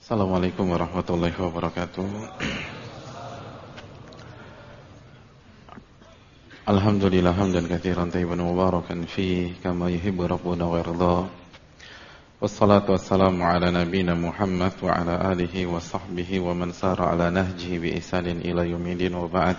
Assalamualaikum warahmatullahi wabarakatuh. Alhamdulillah hamdan katsiran tayyiban mubarakan fi kama yuhibbu rabbuna wa yarda. Wassalatu wassalamu ala nabiyyina Muhammad wa ala alihi wa sahbihi wa man sara ala nahjihi bi ihsanin ila yaumil wa ba'd.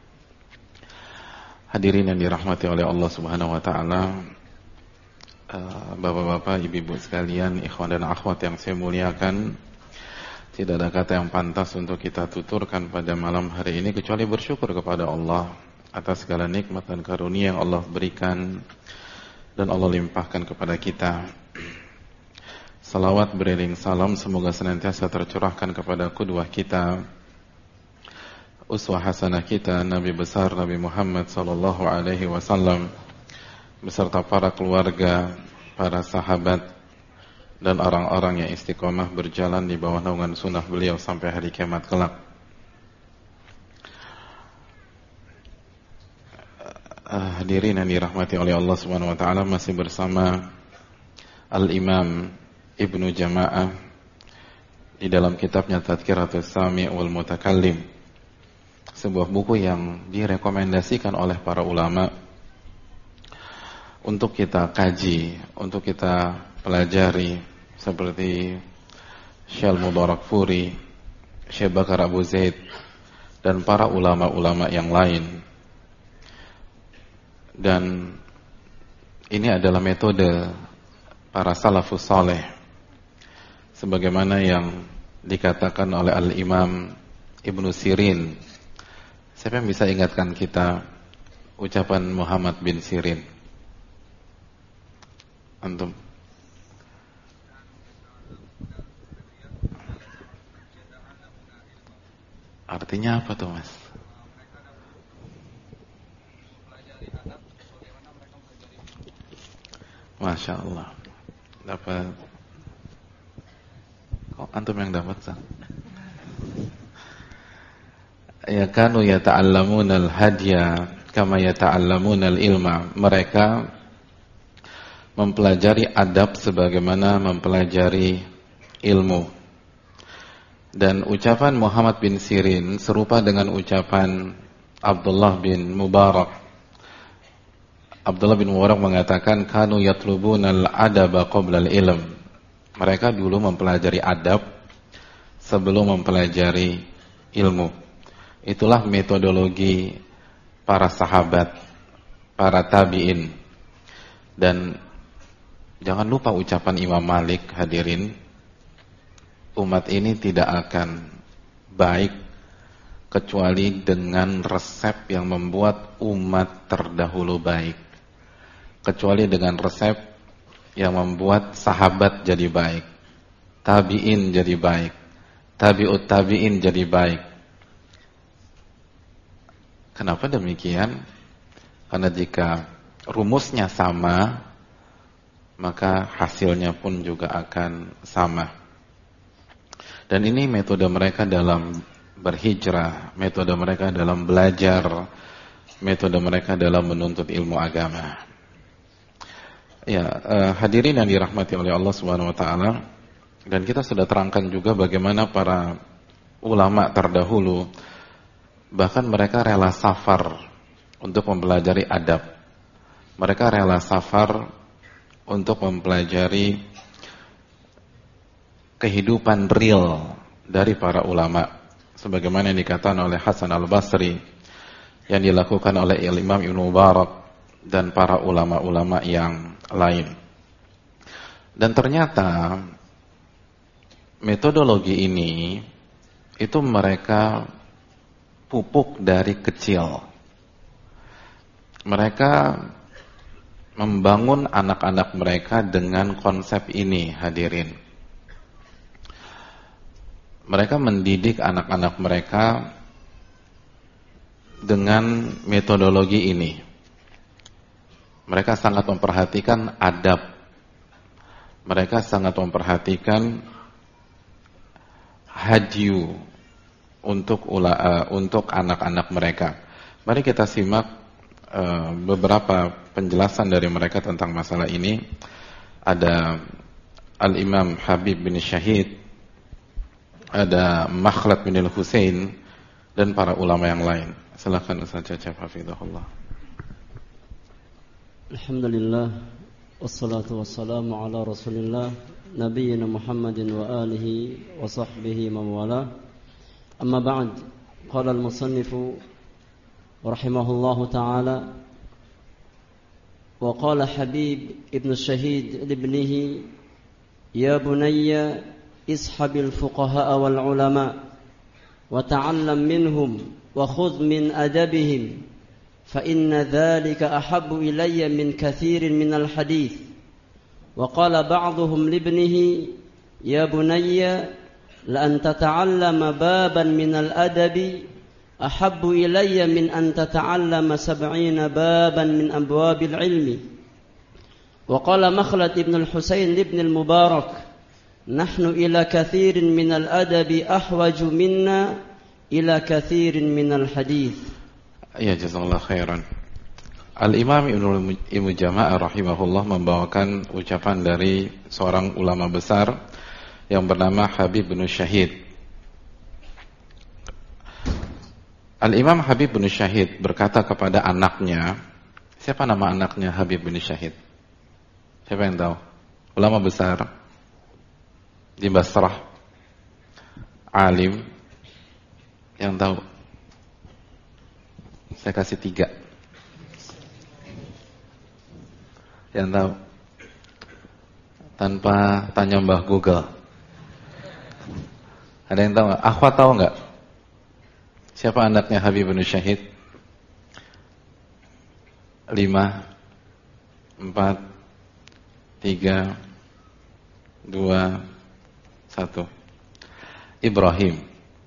Hadirin yang dirahmati oleh Allah Subhanahu wa taala, bapak-bapak, ibu-ibu sekalian, ikhwan dan akhwat yang saya muliakan, tidak ada kata yang pantas untuk kita tuturkan pada malam hari ini kecuali bersyukur kepada Allah atas segala nikmat dan karunia yang Allah berikan dan Allah limpahkan kepada kita. Salawat beriring salam semoga senantiasa tercurahkan kepada qudwah kita, uswah hasanah kita, Nabi besar Nabi Muhammad sallallahu alaihi wasallam beserta para keluarga, para sahabat dan orang-orang yang istiqomah berjalan di bawah naungan sunnah beliau sampai hari kiamat kelak. Hadirin yang dirahmati oleh Allah Subhanahu wa taala, masih bersama Al-Imam Ibnu Jama'ah di dalam kitabnya Tadhkiratus Sami' wal Mutakallim, sebuah buku yang direkomendasikan oleh para ulama untuk kita kaji, untuk kita pelajari, seperti Syekh Mubarakfuri, Syekh Bakar Abu Zaid dan para ulama-ulama yang lain. Dan ini adalah metode para salafus saleh, sebagaimana yang dikatakan oleh Al-Imam Ibnu Sirin. Siapa yang bisa ingatkan kita ucapan Muhammad bin Sirin? Antum? Artinya apa tuh, Mas? Masya Allah. Dapat. Kok antum yang dapat, Sang? Ya kanu yata'allamuna al-hadya kama yata'allamuna al-ilma. Mereka mempelajari adab sebagaimana mempelajari ilmu. Dan ucapan Muhammad bin Sirin serupa dengan ucapan Abdullah bin Mubarak. Abdullah bin Mubarak mengatakan, kanu yatlubuna al-adaba qabla al-ilm. Mereka dulu mempelajari adab sebelum mempelajari ilmu. Itulah metodologi para sahabat, para tabi'in. Dan jangan lupa ucapan Imam Malik, hadirin, umat ini tidak akan baik kecuali dengan resep yang membuat umat terdahulu baik, kecuali dengan resep yang membuat sahabat jadi baik, tabi'in jadi baik, tabi'ut tabi'in jadi baik. Kenapa demikian? Karena jika rumusnya sama, maka hasilnya pun juga akan sama. Dan ini metode mereka dalam berhijrah, metode mereka dalam belajar, metode mereka dalam menuntut ilmu agama. Ya, hadirin yang dirahmati oleh Allah Subhanahu wa taala, dan kita sudah terangkan juga bagaimana para ulama terdahulu bahkan mereka rela safar untuk mempelajari adab. Mereka rela safar untuk mempelajari kehidupan real dari para ulama, sebagaimana yang dikatakan oleh Hasan al-Basri, yang dilakukan oleh Imam Ibnu Mubarak dan para ulama-ulama yang lain. Dan ternyata metodologi ini itu mereka pupuk dari kecil. Mereka membangun anak-anak mereka dengan konsep ini, hadirin. Mereka mendidik anak-anak mereka dengan metodologi ini. Mereka sangat memperhatikan adab. Mereka sangat memperhatikan hadyu untuk anak-anak mereka. Mari kita simak beberapa penjelasan dari mereka tentang masalah ini. Ada Al-Imam Habib bin Syahid ada Makhlad bin Al-Husain dan para ulama yang lain. Silakan Ustaz Cecep hafizahullah. Alhamdulillah wassalatu wassalamu ala Rasulillah nabiyyina Muhammadin wa alihi wa sahbihi man wala. Amma ba'd. Qala al-musannif rahimahullahu ta'ala wa qala Habib ibn Shahid libnihi ya bunayya ishabil fuqaha wal ulama wa ta'allam minhum wa khudh min adabihim fa inna dhalika ahabbu ilayya min kathirin min al hadith. Wa qala ba'dhum libnihi ya bunayya la an tata'allama baban min al adabi ahabbu ilayya min an tata'allama 70 baban min abwabil ilmi. Wa qala Makhlad ibn al-Husain ibn al-Mubarak nahnu ila kathirin min al-adabi ahwaju minna ila kathirin min al-hadith. Ya, jazakallahu khairan. Al-Imam Ibnu Jama'ah rahimahullah membawakan ucapan dari seorang ulama besar yang bernama Habib bin Syahid. Al-Imam Habib bin Syahid berkata kepada anaknya, siapa nama anaknya Habib bin Syahid? Siapa yang tahu? Ulama besar di Basrah, alim. Yang tahu? Saya kasih 3. Yang tahu? Tanpa tanya Mbah Google. Ada yang tahu nggak? Akhwat tahu nggak? Siapa anaknya Habib bin Syahid? 5, 4, 3, 2, 1. Ibrahim.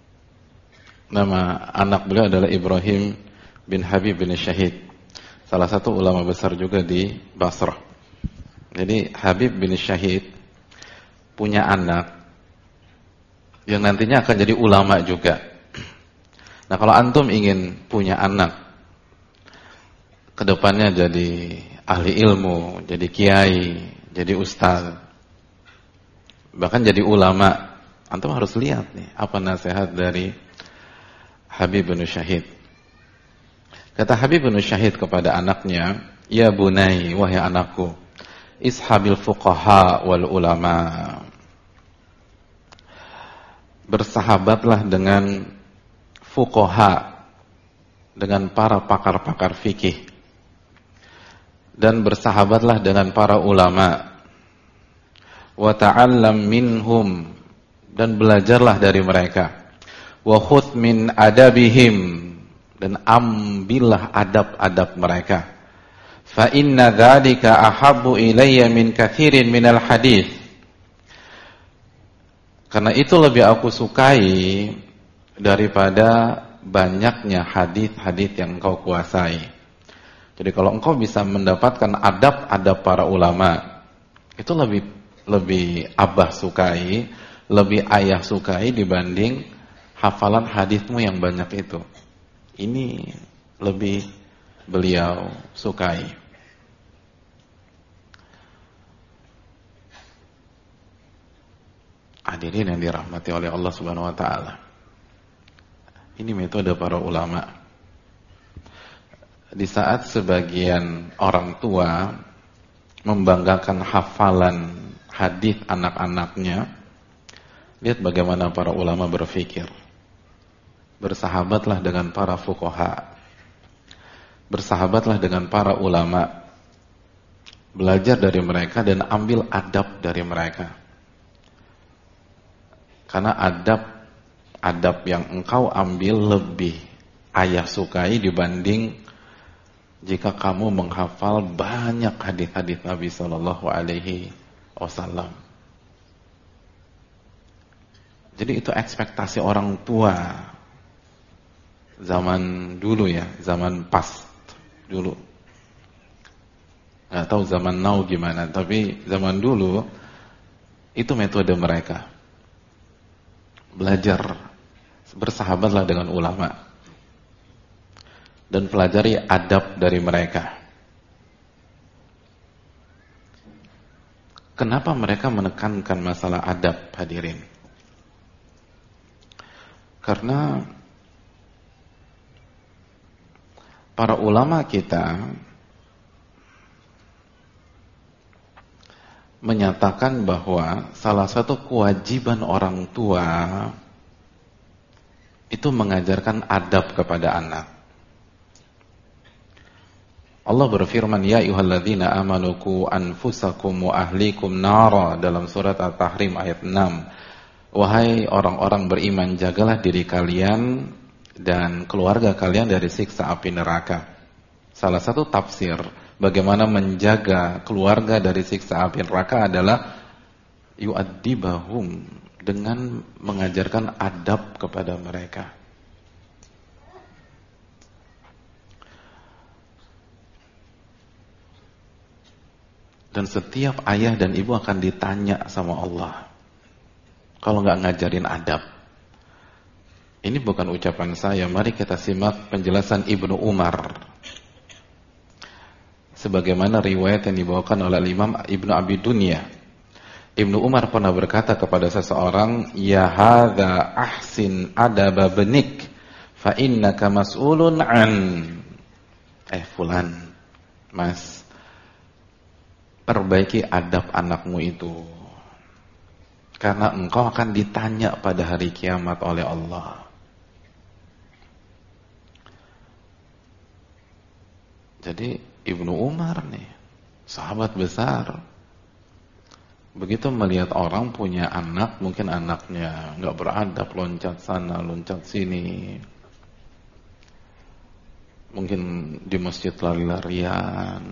Nama anak beliau adalah Ibrahim bin Habib bin Syahid, salah satu ulama besar juga di Basrah. Jadi Habib bin Syahid punya anak yang nantinya akan jadi ulama juga. Nah, kalau antum ingin punya anak kedepannya jadi ahli ilmu, jadi kiai, jadi ustaz, bahkan jadi ulama, antum harus lihat nih apa nasihat dari Habib bin Syahid. Kata Habib bin Syahid kepada anaknya, ya bunai, wahai anakku, ishabil fuqaha wal ulama. Bersahabatlah dengan fuqaha, dengan para pakar-pakar fikih, dan bersahabatlah dengan para ulama. Wa ta'allam minhum, dan belajarlah dari mereka. Wa khudh min adabihim, dan ambillah adab-adab mereka. Fa inna dzalika ahabbu ilayya min katsirin minal hadits. Karena itu lebih aku sukai daripada banyaknya hadits-hadits yang engkau kuasai. Jadi kalau engkau bisa mendapatkan adab-adab para ulama, itu lebih abah sukai, lebih ayah sukai dibanding hafalan haditsmu yang banyak itu. Ini lebih beliau sukai. Hadirin yang dirahmati oleh Allah Subhanahu wa taala. Ini metode para ulama. Di saat sebagian orang tua membanggakan hafalan hadits anak-anaknya, lihat bagaimana para ulama berpikir. Bersahabatlah dengan para fuqaha, bersahabatlah dengan para ulama, belajar dari mereka dan ambil adab dari mereka. Karena adab yang engkau ambil lebih ayah sukai dibanding jika kamu menghafal banyak hadis-hadis Nabi Sallallahu Alaihi Wasallam. Jadi itu ekspektasi orang tua zaman dulu ya, zaman past dulu. Nggak tahu zaman now gimana, tapi zaman dulu itu metode mereka. Belajar, bersahabatlah dengan ulama dan pelajari adab dari mereka. Kenapa mereka menekankan masalah adab, hadirin? Karena para ulama kita menyatakan bahwa salah satu kewajiban orang tua itu mengajarkan adab kepada anak. Allah berfirman, ya ayyuhalladzina amanu qu anfusakum wa ahlikum nara, dalam surat At-Tahrim ayat 6. Wahai orang-orang beriman, jagalah diri kalian dan keluarga kalian dari siksa api neraka. Salah satu tafsir bagaimana menjaga keluarga dari siksa api neraka adalah yu'addibahum, dengan mengajarkan adab kepada mereka. Dan setiap ayah dan ibu akan ditanya sama Allah kalau nggak ngajarin adab. Ini bukan ucapan saya. Mari kita simak penjelasan Ibnu Umar, sebagaimana riwayat yang dibawakan oleh Imam Ibnu Abi Dunya. Ibnu Umar pernah berkata kepada seseorang, ya hadza ahsin adaba benik fa innaka mas'ulun an. Fulan, mas, perbaiki adab anakmu itu, karena engkau akan ditanya pada hari kiamat oleh Allah. Jadi Ibnu Umar nih, sahabat besar, begitu melihat orang punya anak, mungkin anaknya nggak beradab, loncat sana, loncat sini, mungkin di masjid lari-larian,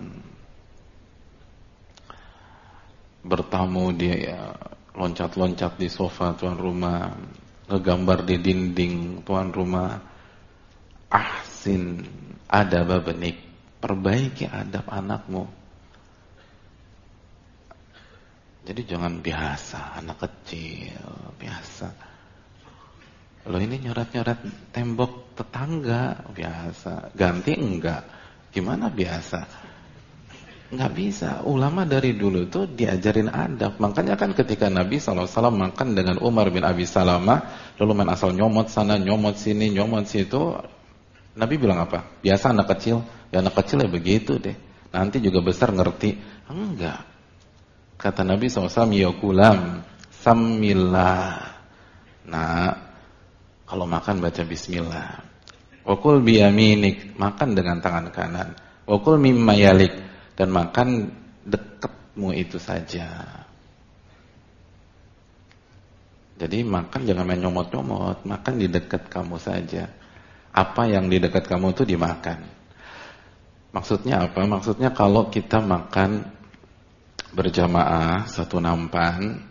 bertamu dia loncat-loncat di sofa tuan rumah, ngegambar di dinding tuan rumah. Ahsin adab benik, perbaiki adab anakmu. Jadi jangan biasa anak kecil biasa. Loh, ini nyoret-nyoret tembok tetangga biasa, ganti enggak? Gimana biasa? Nggak bisa. Ulama dari dulu tuh diajarin adab. Makanya kan ketika Nabi SAW makan dengan Umar bin Abi Salamah, lalu main asal nyomot sana, nyomot sini, nyomot situ, Nabi bilang apa? Biasa anak kecil. Ya anak kecil ya begitu deh, nanti juga besar ngerti. Enggak. Kata Nabi SAW, ya gulam, samillah. Nah, kalau makan baca bismillah. Wakul biyaminik, makan dengan tangan kanan. Wakul mimma yalik, dan makan dekatmu itu saja. Jadi makan jangan main nyomot-nyomot, makan di dekat kamu saja. Apa yang di dekat kamu itu dimakan. Maksudnya apa? Maksudnya kalau kita makan berjamaah satu nampan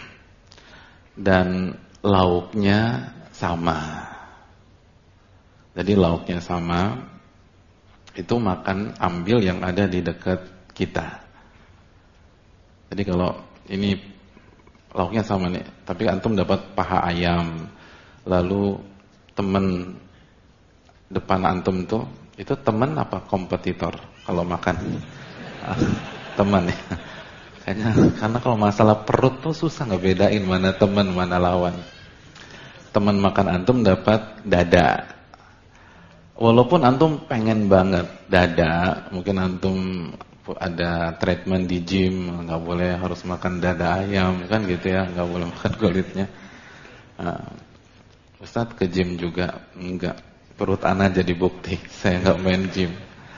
dan lauknya sama. Jadi lauknya sama, itu makan ambil yang ada di dekat kita. Jadi kalau ini lauknya sama nih, tapi antum dapat paha ayam, lalu temen depan antum tuh, itu teman apa kompetitor kalau makan? Teman ya. Kayaknya, karena kalau masalah perut tuh susah ngebedain mana teman mana lawan. Teman makan antum dapat dada. Walaupun antum pengen banget dada, mungkin antum ada treatment di gym, nggak boleh harus makan dada ayam kan gitu ya, nggak boleh makan kulitnya. Ustadz ke gym juga enggak, perut ana jadi bukti, saya nggak main gym.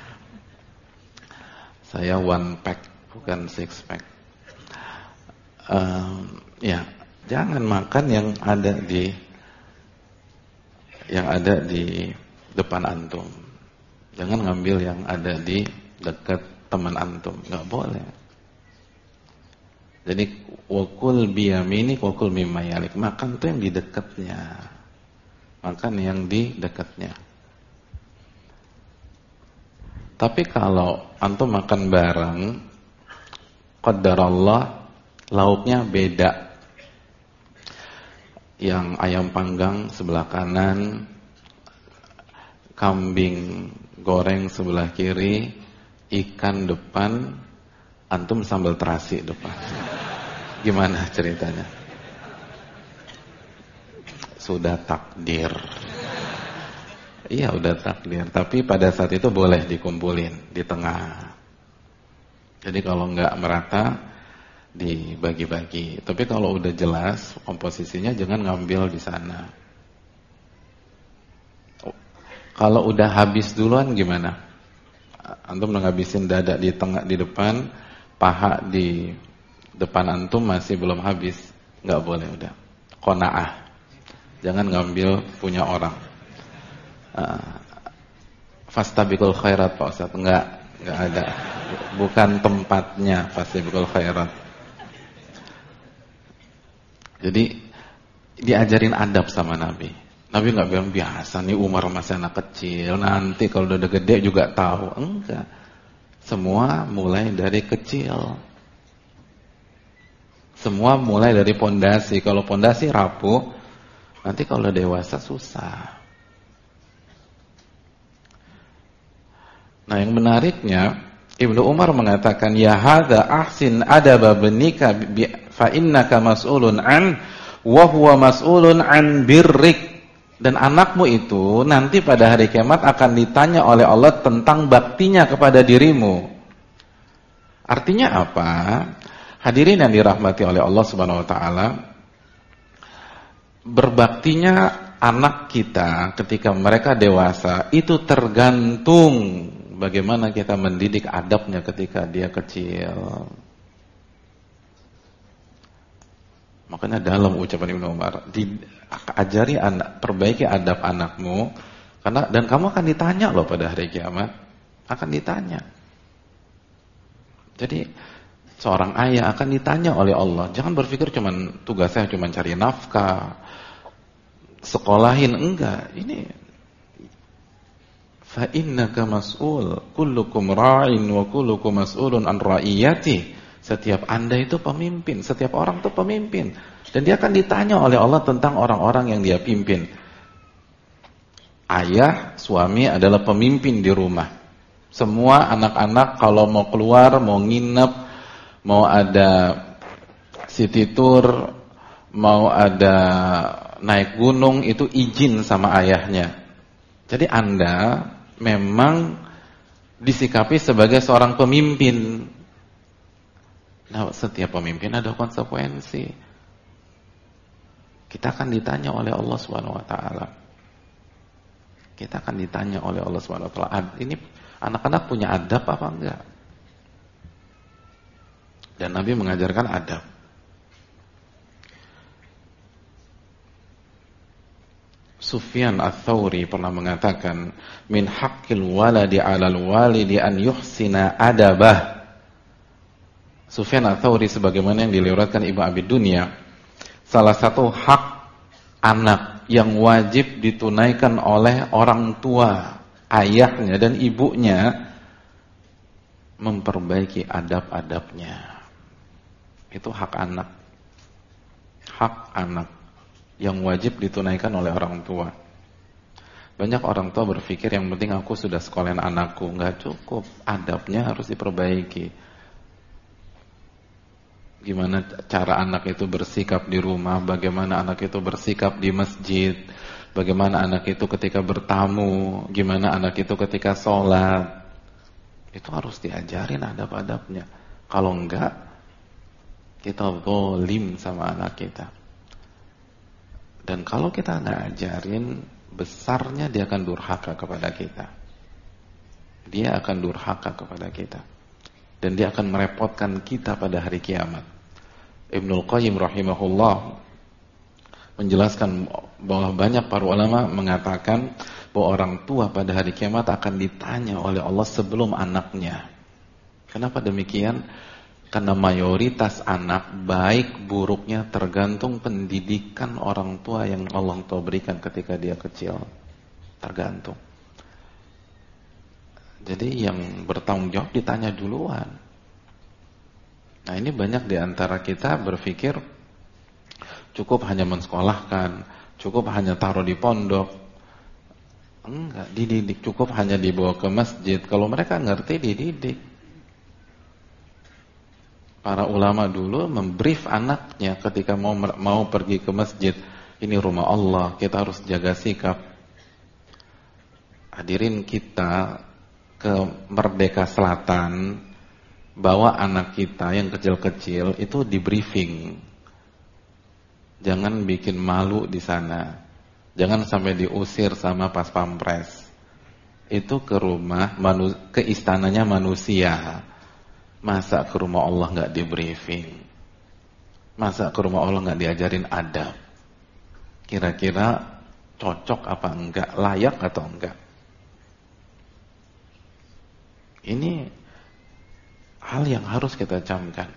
Saya one pack bukan six pack. Ya, jangan makan yang ada di depan antum. Jangan ngambil yang ada di dekat teman antum, nggak boleh. Jadi wakul biyaminik wakul mimma yalik, makan tuh yang di dekatnya. Makan yang di dekatnya. Tapi kalau antum makan bareng, qadarallah lauknya beda. Yang ayam panggang sebelah kanan, kambing goreng sebelah kiri, ikan depan, antum sambal terasi depan. Gimana ceritanya? sudah takdir. Iya, udah takdir. Tapi pada saat itu boleh dikumpulin di tengah. Jadi kalau nggak merata, dibagi-bagi. Tapi kalau udah jelas komposisinya, jangan ngambil di sana. Kalau udah habis duluan gimana? Antum udah ngabisin dada di tengah, di depan, paha di depan antum masih belum habis, nggak boleh, udah qanaah. Jangan ngambil punya orang. Fastabiqul khairat Pak Ustaz, enggak ada. Bukan tempatnya fastabiqul khairat. Jadi diajarin adab sama Nabi. Nabi enggak bilang biasa nih Umar masih anak kecil, nanti kalau udah gede juga tahu. Enggak. Semua mulai dari kecil. Semua mulai dari pondasi. Kalau pondasi rapuh, nanti kalau dewasa susah. Nah, yang menariknya Ibnu Umar mengatakan, ya hadza ahsin adaba benika fa innaka mas'ulun an wa huwa mas'ulun an birrik. Dan anakmu itu nanti pada hari kiamat akan ditanya oleh Allah tentang baktinya kepada dirimu. Artinya apa? Hadirin yang dirahmati oleh Allah Subhanahu wa taala, berbaktinya anak kita ketika mereka dewasa itu tergantung bagaimana kita mendidik adabnya ketika dia kecil. Makanya dalam ucapan Ibnu Umar, ajari anak, perbaiki adab anakmu, karena dan kamu akan ditanya loh pada hari kiamat, akan ditanya. Jadi seorang ayah akan ditanya oleh Allah. Jangan berpikir cuman tugasnya cuman cari nafkah, sekolahin, enggak. Ini fa innaka mas'ul, kullukum ra'in wa kullukum mas'ulun an ra'iyati. Setiap Anda itu pemimpin, setiap orang itu pemimpin, dan dia akan ditanya oleh Allah tentang orang-orang yang dia pimpin. Ayah, suami adalah pemimpin di rumah. Semua anak-anak kalau mau keluar, mau nginep, mau ada city tour, mau ada naik gunung, itu izin sama ayahnya. Jadi Anda memang disikapi sebagai seorang pemimpin. Nah, setiap pemimpin ada konsekuensi. Kita akan ditanya oleh Allah Subhanahu wa taala. Kita akan ditanya oleh Allah Subhanahu wa taala. Ini anak-anak punya adab apa enggak? Dan Nabi mengajarkan adab. Sufyan Ats-Tsauri pernah mengatakan, min haqqil waladi 'alal walidi an yuhsina adabah. Sufyan Ats-Tsauri sebagaimana yang diriwayatkan Ibnu Abi Dunya, salah satu hak anak yang wajib ditunaikan oleh orang tua, ayahnya dan ibunya, memperbaiki adab-adabnya. Itu hak anak. Hak anak yang wajib ditunaikan oleh orang tua. Banyak orang tua berpikir yang penting aku sudah sekolahin anakku. Enggak cukup, adabnya harus diperbaiki. Gimana cara anak itu bersikap di rumah, bagaimana anak itu bersikap di masjid, bagaimana anak itu ketika bertamu, gimana anak itu ketika sholat. Itu harus diajarin adab-adabnya. Kalau enggak, kita zalim sama anak kita. Dan kalau kita nggak ajarin, besarnya dia akan durhaka kepada kita. Dia akan durhaka kepada kita. Dan dia akan merepotkan kita pada hari kiamat. Ibnul Qayyim rahimahullah menjelaskan bahwa banyak para ulama mengatakan bahwa orang tua pada hari kiamat akan ditanya oleh Allah sebelum anaknya. Kenapa demikian? Karena mayoritas anak baik buruknya tergantung pendidikan orang tua yang Allah tua berikan ketika dia kecil. Tergantung. Jadi yang bertanggung jawab ditanya duluan. Nah, ini banyak di antara kita berpikir cukup hanya mensekolahkan, cukup hanya taruh di pondok. Enggak, dididik, cukup hanya dibawa ke masjid. Kalau mereka ngerti, dididik. Para ulama dulu membrief anaknya ketika mau pergi ke masjid. Ini rumah Allah, kita harus jaga sikap. Hadirin, kita ke Merdeka Selatan, bawa anak kita yang kecil-kecil itu di briefing. Jangan bikin malu di sana. Jangan sampai diusir sama pas pampres. Itu ke rumah, ke istananya manusia. Masa ke rumah Allah nggak di briefing? Masa ke rumah Allah nggak diajarin adab? Kira-kira cocok apa enggak, layak atau enggak? Ini hal yang harus kita camkan.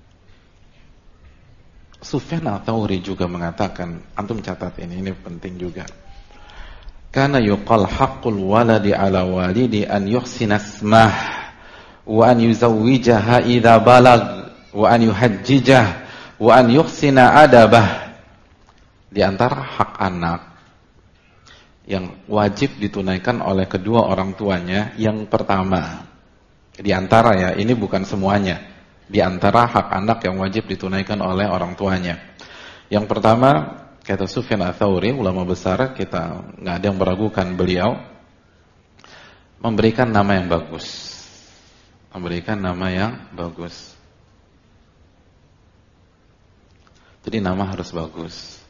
Sufyan Ats-Tsauri juga mengatakan, antum catat ini penting juga. Kana yuqal haqqul waladi ala walidi an yuhsina ismah wa an yuzawwijaha idza balag wa an yuhajjijah wa an yuhsina adabah. Di antara hak anak yang wajib ditunaikan oleh kedua orang tuanya, yang pertama, di antara ya, ini bukan semuanya, di antara hak anak yang wajib ditunaikan oleh orang tuanya. Yang pertama, kata Sufyan Ats-Tsauri, ulama besar, kita nggak ada yang meragukan beliau, memberikan nama yang bagus. Memberikan nama yang bagus. Jadi nama harus bagus.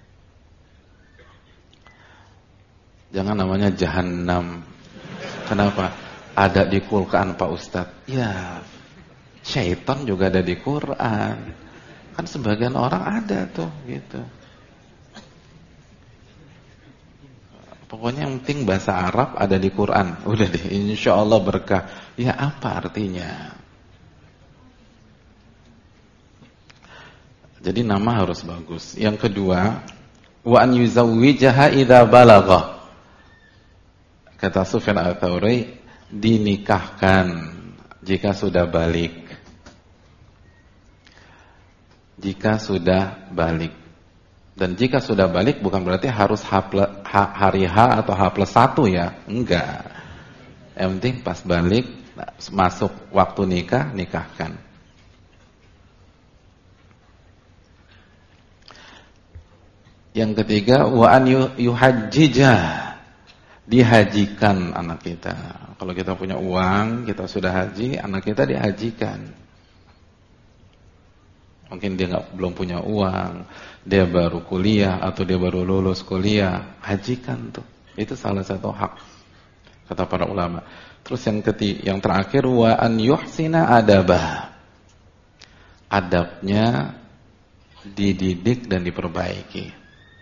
Jangan namanya Jahannam. Kenapa? Ada di Quran Pak Ustadz. Ya, syaitan juga ada di Quran. Kan sebagian orang ada tuh gitu. Pokoknya yang penting bahasa Arab ada di Quran. Udah deh, insya Allah berkah. Ya apa artinya? Jadi nama harus bagus. Yang kedua, wa an yuzawwijaha idza balagha. Kata Sufyan Ats-Tsauri, dinikahkan jika sudah balik. Jika sudah balik. Dan jika sudah balik bukan berarti harus hari H atau H+1 ya. Enggak. Yang penting pas balik, masuk waktu nikah, nikahkan. Yang ketiga, wa an yuhajjijah. Dihajikan anak kita. Kalau kita punya uang, kita sudah haji, anak kita dihajikan. Mungkin dia belum punya uang, dia baru kuliah atau dia baru lulus kuliah, hajikan tuh. Itu salah satu hak kata para ulama. Terus yang terakhir, wa an yuhsina adabah. Adabnya dididik dan diperbaiki.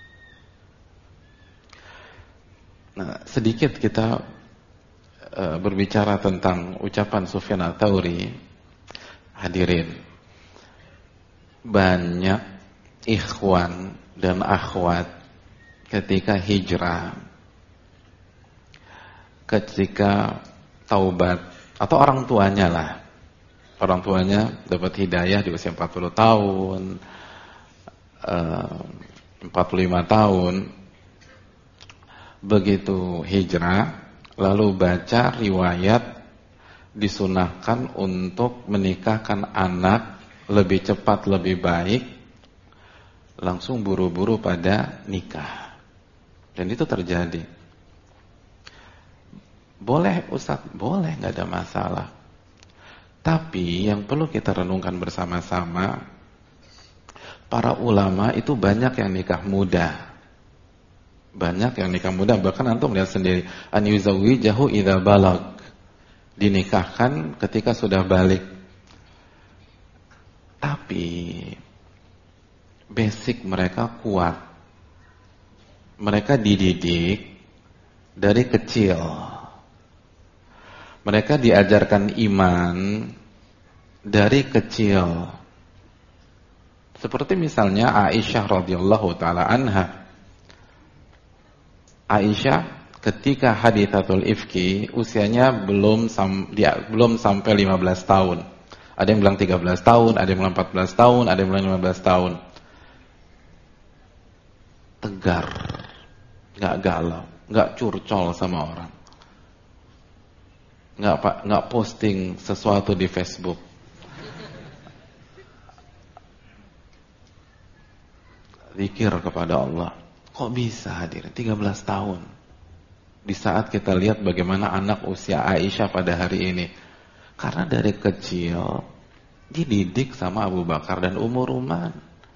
Nah, sedikit kita berbicara tentang ucapan Sufyan Ats-Tsauri. Hadirin, banyak ikhwan dan akhwat ketika hijrah, ketika taubat, atau orang tuanya lah, orang tuanya dapat hidayah di usia 40 tahun, 45 tahun, begitu hijrah, lalu baca riwayat disunahkan untuk menikahkan anak lebih cepat lebih baik, langsung buru-buru pada nikah. Dan itu terjadi. Boleh Ustaz, boleh, nggak ada masalah. Tapi yang perlu kita renungkan bersama-sama, para ulama itu banyak yang nikah muda. Banyak yang nikah muda, bahkan antum lihat sendiri, an yuzawwijahu idza balag, dinikahkan ketika sudah balik. Tapi basic mereka kuat. Mereka dididik dari kecil. Mereka diajarkan iman dari kecil. Seperti misalnya Aisyah radhiyallahu taala anha. Aisyah ketika haditsatul ifki usianya belum sampai 15 tahun. Ada yang bilang 13 tahun, ada yang bilang 14 tahun, ada yang bilang 15 tahun. Tegar, enggak galau, enggak curcol sama orang. Enggak posting sesuatu di Facebook. zikir kepada Allah. Kok bisa hadirin 13 tahun? Di saat kita lihat bagaimana anak usia Aisyah pada hari ini. Karena dari kecil dididik sama Abu Bakar dan Ummu Ruman.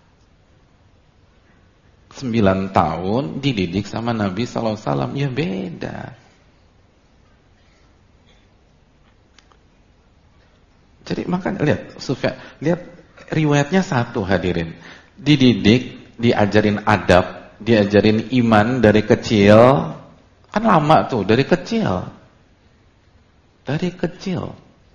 9 tahun dididik sama Nabi SAW. Ya beda. Jadi makanya lihat riwayatnya satu hadirin. Dididik, diajarin adab, diajarin iman dari kecil. Kan lama tuh, dari kecil. Dari kecil.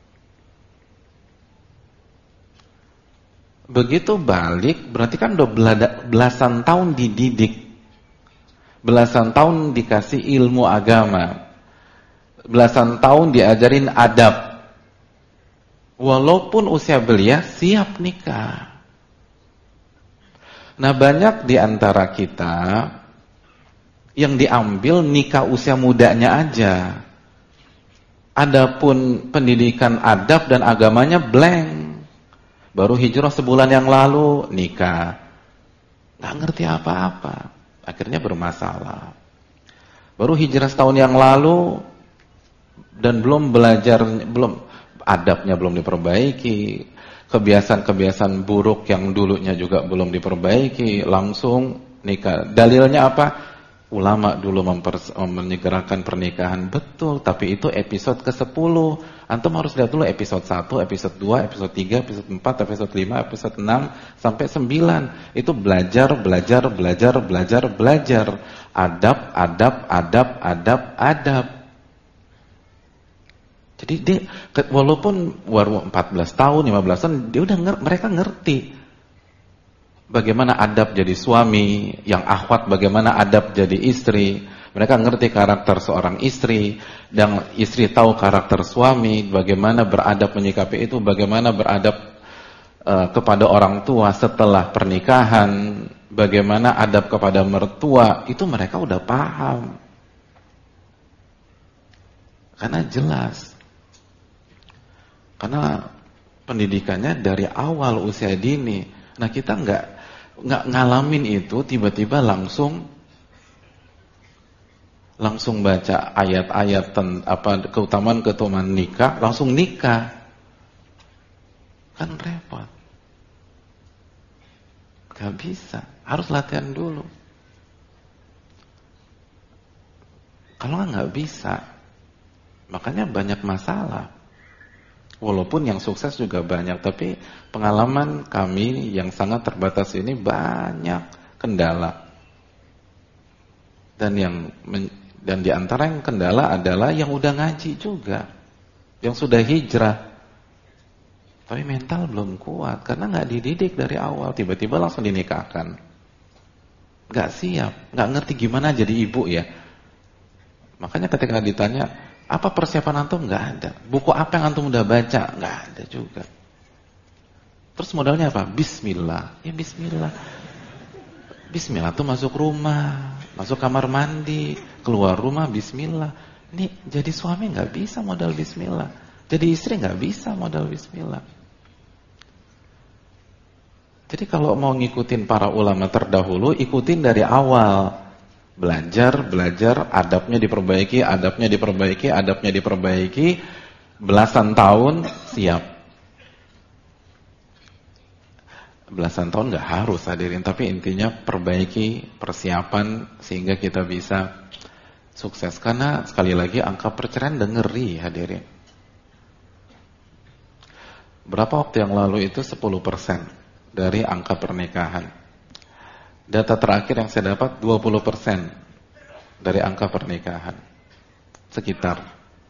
Begitu balik, berarti kan udah belasan tahun dididik. Belasan tahun dikasih ilmu agama. Belasan tahun diajarin adab. Walaupun usia belia, siap nikah. Nah, banyak di antara kita yang diambil nikah usia mudanya aja. Adapun pendidikan adab dan agamanya blank. Baru hijrah sebulan yang lalu nikah. Nggak ngerti apa-apa. Akhirnya bermasalah. Baru hijrah setahun yang lalu dan belum belajar, adabnya belum diperbaiki, kebiasaan-kebiasaan buruk yang dulunya juga belum diperbaiki, langsung nikah. Dalilnya apa? Ulama dulu menyegerakan pernikahan, betul, tapi itu episode ke-10. Antum harus lihat dulu episode 1, episode 2, episode 3, episode 4, episode 5, episode 6 sampai 9. Itu belajar. Adab. Jadi dia walaupun baru 14 tahun, 15 tahun, dia mereka ngerti bagaimana adab jadi suami, yang akhwat bagaimana adab jadi istri. Mereka ngerti karakter seorang istri, dan istri tahu karakter suami, bagaimana beradab menyikapi itu, bagaimana beradab kepada orang tua setelah pernikahan, bagaimana adab kepada mertua, itu mereka udah paham. Karena jelas. Karena pendidikannya dari awal usia dini. Nah, kita nggak ngalamin itu tiba-tiba langsung baca ayat-ayat keutamaan nikah, langsung nikah. Kan repot. Gak bisa, harus latihan dulu. Kalau nggak bisa, makanya banyak masalah. Walaupun yang sukses juga banyak, tapi pengalaman kami yang sangat terbatas ini banyak kendala. Dan di antara yang kendala adalah yang udah ngaji juga, yang sudah hijrah, tapi mental belum kuat karena nggak dididik dari awal, tiba-tiba langsung dinikahkan. Nggak siap, nggak ngerti gimana jadi ibu ya. Makanya ketika ditanya, apa persiapan antum? Nggak ada. Buku apa yang antum udah baca? Nggak ada juga. Terus modalnya apa? Bismillah. Ya bismillah. Bismillah tuh masuk rumah, masuk kamar mandi, keluar rumah bismillah. Ini jadi suami nggak bisa modal bismillah. Jadi istri nggak bisa modal bismillah. Jadi kalau mau ngikutin para ulama terdahulu, ikutin dari awal. Belajar, adabnya diperbaiki, belasan tahun siap. Belasan tahun nggak harus hadirin, tapi intinya perbaiki persiapan sehingga kita bisa sukses. Karena sekali lagi angka perceraian udah ngeri hadirin. Berapa waktu yang lalu itu 10% dari angka pernikahan. Data terakhir yang saya dapat 20% dari angka pernikahan sekitar.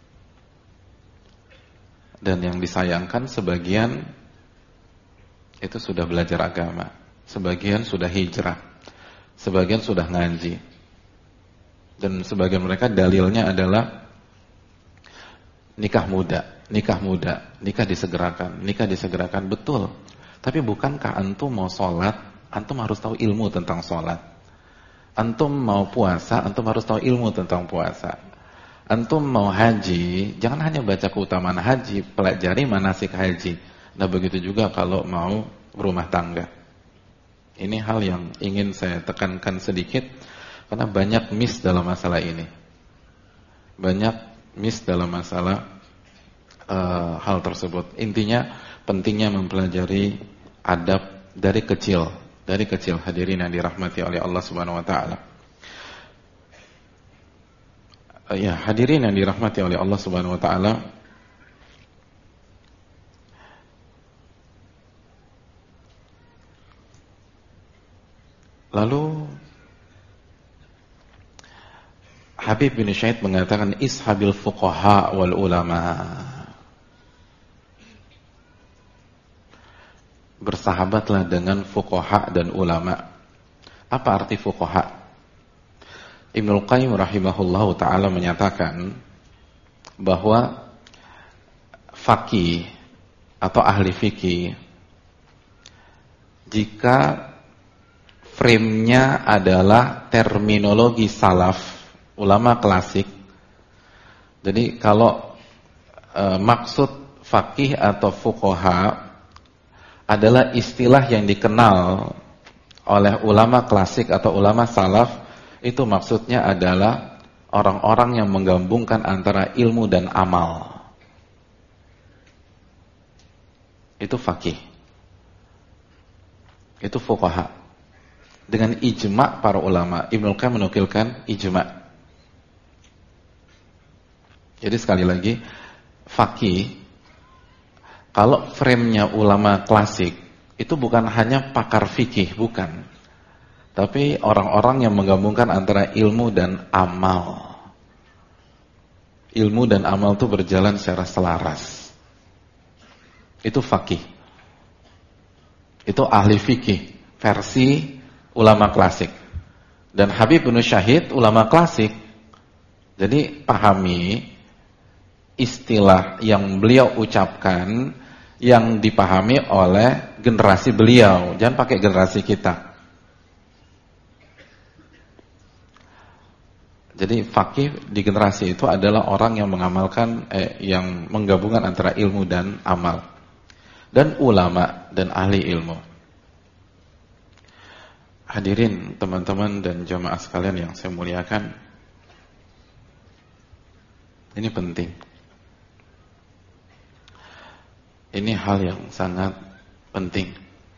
Dan yang disayangkan sebagian itu sudah belajar agama, sebagian sudah hijrah, sebagian sudah ngaji. Dan sebagian mereka dalilnya adalah nikah muda, nikah disegerakan, betul. Tapi bukankah antum mau sholat, antum harus tahu ilmu tentang sholat. Antum mau puasa, antum harus tahu ilmu tentang puasa. Antum mau haji, jangan hanya baca keutamaan haji, pelajari manasik haji. Nah begitu juga kalau mau berumah tangga. Ini hal yang ingin saya tekankan sedikit, karena banyak miss dalam masalah ini. Banyak miss dalam masalah hal tersebut. Intinya pentingnya mempelajari adab dari kecil. Dari kecil, hadirin yang dirahmati oleh Allah Subhanahu wa taala. Ya, hadirin yang dirahmati oleh Allah Subhanahu wa taala. Lalu Habib bin Syahid mengatakan ishabil fuqaha wal ulama. Bersahabatlah dengan fuqaha dan ulama. Apa arti fuqaha? Ibnul Qayyim rahimahullahu ta'ala menyatakan bahwa faqih atau ahli fikih, jika frame-nya adalah terminologi salaf, ulama klasik, jadi kalau maksud faqih atau fuqaha adalah istilah yang dikenal oleh ulama klasik atau ulama salaf, itu maksudnya adalah orang-orang yang menggabungkan antara ilmu dan amal. Itu faqih. Itu fuqaha. Dengan ijma' para ulama. Ibnul Qayyim menukilkan ijma'. Jadi sekali lagi, faqih, kalau frame-nya ulama klasik, itu bukan hanya pakar fikih, bukan. Tapi orang-orang yang menggabungkan antara ilmu dan amal. Ilmu dan amal itu berjalan secara selaras. Itu faqih. Itu ahli fikih, versi ulama klasik. Dan Habib bin Syahid ulama klasik. Jadi pahami istilah yang beliau ucapkan, yang dipahami oleh generasi beliau. Jangan pakai generasi kita. Jadi faqih di generasi itu adalah orang yang mengamalkan, yang menggabungkan antara ilmu dan amal. Dan ulama dan ahli ilmu. Hadirin teman-teman dan jamaah sekalian yang saya muliakan, ini penting. Ini hal yang sangat penting.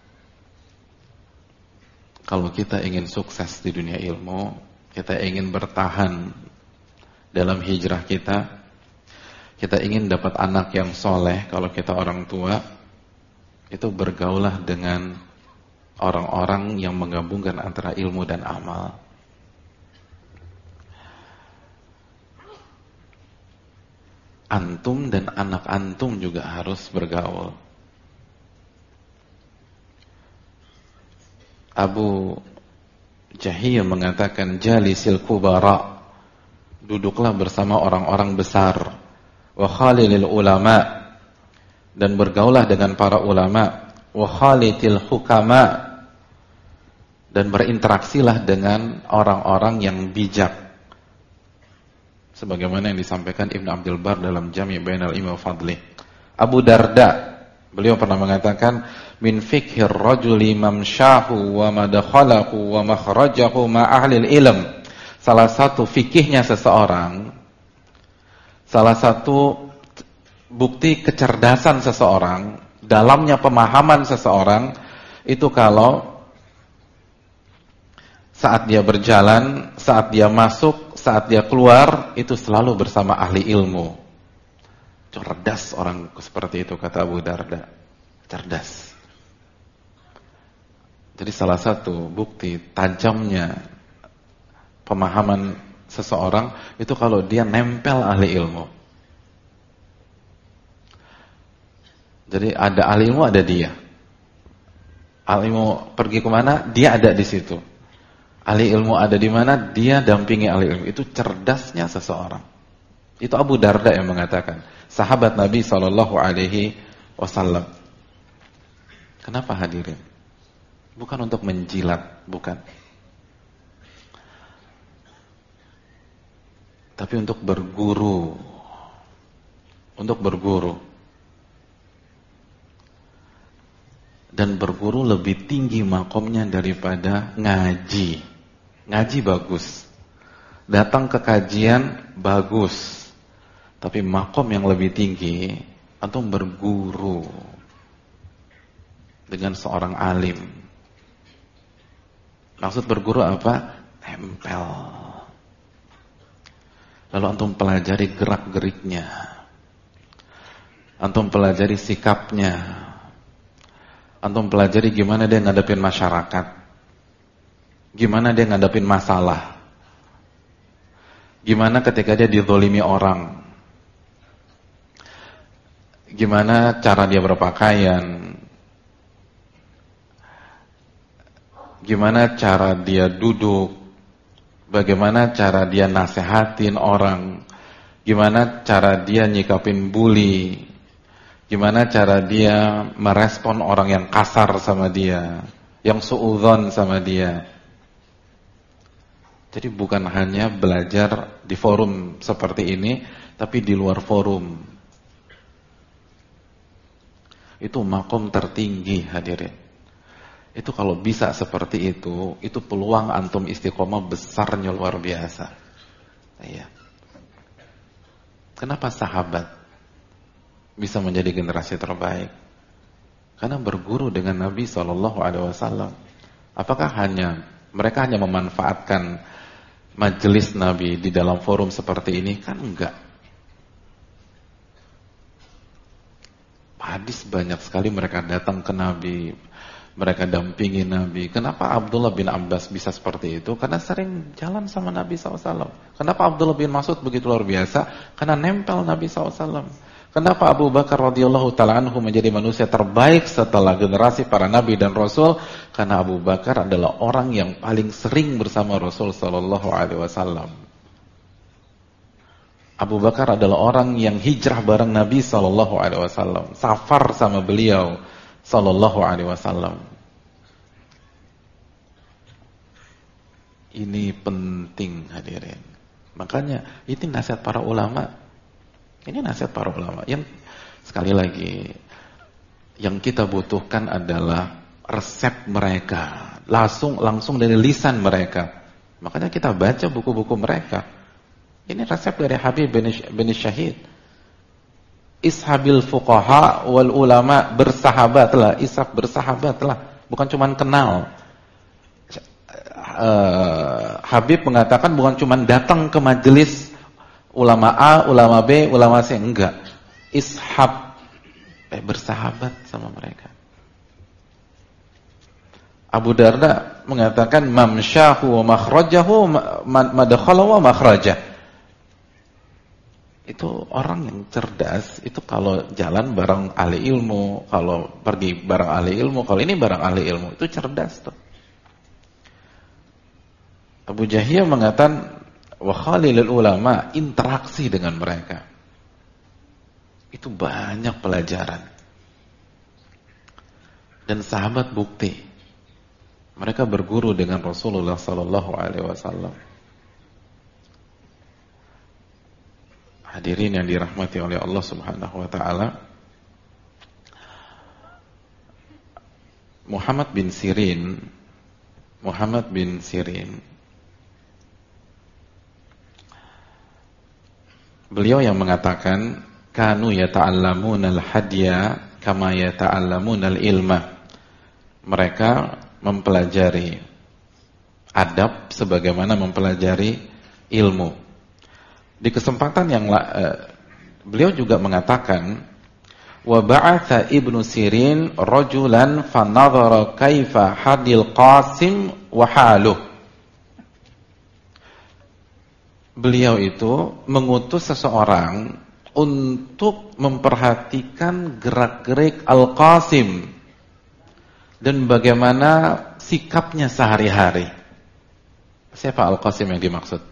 Kalau kita ingin sukses di dunia ilmu, kita ingin bertahan dalam hijrah kita ingin dapat anak yang soleh, kalau kita orang tua, itu bergaulah dengan orang-orang yang menggabungkan antara ilmu dan amal. Antum dan anak antum juga harus bergaul. Abu Jahiyah mengatakan jalisil kubara, duduklah bersama orang-orang besar, wa khalilil ulama, dan bergaulah dengan para ulama, wa khalitil hukama, dan berinteraksilah dengan orang-orang yang bijak. Sebagaimana yang disampaikan Ibn Abdul Bar dalam Jami' Bainal Ilmi wa Fadli. Abu Darda, beliau pernah mengatakan, min fikhir rajuli mamshahu wa madakhalahu wa makhrajahu ma ahlil ilm. Salah satu fikihnya seseorang, salah satu bukti kecerdasan seseorang, dalamnya pemahaman seseorang, itu kalau saat dia berjalan, saat dia masuk, saat dia keluar, itu selalu bersama ahli ilmu. Cerdas orang seperti itu, kata Abu Darda. Cerdas. Jadi salah satu bukti tajamnya pemahaman seseorang, itu kalau dia nempel ahli ilmu. Jadi ada ahli ilmu, ada dia. Ahli ilmu pergi kemana, dia ada di situ. Ahli ilmu ada di mana, dia dampingi ahli ilmu. Itu cerdasnya seseorang. Itu Abu Darda yang mengatakan, sahabat Nabi SAW. Kenapa hadirin? Bukan untuk menjilat, bukan. Tapi untuk berguru. Untuk berguru. Dan berguru lebih tinggi makomnya daripada ngaji. Ngaji bagus, datang ke kajian bagus, tapi makom yang lebih tinggi antum berguru dengan seorang alim. Maksud berguru apa? Tempel. Lalu antum pelajari gerak-geriknya, antum pelajari sikapnya, antum pelajari gimana dia ngadepin masyarakat, gimana dia ngadepin masalah, gimana ketika dia dizolimi orang, gimana cara dia berpakaian, gimana cara dia duduk, bagaimana cara dia nasehatin orang, gimana cara dia nyikapin bully, gimana cara dia merespon orang yang kasar sama dia, yang suudzon sama dia. Jadi bukan hanya belajar di forum seperti ini, tapi di luar forum. Itu makom tertinggi, hadirin. Itu kalau bisa seperti itu peluang antum istiqomah besarnya luar biasa. Iya. Kenapa sahabat bisa menjadi generasi terbaik? Karena berguru dengan Nabi SAW. Apakah mereka hanya memanfaatkan majelis Nabi di dalam forum seperti ini? Kan enggak. Hadis banyak sekali mereka datang ke Nabi, mereka dampingi Nabi. Kenapa Abdullah bin Abbas bisa seperti itu? Karena sering jalan sama Nabi SAW. Kenapa Abdullah bin Mas'ud begitu luar biasa? Karena nempel Nabi SAW. Kenapa Abu Bakar radhiyallahu ta'ala anhu menjadi manusia terbaik setelah generasi para Nabi dan Rasul? Karena Abu Bakar adalah orang yang paling sering bersama Rasul sallallahu alaihi wasallam. Abu Bakar adalah orang yang hijrah bareng Nabi sallallahu alaihi wasallam, safar sama beliau sallallahu alaihi wasallam. Ini penting, hadirin. Makanya itu nasihat para ulama. Ini nasihat para ulama. Yang sekali lagi yang kita butuhkan adalah resep mereka, langsung dari lisan mereka. Makanya kita baca buku-buku mereka. Ini resep dari Habib bin Syahid. Ishabil fuqaha wal ulama, bersahabatlah, ishab bersahabatlah, bukan cuma kenal. Habib mengatakan bukan cuma datang ke majelis ulama A, ulama B, ulama C, enggak. Ishab, bersahabat sama mereka. Abu Darda mengatakan mamsyahu wa makhrajahu madkhalahu wa makhrajah. Itu orang yang cerdas, itu kalau jalan bareng ahli ilmu, kalau pergi bareng ahli ilmu, kalau ini bareng ahli ilmu, itu cerdas tuh. Abu Jahiyah mengatakan wa khalilul ulama, interaksi dengan mereka. Itu banyak pelajaran. Dan sahabat bukti. Mereka berguru dengan Rasulullah sallallahu alaihi wasallam. Hadirin yang dirahmati oleh Allah Subhanahu wa taala. Muhammad bin Sirin beliau yang mengatakan kanu yata'allamuna al-hadya kama yata'allamuna al-ilma. Mereka mempelajari adab sebagaimana mempelajari ilmu. Di kesempatan yang beliau juga mengatakan wa ba'atha Ibnu Sirin rajulan fa nadhara kaifa hadil Qasim wa haluh. Beliau itu mengutus seseorang untuk memperhatikan gerak-gerik Al-Qasim dan bagaimana sikapnya sehari-hari. Siapa Al-Qasim yang dimaksud?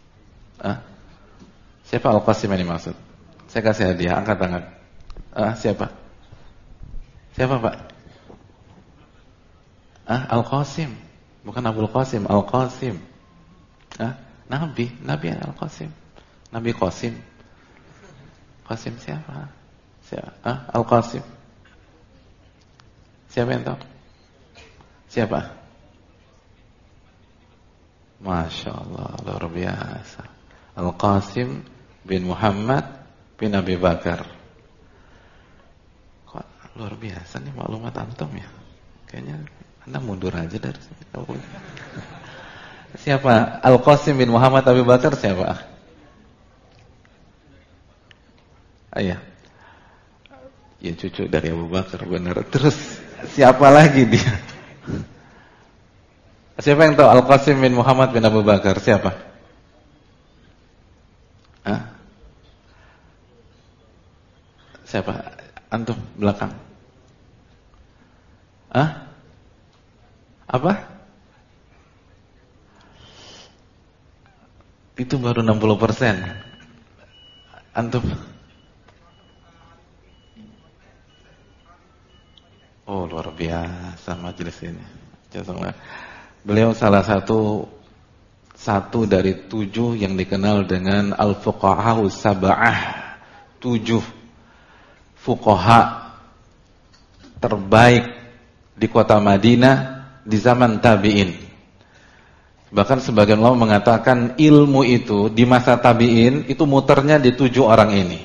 Siapa Al-Qasim yang dimaksud? Saya kasih hadiah, angkat tangan. Siapa? Siapa Pak? Al-Qasim. Bukan Abdul Qasim, Al-Qasim. Nabi Al-Qasim. Nabi Qasim. Qasim siapa? Al-Qasim. Siapa yang tahu? Siapa? Masya Allah, luar biasa. Al-Qasim bin Muhammad bin Abi Bakar. Kok luar biasa nih maklumat antum ya? Kayaknya Anda mundur aja dari sini. Siapa? Al-Qasim bin Muhammad Abi Bakar siapa? Ayah. Ya cucu dari Abu Bakar, benar. Terus siapa lagi dia? Siapa yang tahu Al-Qasim bin Muhammad bin Abu Bakar? Siapa? Hah? Siapa? Antum belakang. Hah? Apa? Itu baru 60%. Antum? Oh, luar biasa majelis ini. Jazakallah. Beliau salah satu dari 7 yang dikenal dengan al-fuqaha'us sab'ah. 7 fuqaha terbaik di kota Madinah di zaman tabi'in. Bahkan sebagian ulama mengatakan ilmu itu di masa tabi'in itu muternya di 7 orang ini.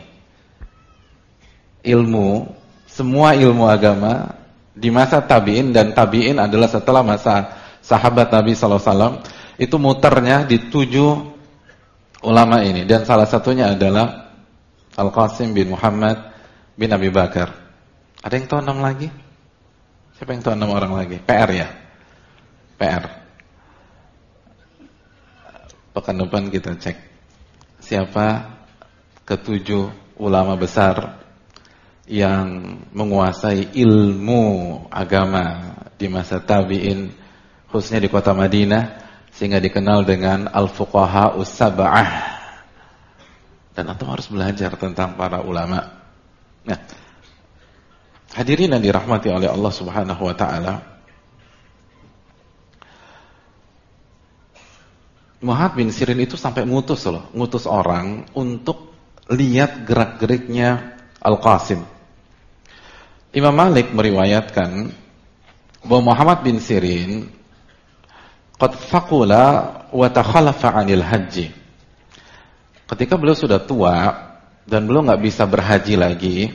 Semua ilmu agama di masa tabi'in, dan tabi'in adalah setelah masa sahabat Nabi SAW, itu muternya di 7 ulama ini. Dan salah satunya adalah Al-Qasim bin Muhammad bin Abi Bakar. Ada yang tahu 6 lagi? Siapa yang tahu 6 orang lagi? PR ya? PR. Pekan depan kita cek siapa ke-7 ulama besar yang menguasai ilmu agama di masa tabi'in, khususnya di kota Madinah, sehingga dikenal dengan al-fuqaha'us sab'ah. Dan antum harus belajar tentang para ulama. Nah, hadirin yang dirahmati oleh Allah Subhanahu wa taala, Muhammad bin Sirin itu sampai ngutus orang untuk lihat gerak-geriknya Al-Qasim. Imam Malik meriwayatkan bahwa Muhammad bin Sirin qad faqula wa takhalafa 'anil haji. Ketika beliau sudah tua dan beliau enggak bisa berhaji lagi,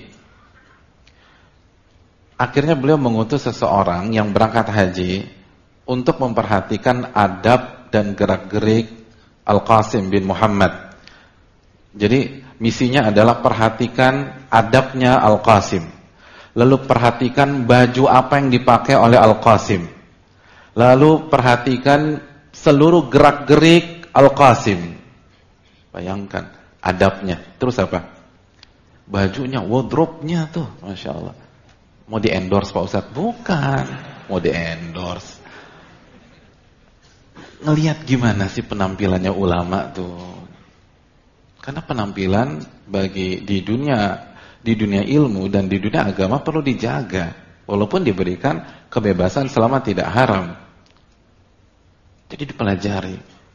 akhirnya beliau mengutus seseorang yang berangkat haji untuk memperhatikan adab dan gerak-gerik Al-Qasim bin Muhammad. Jadi misinya adalah perhatikan adabnya Al-Qasim. Lalu perhatikan baju apa yang dipakai oleh Al-Qasim. Lalu perhatikan seluruh gerak-gerik Al-Qasim. Bayangkan adabnya. Terus apa? Bajunya, wardrobe-nya tuh, Masya Allah. Mau di-endorse Pak Ustadz? Bukan. Mau di-endorse. Ngelihat gimana sih penampilannya ulama tuh. Karena penampilan di dunia ilmu dan di dunia agama perlu dijaga, walaupun diberikan kebebasan selama tidak haram. Jadi dipelajari.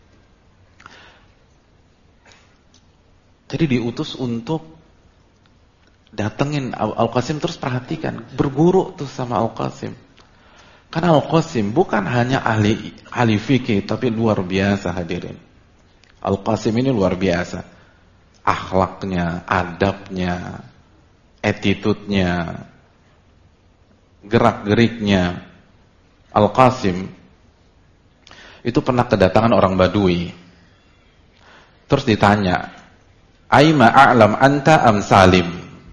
Jadi diutus untuk datengin Al-Qasim, terus perhatikan, berguru tuh sama Al-Qasim. Karena Al-Qasim bukan hanya ahli fikih, tapi luar biasa hadirin. Al-Qasim ini luar biasa. Akhlaknya, adabnya, attitude-nya, gerak-geriknya. Al-Qasim itu pernah kedatangan orang Badui. Terus ditanya, "Aima a'lam anta am Salim?"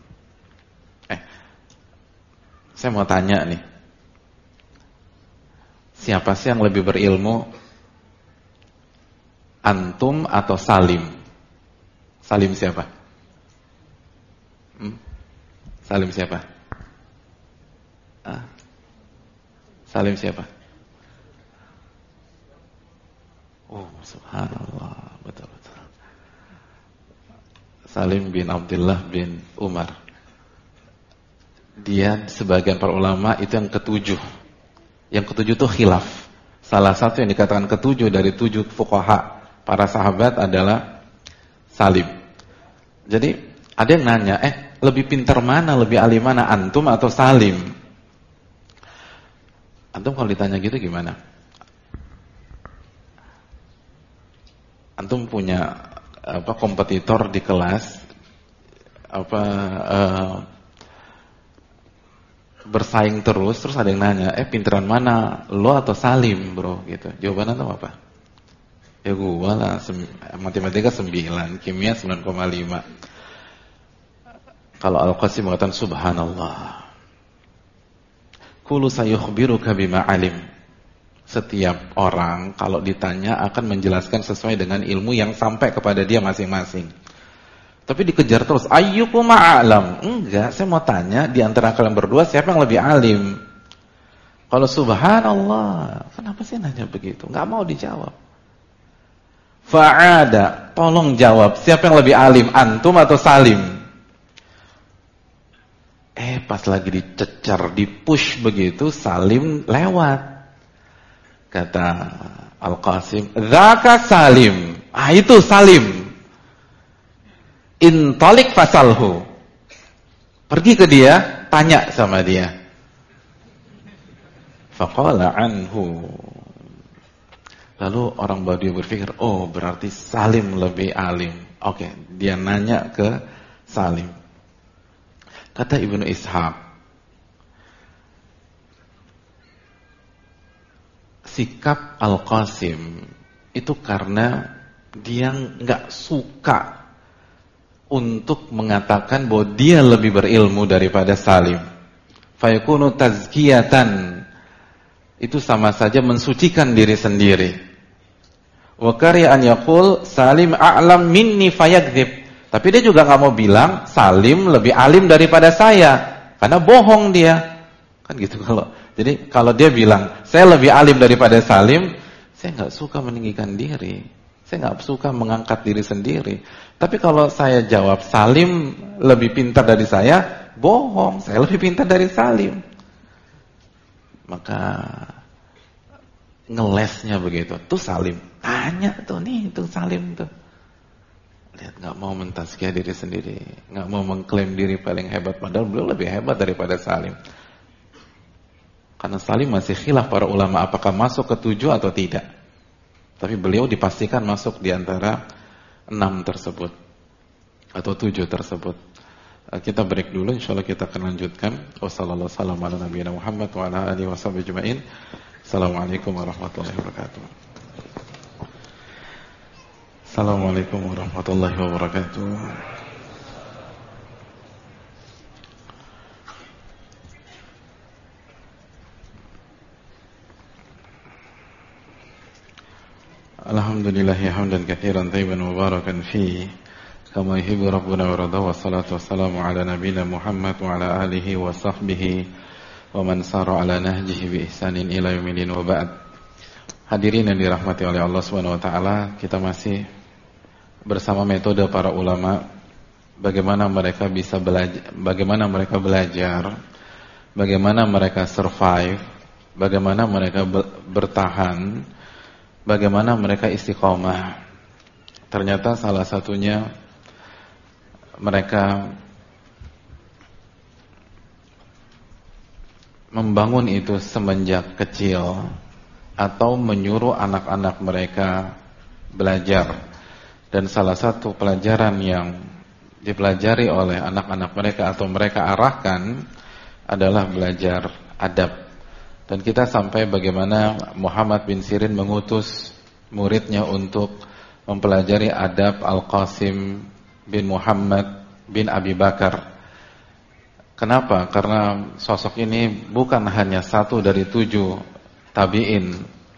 Saya mau tanya nih. Siapa sih yang lebih berilmu? Antum atau Salim? Salim siapa? Salim siapa? Salim siapa? Oh, subhanallah, betul-betul. Salim bin Abdullah bin Umar. Dia sebagian para ulama itu yang ketujuh. Yang ketujuh itu khilaf. Salah satu yang dikatakan ketujuh dari 7 fuqaha para sahabat adalah Salim. Jadi ada yang nanya, lebih pintar mana, lebih alim mana, antum atau Salim? Antum kalau ditanya gitu gimana? Antum punya kompetitor di kelas bersaing terus ada yang nanya, pinteran mana, lo atau Salim, bro, gitu. Jawaban antum apa? Ya gua lah, matematika 9, kimia 9,5. Kalau Al-Qasim mengatakan subhanallah. Kullu sayukhbiruka bima alim. Setiap orang kalau ditanya akan menjelaskan sesuai dengan ilmu yang sampai kepada dia masing-masing. Tapi dikejar terus, ayyukum a'lam. Enggak, saya mau tanya di antara kalian berdua siapa yang lebih alim? Kalau subhanallah, kenapa sih nanya begitu? Enggak mau dijawab. Fa'ada, tolong jawab, siapa yang lebih alim, antum atau Salim? Pas lagi dicecar, dipush begitu, Salim lewat. Kata Al-Qasim, dzaka Salim. Itu Salim. Intalik fasalhu. Pergi ke dia, tanya sama dia. Faqala anhu. Lalu orang Badui berpikir, oh berarti Salim lebih alim. Oke, dia nanya ke Salim. Kata Ibnu Ishaq, sikap Al-Qasim itu karena dia nggak suka untuk mengatakan bahwa dia lebih berilmu daripada Salim. Fayakunu tazkiyatan, itu sama saja mensucikan diri sendiri. Wa kariya an yaqul Salim a'lam minni fayakdzib. Tapi dia juga nggak mau bilang Salim lebih alim daripada saya, karena bohong dia. Kan gitu kalau. Jadi kalau dia bilang saya lebih alim daripada Salim, saya nggak suka meninggikan diri. Saya nggak suka mengangkat diri sendiri. Tapi kalau saya jawab Salim lebih pintar dari saya, bohong. Saya lebih pintar dari Salim. Maka ngelesnya begitu. Tuh Salim, tanya tuh nih, tuh Salim tuh. Lihat, nggak mau mentazkiyah diri sendiri, nggak mau mengklaim diri paling hebat, padahal beliau lebih hebat daripada Salim. Karena Salim masih khilaf para ulama apakah masuk ke 7 atau tidak. Tapi beliau dipastikan masuk di antara 6 tersebut atau 7 tersebut. Kita break dulu, insyaallah kita akan lanjutkan. Wassalamualaikum warahmatullahi wabarakatuh. Assalamualaikum warahmatullahi wabarakatuh. Alhamdulillahi hamdan katsiran tayyiban mubarakan fihi kama yuhibbu rabbuna wa radha, wassalatu wassalamu ala nabiyyina Muhammad wa ala alihi wa sahbihi wa man sara ala nahjihi bi ihsanin ila yaumil wa ba'd. Hadirin yang dirahmati oleh Allah Subhanahu wa taala, kita masih bersama metode para ulama, bagaimana mereka bisa belajar, bagaimana mereka belajar, bagaimana mereka survive, bagaimana mereka bertahan, bagaimana mereka istiqomah. Ternyata salah satunya mereka membangun itu semenjak kecil atau menyuruh anak-anak mereka belajar. Dan salah satu pelajaran yang dipelajari oleh anak-anak mereka atau mereka arahkan adalah belajar adab. Dan kita sampai bagaimana Muhammad bin Sirin mengutus muridnya untuk mempelajari adab Al-Qasim bin Muhammad bin Abi Bakar. Kenapa? Karena sosok ini bukan hanya satu dari 7 tabi'in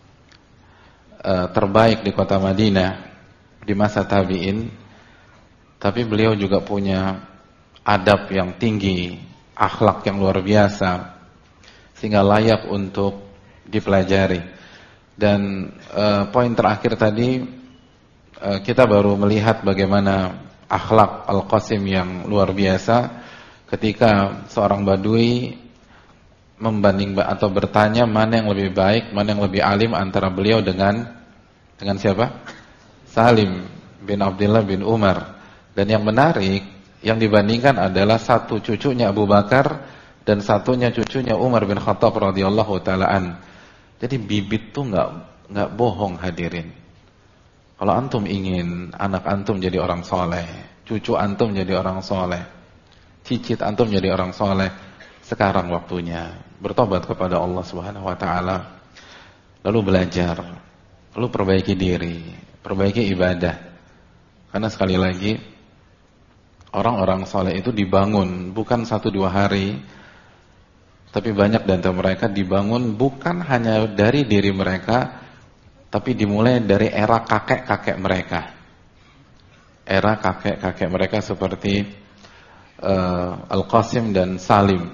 terbaik di kota Madinah di masa tabi'in, tapi beliau juga punya adab yang tinggi, akhlak yang luar biasa, sehingga layak untuk dipelajari. Dan poin terakhir tadi, kita baru melihat bagaimana akhlak Al-Qasim yang luar biasa ketika seorang Badui membanding atau bertanya mana yang lebih baik, mana yang lebih alim antara beliau dengan siapa? Salim bin Abdullah bin Umar. Dan yang menarik, yang dibandingkan adalah satu cucunya Abu Bakar dan satunya cucunya Umar bin Khattab radhiyallahu taala an. Jadi bibit tuh nggak bohong hadirin. Kalau antum ingin anak antum jadi orang soleh, cucu antum jadi orang soleh, cicit antum jadi orang soleh, sekarang waktunya bertobat kepada Allah Subhanahu wa taala. Lalu belajar, lalu perbaiki diri, perbaiki ibadah. Karena sekali lagi orang-orang soleh itu dibangun bukan 1-2 hari, tapi banyak dari mereka dibangun bukan hanya dari diri mereka, tapi dimulai dari era kakek-kakek mereka. Era kakek-kakek mereka seperti Al-Qasim dan Salim,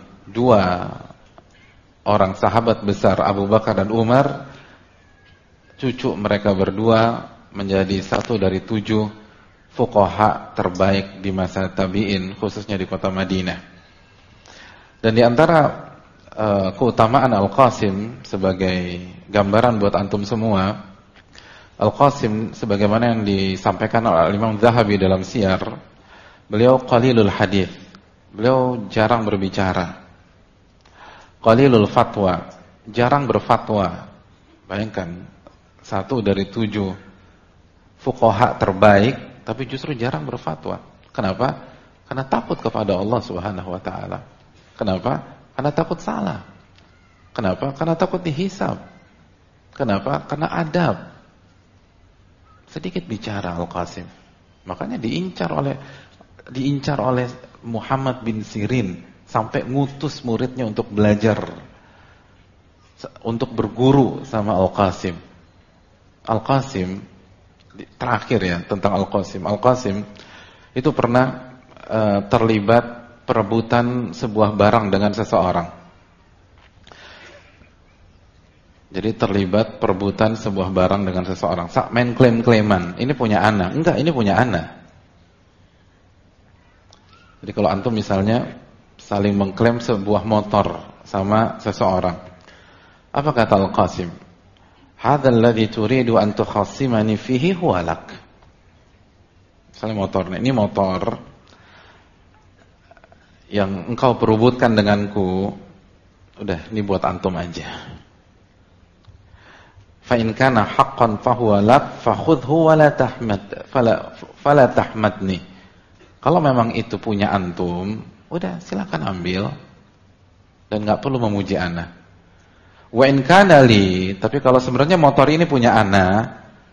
2 orang sahabat besar Abu Bakar dan Umar. Cucu mereka berdua menjadi 1 dari 7 fuqaha terbaik di masa tabi'in, khususnya di kota Madinah. Dan di antara keutamaan Al-Qasim sebagai gambaran buat antum semua, Al-Qasim sebagaimana yang disampaikan oleh Imam Zahabi dalam Siyar, beliau qalilul hadith, beliau jarang berbicara, qalilul fatwa, jarang berfatwa. Bayangkan 1 dari 7 fuqaha terbaik, tapi justru jarang berfatwa. Kenapa? Karena takut kepada Allah Subhanahu wa taala. Kenapa? Karena takut salah. Kenapa? Karena takut dihisab. Kenapa? Karena adab. Sedikit bicara Al-Qasim. Makanya diincar oleh Muhammad bin Sirin sampai ngutus muridnya untuk belajar, untuk berguru sama Al-Qasim. Al-Qasim terakhir ya tentang Al-Qasim. Al-Qasim itu pernah terlibat perebutan sebuah barang dengan seseorang. Jadi terlibat perebutan sebuah barang dengan seseorang. Main klaim-klaiman, ini punya ana. Enggak, ini punya ana. Jadi kalau antum misalnya saling mengklaim sebuah motor sama seseorang, apa kata Al-Qasim? Hadzal ladzi turidu an tukhassimani fihi huwa lak. Misalnya motornya, ini motor yang engkau perebutkan denganku, udah ini buat antum aja. Fa in kana haqqan fa huwa lak fakhudhu wa la tahmad fala tahmadni. Kalau memang itu punya antum, udah silakan ambil dan enggak perlu memuji ana. Wa in kana li, tapi kalau sebenarnya motor ini punya ana,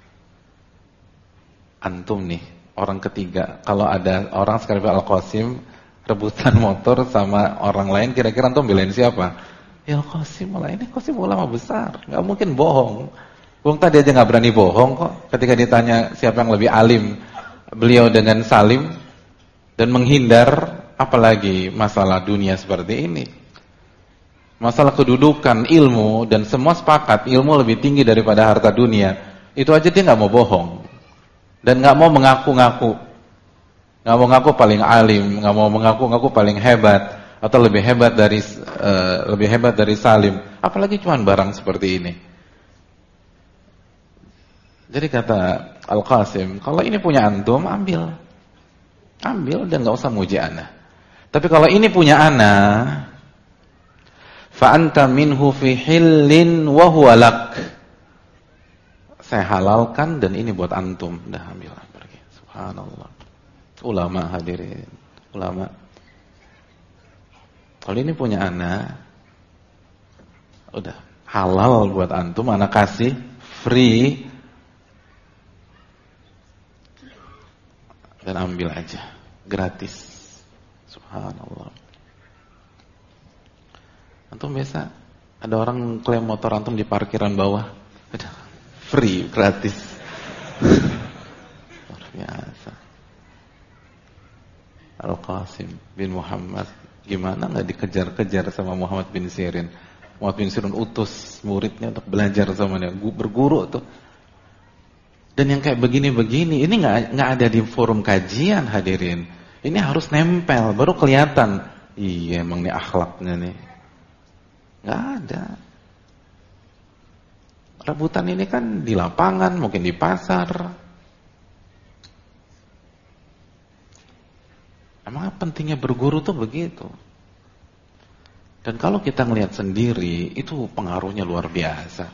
antum nih orang ketiga. Kalau ada orang sekalipun Al-Qasim rebutan motor sama orang lain, kira-kira antum belain siapa? Ya Qasim, malah ini Qasim ulama besar, nggak mungkin bohong. Bung tadi aja nggak berani bohong kok. Ketika ditanya siapa yang lebih alim, beliau dengan Salim, dan menghindar, apalagi masalah dunia seperti ini. Masalah kedudukan ilmu dan semua sepakat ilmu lebih tinggi daripada harta dunia. Itu aja dia nggak mau bohong dan nggak mau mengaku-ngaku. Nggak mau ngaku paling alim, nggak mau mengaku-ngaku paling hebat atau lebih hebat dari Salim, apalagi cuma barang seperti ini. Jadi kata Al-Qasim, kalau ini punya antum, ambil dan nggak usah muji ana. Tapi kalau ini punya ana, fa anta minhu fi hillin wa huwa lak. Saya halalkan dan ini buat antum, dah ambil pergi. Subhanallah. Ulama hadirin, ulama. Kalau ini punya anak, udah halal buat antum, anak kasih free dan ambil aja, gratis. Subhanallah. Antum biasa ada orang klaim motor antum di parkiran bawah, udah free, gratis. Luar biasa. Al-Qasim bin Muhammad, gimana nggak dikejar-kejar sama Muhammad bin Sirin? Muhammad bin Sirin utus muridnya untuk belajar sama dia, berguru tuh. Dan yang kayak begini-begini, ini nggak ada di forum kajian hadirin. Ini harus nempel, baru kelihatan. Iya emang nih akhlaknya nih. Nggak ada. Rebutan ini kan di lapangan, mungkin di pasar. Emang pentingnya berguru tuh begitu. Dan kalau kita ngelihat sendiri, itu pengaruhnya luar biasa.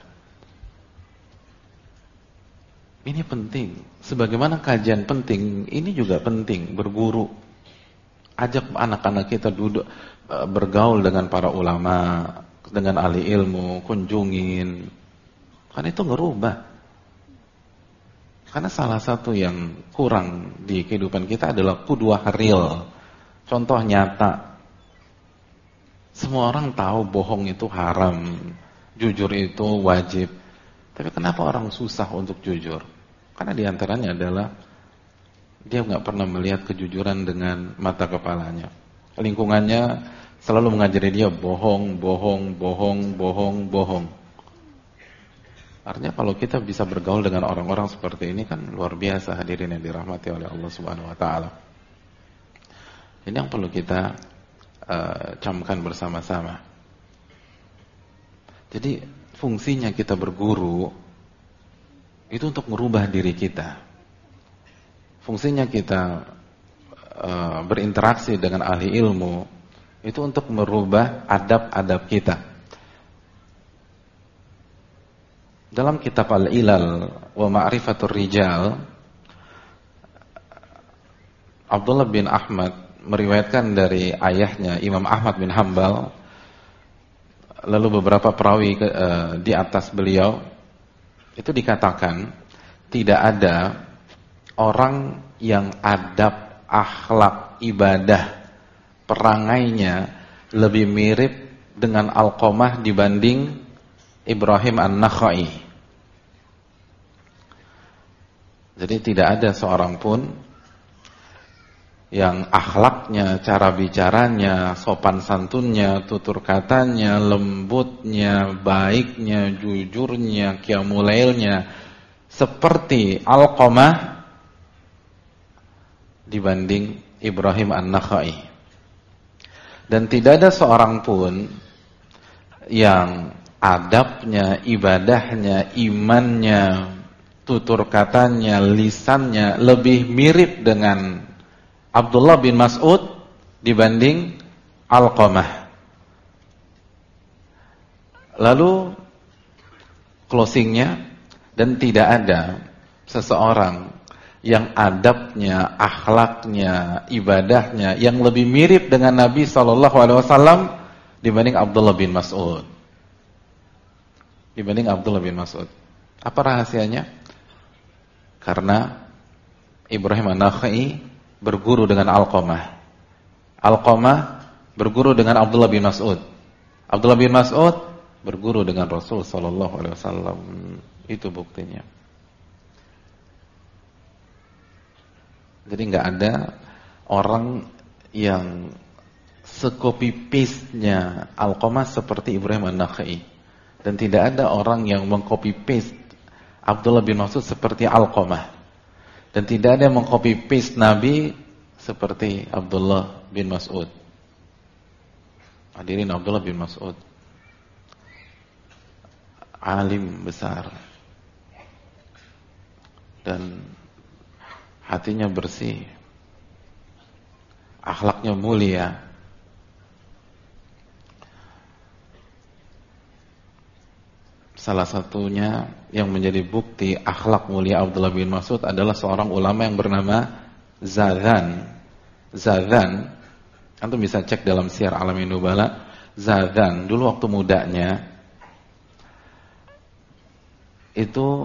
Ini penting. Sebagaimana kajian penting, ini juga penting, berguru. Ajak anak-anak kita duduk, bergaul dengan para ulama, dengan ahli ilmu, kunjungin. Kan itu ngerubah. Karena salah satu yang kurang di kehidupan kita adalah qudwah real. Contoh nyata. Semua orang tahu bohong itu haram, jujur itu wajib. Tapi kenapa orang susah untuk jujur? Karena diantaranya adalah dia nggak pernah melihat kejujuran dengan mata kepalanya. Lingkungannya selalu mengajari dia bohong, bohong, bohong, bohong, bohong. Artinya kalau kita bisa bergaul dengan orang-orang seperti ini kan luar biasa, hadirin yang dirahmati oleh Allah Subhanahu wa taala. Ini yang perlu kita camkan bersama-sama. Jadi fungsinya kita berguru itu untuk merubah diri kita. Fungsinya kita berinteraksi dengan ahli ilmu itu untuk merubah adab-adab kita. Dalam kitab Al-Ilal wa Ma'rifatur Rijal, Abdullah bin Ahmad meriwayatkan dari ayahnya Imam Ahmad bin Hanbal, lalu beberapa perawi di atas beliau, itu dikatakan tidak ada orang yang adab, akhlak, ibadah, perangainya lebih mirip dengan Alqamah dibanding Ibrahim An-Nakhai. Jadi tidak ada seorang pun yang akhlaknya, cara bicaranya, sopan santunnya, tutur katanya, lembutnya, baiknya, jujurnya, qiyamul lailnya seperti Alqamah dibanding Ibrahim An-Nakhai. Dan tidak ada seorang pun yang adabnya, ibadahnya, imannya, tutur katanya, lisannya lebih mirip dengan Abdullah bin Mas'ud dibanding Alqamah. Lalu closingnya, dan tidak ada seseorang yang adabnya, akhlaknya, ibadahnya yang lebih mirip dengan Nabi SAW dibanding Abdullah bin Mas'ud. Dibanding Abdullah bin Mas'ud. Apa rahasianya? Karena Ibrahim An-Nakhai berguru dengan Alqamah. Alqamah berguru dengan Abdullah bin Mas'ud. Abdullah bin Mas'ud berguru dengan Rasul sallallahu alaihi wasallam. Itu buktinya. Jadi enggak ada orang yang se-copy paste-nya Alqamah seperti Ibrahim An-Nakhai, dan tidak ada orang yang meng-copy paste Abdullah bin Mas'ud seperti Alqamah. Dan tidak ada yang meng-copy paste Nabi seperti Abdullah bin Mas'ud. Hadirin, Abdullah bin Mas'ud alim besar dan hatinya bersih, akhlaknya mulia. Salah satunya yang menjadi bukti akhlak mulia Abdullah bin Mas'ud adalah seorang ulama yang bernama Zazan. Zazan, antum bisa cek dalam Syiar Alamin Nubala. Zazan dulu waktu mudanya itu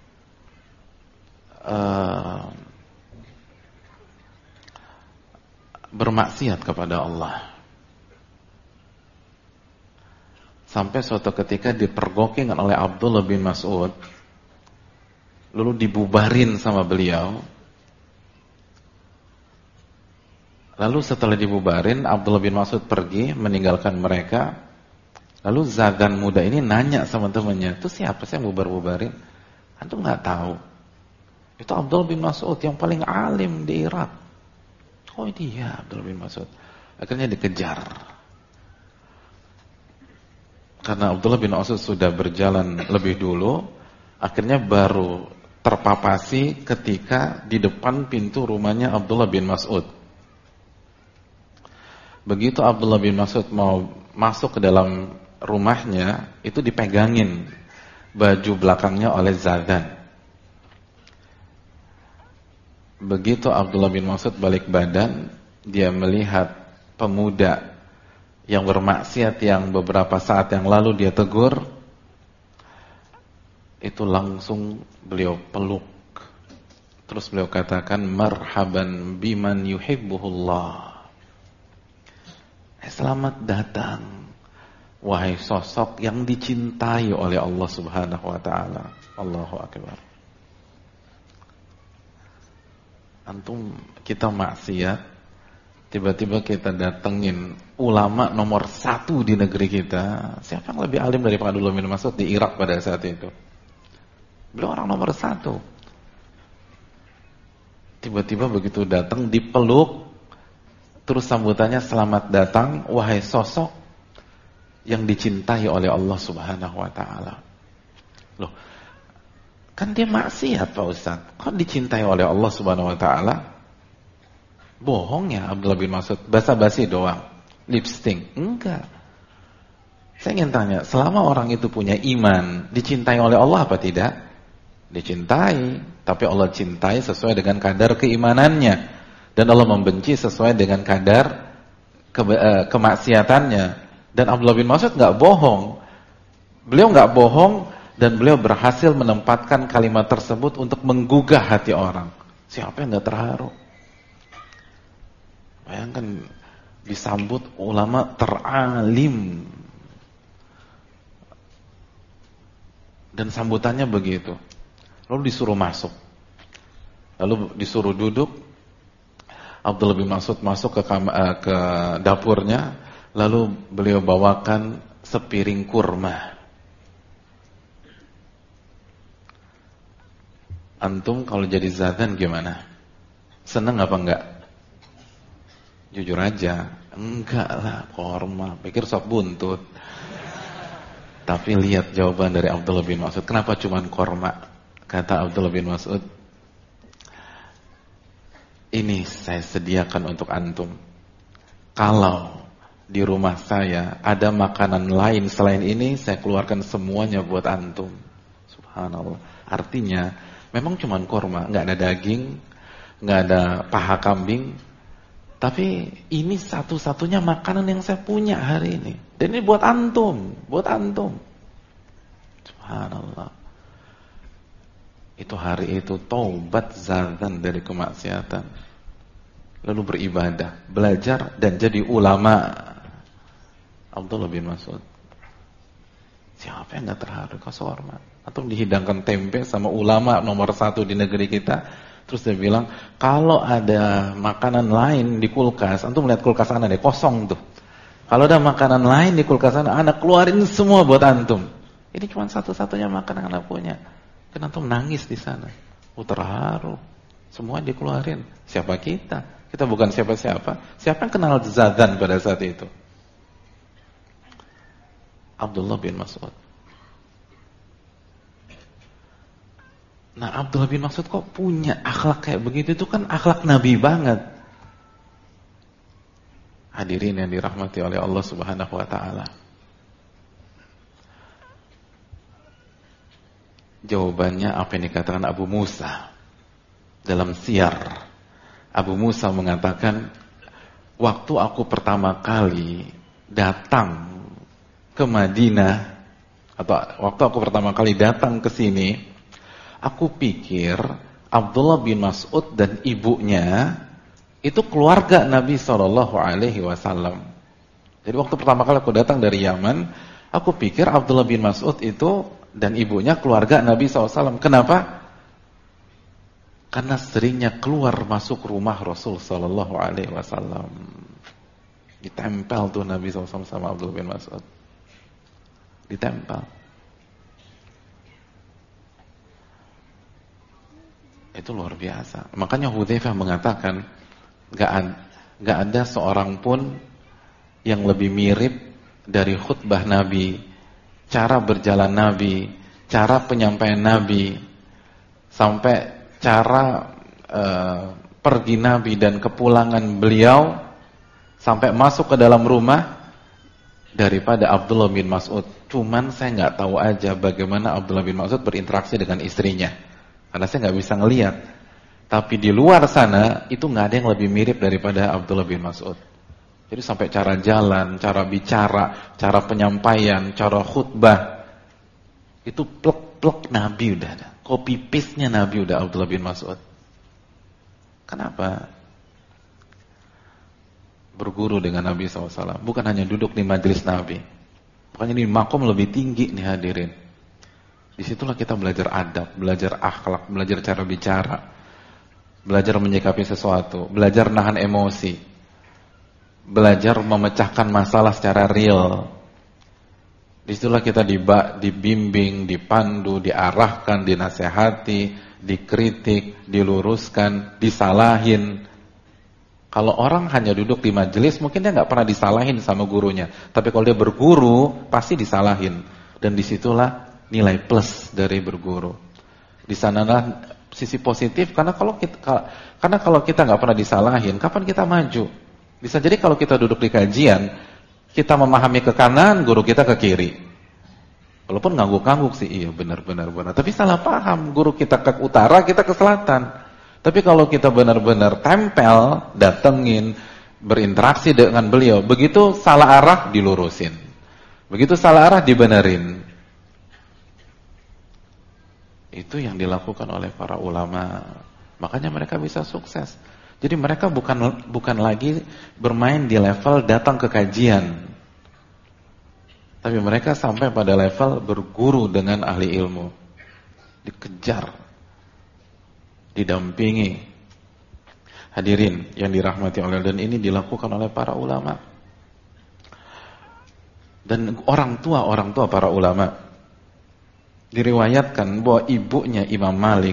bermaksiat kepada Allah. Sampai suatu ketika dipergoking oleh Abdullah bin Mas'ud, lalu dibubarin sama beliau. Lalu setelah dibubarin, Abdullah bin Mas'ud pergi meninggalkan mereka. Lalu Zadan muda ini nanya sama temannya, itu siapa sih yang bubar-bubarin? Antum nggak tahu. Itu Abdullah bin Mas'ud yang paling alim di Irak. Oh dia Abdullah bin Mas'ud. Akhirnya dikejar. Karena Abdullah bin Mas'ud sudah berjalan lebih dulu, akhirnya baru terpapasi ketika di depan pintu rumahnya Abdullah bin Mas'ud. Begitu Abdullah bin Mas'ud mau masuk ke dalam rumahnya itu dipegangin baju belakangnya oleh Zadzan. Begitu Abdullah bin Mas'ud balik badan, dia melihat pemuda yang bermaksiat yang beberapa saat yang lalu dia tegur, itu langsung beliau peluk. Terus beliau katakan, marhaban biman yuhibbuhullah. Selamat datang wahai sosok yang dicintai oleh Allah Subhanahu wa taala. Allahu akbar. Antum kita maksiat, tiba-tiba kita datengin ulama nomor 1 di negeri kita. Siapa yang lebih alim daripada Abdullah bin Mas'ud di Irak pada saat itu? Beliau orang nomor 1. Tiba-tiba begitu datang dipeluk, terus sambutannya, selamat datang wahai sosok yang dicintai oleh Allah Subhanahu wa taala. Loh, kan dia maksiat Pak Ustaz, kok dicintai oleh Allah Subhanahu wa taala? Bohong ya Abdullah bin Mas'ud, basa-basi doang, lipstick. Enggak. Saya ingin tanya, selama orang itu punya iman, dicintai oleh Allah apa tidak? Dicintai, tapi Allah cintai sesuai dengan kadar keimanannya, dan Allah membenci sesuai dengan kadar kemaksiatannya. Dan Abdullah bin Mas'ud enggak bohong. Beliau enggak bohong dan beliau berhasil menempatkan kalimat tersebut untuk menggugah hati orang. Siapa yang enggak terharu? Bayangkan disambut ulama teralim. Dan sambutannya begitu. Lalu disuruh masuk. Lalu disuruh duduk. Abdullah bin Mas'ud masuk ke dapurnya. Lalu beliau bawakan sepiring kurma. Antum kalau jadi Zadzan gimana? Seneng apa enggak? Jujur aja, enggak lah, kurma. Pikir sop buntut. Tapi lihat jawaban dari Abdullah bin Mas'ud. Kenapa cuman kurma? Kata Abdullah bin Mas'ud, ini saya sediakan untuk antum. Kalau di rumah saya ada makanan lain selain ini, saya keluarkan semuanya buat antum. Subhanallah. Artinya memang cuman kurma, nggak ada daging, nggak ada paha kambing, tapi ini satu-satunya makanan yang saya punya hari ini. Dan ini buat antum, buat antum. Subhanallah. Itu hari itu taubat Zadzan dari kemaksiatan. Lalu beribadah, belajar dan jadi ulama. Abdullah bin Mas'ud. Siapa yang enggak terharu? Kau hormat. Atau dihidangkan tempe sama ulama nomor 1 di negeri kita. Terus dia bilang, kalau ada makanan lain di kulkas, antum lihat kulkas anak deh, kosong tuh. Kalau ada makanan lain di kulkas anak keluarin semua buat antum. Ini cuma satu-satunya makanan yang anak punya. Kan antum nangis di sana. Terharu. Semua dikeluarin. Siapa kita? Kita bukan siapa-siapa. Siapa yang kenal Zadzan pada saat itu? Abdullah bin Mas'ud. Nah, Abdullah bin Mas'ud kok punya akhlak kayak begitu? Itu kan akhlak Nabi banget. Hadirin yang dirahmati oleh Allah Subhanahu wa taala. Jawabannya apa yang dikatakan Abu Musa dalam Siyar. Abu Musa mengatakan, waktu aku pertama kali datang ke Madinah, atau waktu aku pertama kali datang ke sini, aku pikir Abdullah bin Mas'ud dan ibunya itu keluarga Nabi SAW. Jadi waktu pertama kali aku datang dari Yaman, aku pikir Abdullah bin Mas'ud itu dan ibunya keluarga Nabi SAW. Kenapa? Karena seringnya keluar masuk rumah Rasul SAW. Ditempel tuh Nabi SAW sama Abdullah bin Mas'ud. Ditempel. Itu luar biasa. Makanya Hudzaifah mengatakan, gak ada seorang pun yang lebih mirip dari khutbah Nabi, cara berjalan Nabi, cara penyampaian Nabi, sampai cara pergi Nabi dan kepulangan beliau, sampai masuk ke dalam rumah, daripada Abdullah bin Mas'ud. Cuman saya nggak tahu aja bagaimana Abdullah bin Mas'ud berinteraksi dengan istrinya, karena saya nggak bisa ngelihat. Tapi di luar sana itu nggak ada yang lebih mirip daripada Abdullah bin Mas'ud. Jadi sampai cara jalan, cara bicara, cara penyampaian, cara khutbah itu plek-plek Nabi udah ada. Copy paste-nya Nabi udah Abdullah bin Mas'ud. Kenapa? Berguru dengan Nabi SAW. Bukan hanya duduk di majelis Nabi. Makanya ini makom lebih tinggi nih hadirin. Disitulah kita belajar adab, belajar akhlak, belajar cara bicara, belajar menyikapi sesuatu, belajar nahan emosi, belajar memecahkan masalah secara real. Disitulah kita dibimbing, dipandu, diarahkan, dinasehati, dikritik, diluruskan, disalahin. Kalau orang hanya duduk di majelis, mungkin dia nggak pernah disalahin sama gurunya. Tapi kalau dia berguru, pasti disalahin. Dan disitulah nilai plus dari berguru. Di sanalah sisi positif, karena kalau kita nggak pernah disalahin, kapan kita maju? Bisa jadi kalau kita duduk di kajian, kita memahami ke kanan, guru kita ke kiri. Walaupun ngangguk-ngangguk sih, iya benar-benar. Tapi salah paham, guru kita ke utara, kita ke selatan. Tapi kalau kita benar-benar tempel, datengin, berinteraksi dengan beliau, begitu salah arah dilurusin. Begitu salah arah dibenerin. Itu yang dilakukan oleh para ulama. Makanya mereka bisa sukses. Jadi mereka bukan lagi bermain di level datang ke kajian. Tapi mereka sampai pada level berguru dengan ahli ilmu. Dikejar. Didampingi. Hadirin yang dirahmati oleh, dan ini dilakukan oleh para ulama. Dan orang tua para ulama. Diriwayatkan bahwa ibunya Imam Malik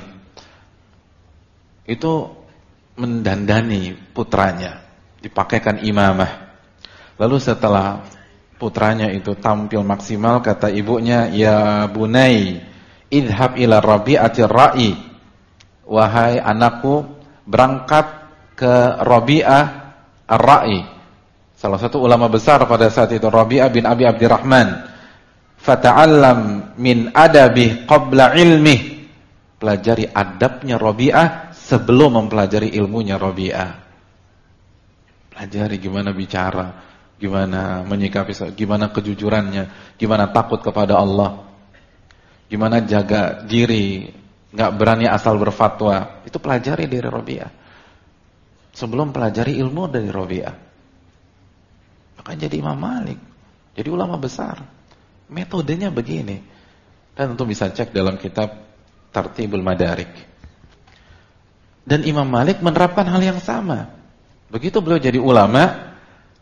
itu mendandani putranya, dipakaikan imamah. Lalu setelah putranya itu tampil maksimal, kata ibunya, ya bunai, idhab ila Rabi'atir ra'i. Wahai anakku, berangkat ke Rabi'ah ar-ra'i. Salah satu ulama besar pada saat itu, Rabi'ah bin Abi Abdirrahman. Fata'allam min adabih qabla ilmih. Pelajari adabnya Rabi'ah sebelum mempelajari ilmunya Rabi'ah. Pelajari gimana bicara, gimana menyikapi, gimana kejujurannya, gimana takut kepada Allah, gimana jaga diri, nggak berani asal berfatwa. Itu pelajari dari Rabi'ah sebelum pelajari ilmu dari Rabi'ah. Maka jadi Imam Malik, jadi ulama besar. Metodenya begini. Dan tentu bisa cek dalam kitab Tartibul Madarik. Dan Imam Malik menerapkan hal yang sama. Begitu beliau jadi ulama,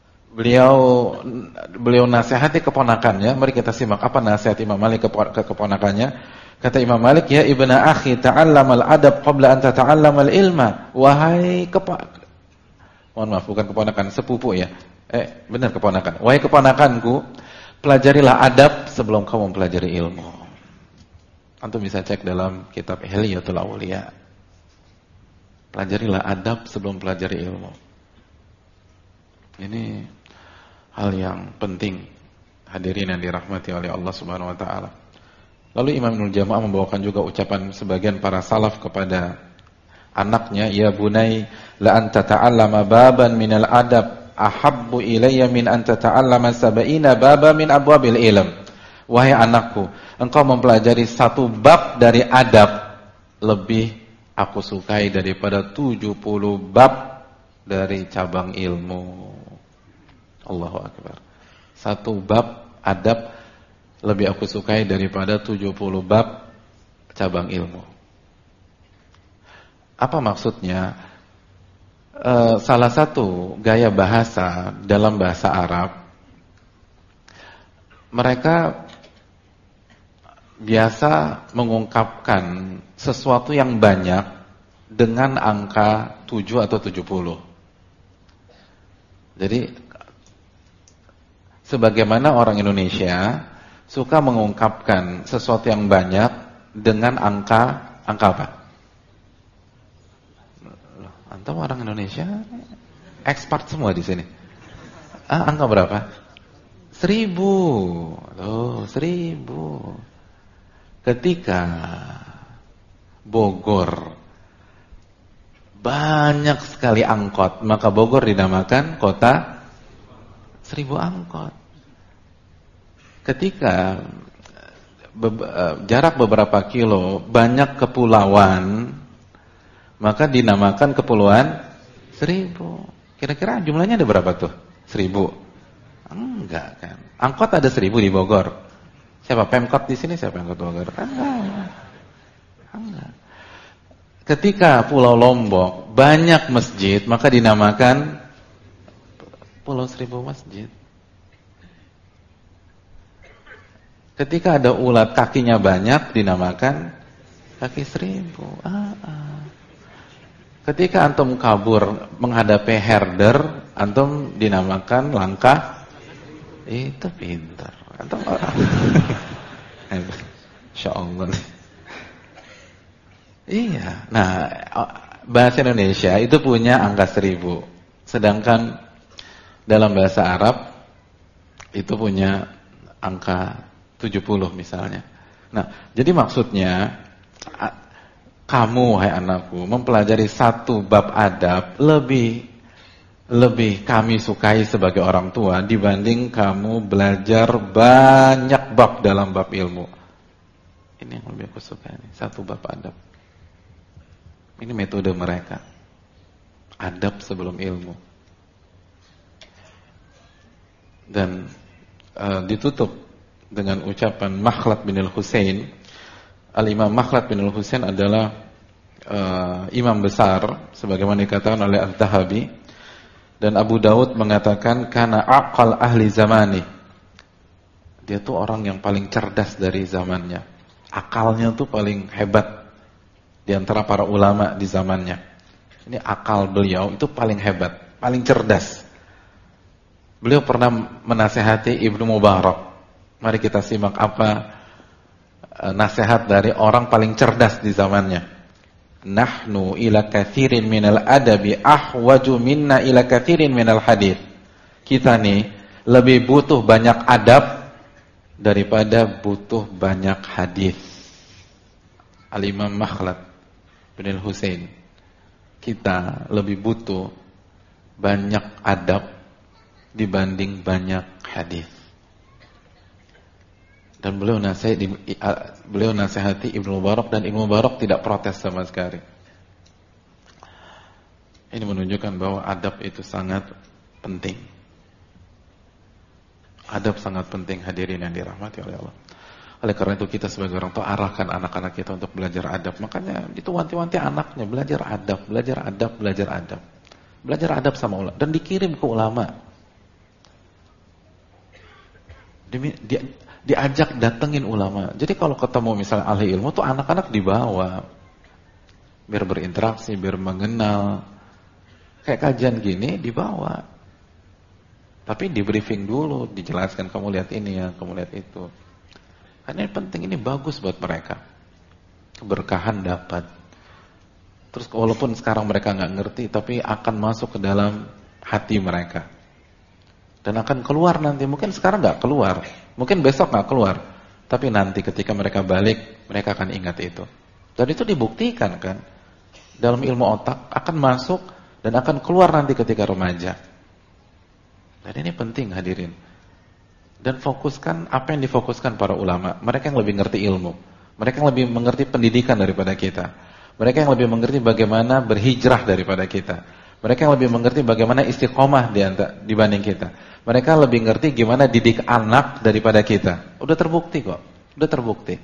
beliau nasihati keponakannya. Mari kita simak apa nasihat Imam Malik ke keponakannya. Kata Imam Malik, ya ibna akhi, ta'allamal adab qabla an tata'allamal ilma. Wahai mohon maaf, bukan keponakan, sepupu ya. Benar keponakan. Wahai keponakanku, pelajarilah adab sebelum kamu mempelajari ilmu. Antum bisa cek dalam kitab Hilyatul Awliya. Pelajarilah adab sebelum pelajari ilmu. Ini hal yang penting, hadirin yang dirahmati oleh Allah Subhanahu wa taala. Lalu Imam Ibnu Jamaah membawakan juga ucapan sebagian para salaf kepada anaknya, ya bunai, la anta ta'allama baban minal adab ahabbu ilayya min an tata'allama sab'ina baba min abwabil ilm. Wahai anakku, engkau mempelajari satu bab dari adab lebih aku sukai daripada 70 bab dari cabang ilmu. Allahu akbar. Satu bab adab lebih aku sukai daripada 70 bab cabang ilmu. Apa maksudnya? Salah satu gaya bahasa dalam bahasa Arab, mereka biasa mengungkapkan sesuatu yang banyak dengan angka 7 atau 70. Jadi sebagaimana orang Indonesia suka mengungkapkan sesuatu yang banyak dengan angka apa? Antum orang Indonesia expert semua di sini. Angka berapa? 1.000. Loh, 1.000. Ketika Bogor banyak sekali angkot, maka Bogor dinamakan kota 1.000 angkot. Ketika jarak beberapa kilo, banyak kepulauan, maka dinamakan kepulauan 1.000. Kira-kira jumlahnya ada berapa tuh? 1.000? Enggak kan. Angkot ada 1.000 di Bogor. Siapa Pemkot di sini? Siapa Pemkot Bogor? Enggak. Ketika Pulau Lombok banyak masjid, maka dinamakan Pulau 1.000 masjid. Ketika ada ulat kakinya banyak, dinamakan kaki 1.000. Ketika antum kabur menghadapi herder, antum dinamakan langkah. Itu pintar. Antum insyaallah. Iya. Nah, bahasa Indonesia itu punya angka 1.000. Sedangkan dalam bahasa Arab itu punya angka 70 misalnya. Nah, jadi maksudnya kamu, hai anakku, mempelajari satu bab adab lebih kami sukai sebagai orang tua dibanding kamu belajar banyak bab dalam bab ilmu. Ini yang lebih aku suka ini, satu bab adab. Ini metode mereka. Adab sebelum ilmu. Dan ditutup dengan ucapan Makhlad bin al-Husain. Al-Imam Makhlad bin al-Husain adalah imam besar sebagaimana dikatakan oleh Al-Dhahabi, dan Abu Daud mengatakan kana aqal ahli zamani. Dia tuh orang yang paling cerdas dari zamannya. Akalnya tuh paling hebat di antara para ulama di zamannya. Ini akal beliau itu paling hebat, paling cerdas. Beliau pernah menasehati Ibnu Mubarak. Mari kita simak apa nasihat dari orang paling cerdas di zamannya. Nahnu ila kathirin minal adabi ahwaju minna ila kathirin minal hadith. Kita nih lebih butuh banyak adab daripada butuh banyak hadis. Al-Imam Makhlad bin al-Husain. Kita lebih butuh banyak adab dibanding banyak hadis. Dan beliau nasihati Ibnu Mubarak, dan Ibnu Mubarak tidak protes sama sekali. Ini menunjukkan bahwa adab itu sangat penting. Adab sangat penting, hadirin yang dirahmati oleh Allah. Oleh karena itu kita sebagai orang tua arahkan anak-anak kita untuk belajar adab. Makanya itu wanti-wanti anaknya belajar adab, belajar adab, belajar adab. Belajar adab sama ulama dan dikirim ke ulama. Diajak datengin ulama. Jadi kalau ketemu misalnya ahli ilmu tuh anak-anak dibawa biar berinteraksi, biar mengenal. Kayak kajian gini dibawa. Tapi di briefing dulu, dijelaskan kamu lihat ini ya, kamu lihat itu. Karena ini penting, ini bagus buat mereka. Keberkahan dapat. Terus walaupun sekarang mereka nggak ngerti, tapi akan masuk ke dalam hati mereka. Dan akan keluar nanti, mungkin sekarang nggak keluar, mungkin besok nggak keluar, tapi nanti ketika mereka balik, mereka akan ingat itu. Dan itu dibuktikan kan, dalam ilmu otak akan masuk dan akan keluar nanti ketika remaja. Dan ini penting hadirin. Dan fokuskan apa yang difokuskan para ulama, mereka yang lebih ngerti ilmu, mereka yang lebih mengerti pendidikan daripada kita, mereka yang lebih mengerti bagaimana berhijrah daripada kita, mereka yang lebih mengerti bagaimana istiqomah dibanding kita. Mereka lebih ngerti gimana didik anak daripada kita. Udah terbukti kok. Udah terbukti.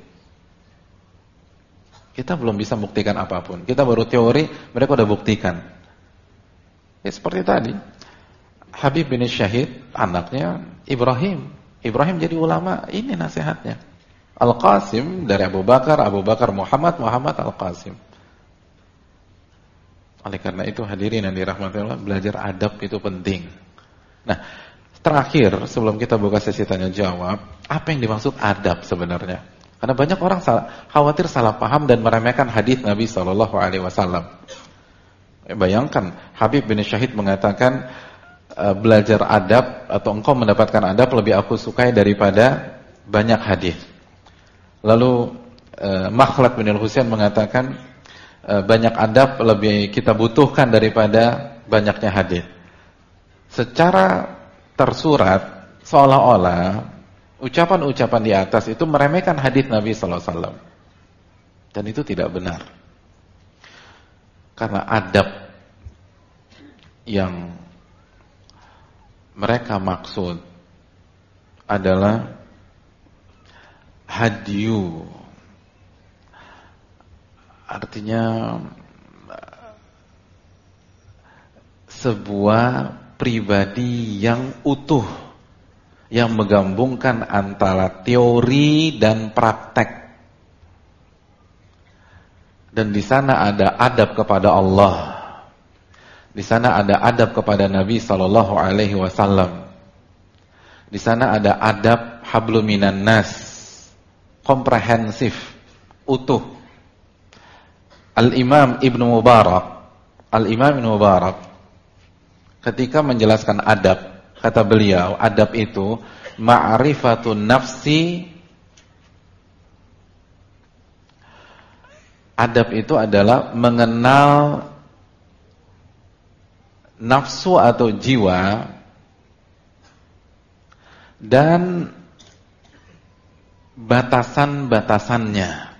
Kita belum bisa buktikan apapun. Kita baru teori, mereka udah buktikan. Ya seperti tadi. Habib bin Syahid, anaknya Ibrahim. Ibrahim jadi ulama, ini nasihatnya. Al-Qasim dari Abu Bakar Muhammad Al-Qasim. Oleh karena itu hadirin yang dirahmati Allah, belajar adab itu penting. Nah, terakhir sebelum kita buka sesi tanya jawab, apa yang dimaksud adab sebenarnya? Karena banyak orang khawatir salah paham dan meremehkan hadis Nabi SAW. Bayangkan Habib bin Syahid mengatakan, belajar adab atau engkau mendapatkan adab lebih aku sukai daripada banyak hadis. Lalu Makhlad bin Al-Husain mengatakan banyak adab lebih kita butuhkan daripada banyaknya hadis. Secara tersurat seolah-olah ucapan-ucapan di atas itu meremehkan hadis Nabi sallallahu alaihi wasallam. Dan itu tidak benar. Karena adab yang mereka maksud adalah hadyu, artinya sebuah pribadi yang utuh, yang menggabungkan antara teori dan praktek. Dan di sana ada adab kepada Allah, di sana ada adab kepada Nabi sallallahu alaihi wasallam, di sana ada adab hablum minan nas, komprehensif, utuh. Al-Imam Ibnu Mubarak ketika menjelaskan adab, kata beliau, adab itu ma'rifatun nafsi. Adab itu adalah mengenal nafsu atau jiwa dan batasan-batasannya.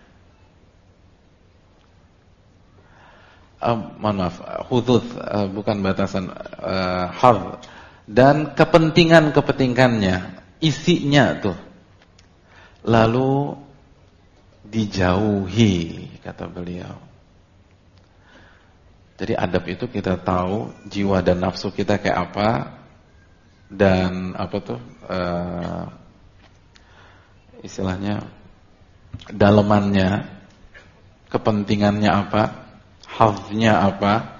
Hudud, bukan batasan, had, dan kepentingan-kepentingannya, isinya tuh. Lalu dijauhi, kata beliau. Jadi adab itu kita tahu jiwa dan nafsu kita kayak apa, dan apa tuh istilahnya dalemannya, kepentingannya apa, hafnya apa,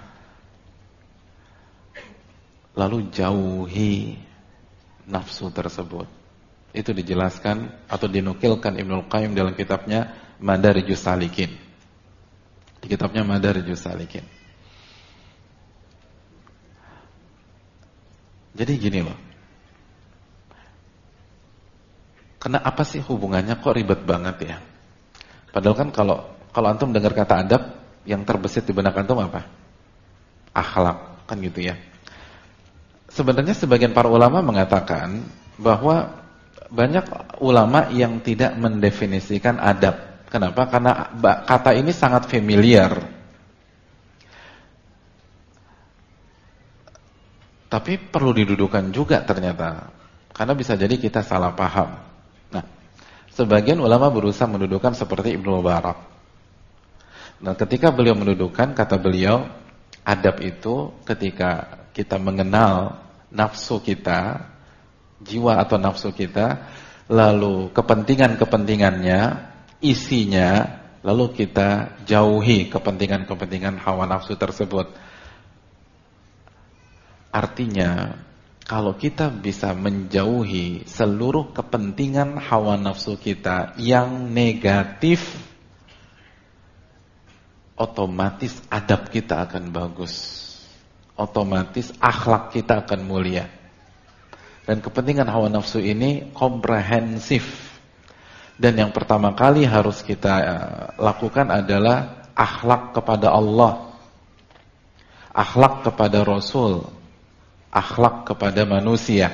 lalu jauhi nafsu tersebut. Itu dijelaskan atau dinukilkan Ibnul Qayyim dalam kitabnya Madarijus Salikin. Di kitabnya Madarijus Salikin. Jadi gini loh. Kenapa sih hubungannya kok ribet banget ya? Padahal kan kalau antum dengar kata adab, yang terbesit di benak antum apa? Akhlak, kan gitu ya. Sebenarnya sebagian para ulama mengatakan bahwa banyak ulama yang tidak mendefinisikan adab. Kenapa? Karena kata ini sangat familiar. Tapi perlu didudukan juga ternyata. Karena bisa jadi kita salah paham. Nah, sebagian ulama berusaha mendudukan seperti Ibnu Mubarak. Nah, ketika beliau mendudukan, kata beliau, adab itu ketika kita mengenal nafsu kita, jiwa atau nafsu kita, lalu kepentingan-kepentingannya, isinya, lalu kita jauhi kepentingan-kepentingan hawa nafsu tersebut. Artinya, kalau kita bisa menjauhi seluruh kepentingan hawa nafsu kita yang negatif, otomatis adab kita akan bagus. Otomatis akhlak kita akan mulia. Dan kepentingan hawa nafsu ini komprehensif. Dan yang pertama kali harus kita lakukan adalah akhlak kepada Allah, akhlak kepada Rasul, akhlak kepada manusia.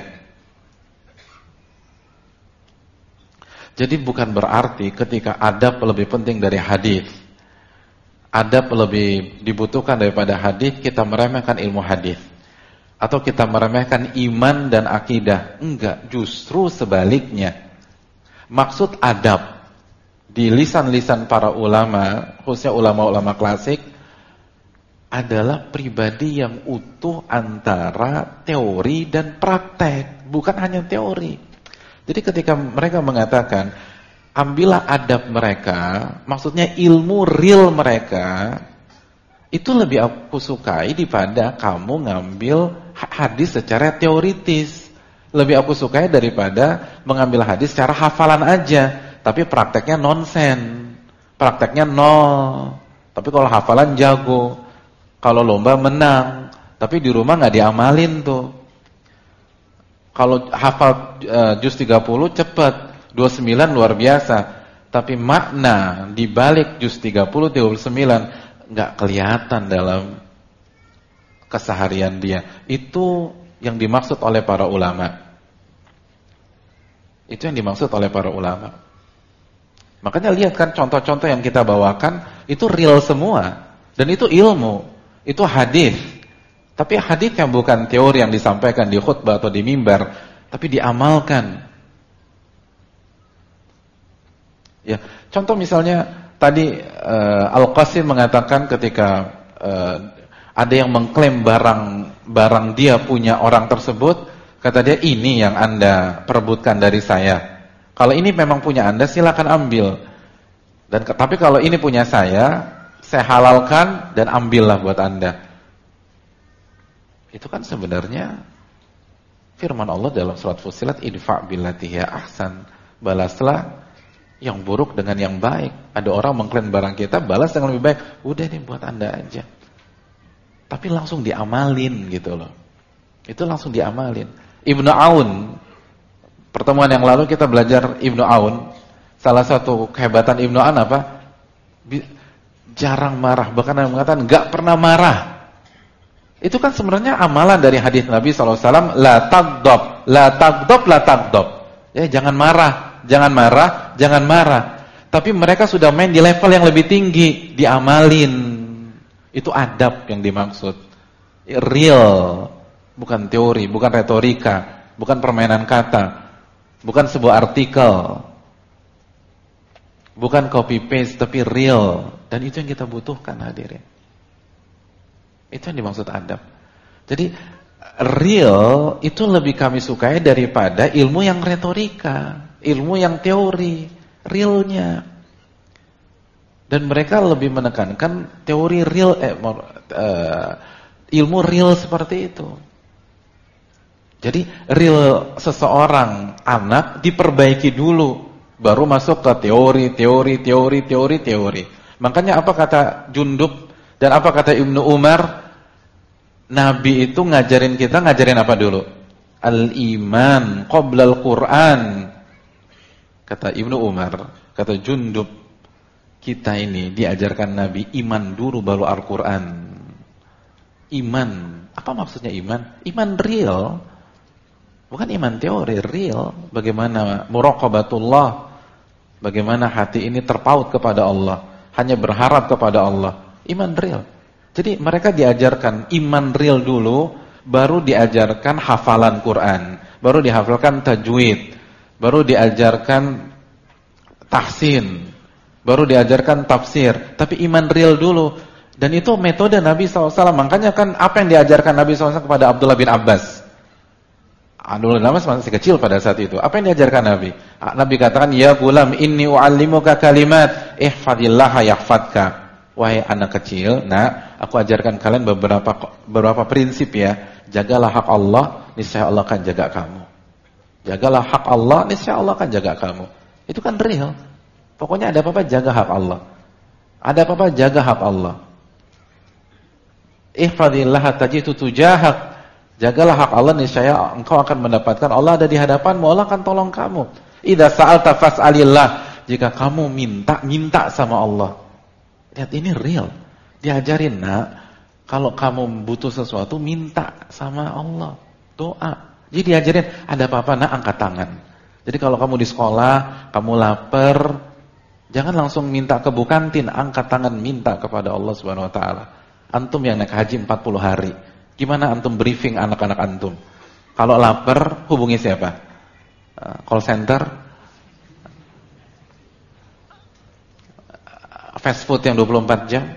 Jadi bukan berarti ketika adab lebih penting dari hadis, adab lebih dibutuhkan daripada hadis, kita meremehkan ilmu hadis. Atau kita meremehkan iman dan akidah. Enggak, justru sebaliknya. Maksud adab di lisan-lisan para ulama, khususnya ulama-ulama klasik, adalah pribadi yang utuh antara teori dan praktek, bukan hanya teori. Jadi ketika mereka mengatakan ambillah adab mereka, maksudnya ilmu real mereka, itu lebih aku sukai daripada kamu ngambil hadis secara teoritis. Lebih aku sukai daripada mengambil hadis secara hafalan aja, tapi prakteknya nonsen, prakteknya nol. Tapi kalau hafalan jago, kalau lomba menang, tapi di rumah nggak diamalin tuh. Kalau hafal juz 30 cepat, 29 luar biasa. Tapi makna di balik juz 30, 29 nggak kelihatan dalam keseharian dia. Itu yang dimaksud oleh para ulama. Itu yang dimaksud oleh para ulama. Makanya lihat kan contoh-contoh yang kita bawakan itu real semua, dan itu ilmu, itu hadis. Tapi hadis yang bukan teori yang disampaikan di khutbah atau di mimbar, tapi diamalkan. Ya, contoh misalnya tadi Al-Qasim mengatakan ketika ada yang mengklaim barang dia punya orang tersebut, kata dia, ini yang Anda perebutkan dari saya. Kalau ini memang punya Anda, silakan ambil. Tapi kalau ini punya saya halalkan dan ambillah buat Anda. Itu kan sebenarnya firman Allah dalam surat Fussilat, idfa' billati hiya ahsan. Balaslah yang buruk dengan yang baik. Ada orang mengklaim barang kita, balas dengan lebih baik. Udah nih buat Anda aja. Tapi langsung diamalin gitu loh. Itu langsung diamalin. Ibnu Aun, pertemuan yang lalu kita belajar Ibnu Aun. Salah satu kehebatan Ibnu Aun apa? Jarang marah, bahkan yang mengatakan enggak pernah marah. Itu kan sebenarnya amalan dari hadis Nabi SAW, la taghdab, la taghdab, la taghdab. Ya, jangan marah, jangan marah, jangan marah. Tapi mereka sudah main di level yang lebih tinggi, diamalin. Itu adab yang dimaksud. Real, bukan teori, bukan retorika, bukan permainan kata, bukan sebuah artikel, bukan copy paste, tapi real. Dan itu yang kita butuhkan, hadirin. Itu yang dimaksud adab. Jadi real itu lebih kami sukai daripada ilmu yang retorika, ilmu yang teori, realnya. Dan mereka lebih menekankan teori real, ilmu real seperti itu. Jadi real seseorang anak diperbaiki dulu, baru masuk ke teori. Makanya apa kata Jundub dan apa kata Ibnu Umar? Nabi itu ngajarin kita, ngajarin apa dulu? Al-iman qabla al-Quran. Kata Ibnu Umar, kata Jundub, kita ini diajarkan Nabi iman dulu baru Al-Quran. Iman, apa maksudnya iman? Iman real, bukan iman teori, real. Bagaimana muraqabatullah, bagaimana hati ini terpaut kepada Allah, hanya berharap kepada Allah. Iman real. Jadi mereka diajarkan iman real dulu, baru diajarkan hafalan Quran, baru dihafalkan tajwid, baru diajarkan tahsin, baru diajarkan tafsir. Tapi iman real dulu. Dan itu metode Nabi SAW. Makanya kan apa yang diajarkan Nabi SAW kepada Abdullah bin Abbas? Abdullah bin Abbas masih kecil pada saat itu. Apa yang diajarkan Nabi? Nabi katakan, ya gulam inni u'allimuka kalimat ihfadillaha yahfadka. Wahai anak kecil, nah aku ajarkan kalian beberapa prinsip ya. Jagalah hak Allah, niscaya Allah akan jaga kamu. Jagalah hak Allah, niscaya Allah akan jaga kamu. Itu kan real. Pokoknya ada apa-apa jaga hak Allah. Ada apa-apa jaga hak Allah. Ihfadillaha tajidu tujahak. Jagalah hak Allah, niscaya engkau akan mendapatkan Allah ada di hadapanmu, Allah akan tolong kamu. Idza sa'alta fas'alillah. Jika kamu minta sama Allah. Lihat, ini real. Diajarin, nak, kalau kamu butuh sesuatu minta sama Allah. Doa. Jadi diajarin, ada apa-apa nak angkat tangan. Jadi kalau kamu di sekolah, kamu lapar, jangan langsung minta ke bu kantin, angkat tangan minta kepada Allah Subhanahu wa taala. Antum yang naik haji 40 hari. Gimana antum briefing anak-anak antum? Kalau lapar, hubungi siapa? Call center? Fast food yang 24 jam?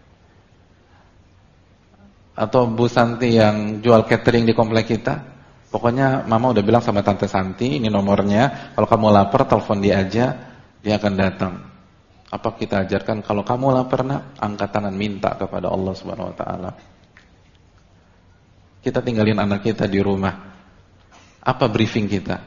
Atau Bu Santi yang jual catering di komplek kita? Pokoknya mama udah bilang sama Tante Santi, ini nomornya. Kalau kamu lapar, telepon dia aja, dia akan datang. Apa kita ajarkan, kalau kamu lapar nak, angkat tangan minta kepada Allah Subhanahu wa taala. Kita tinggalin anak kita di rumah. Apa briefing kita?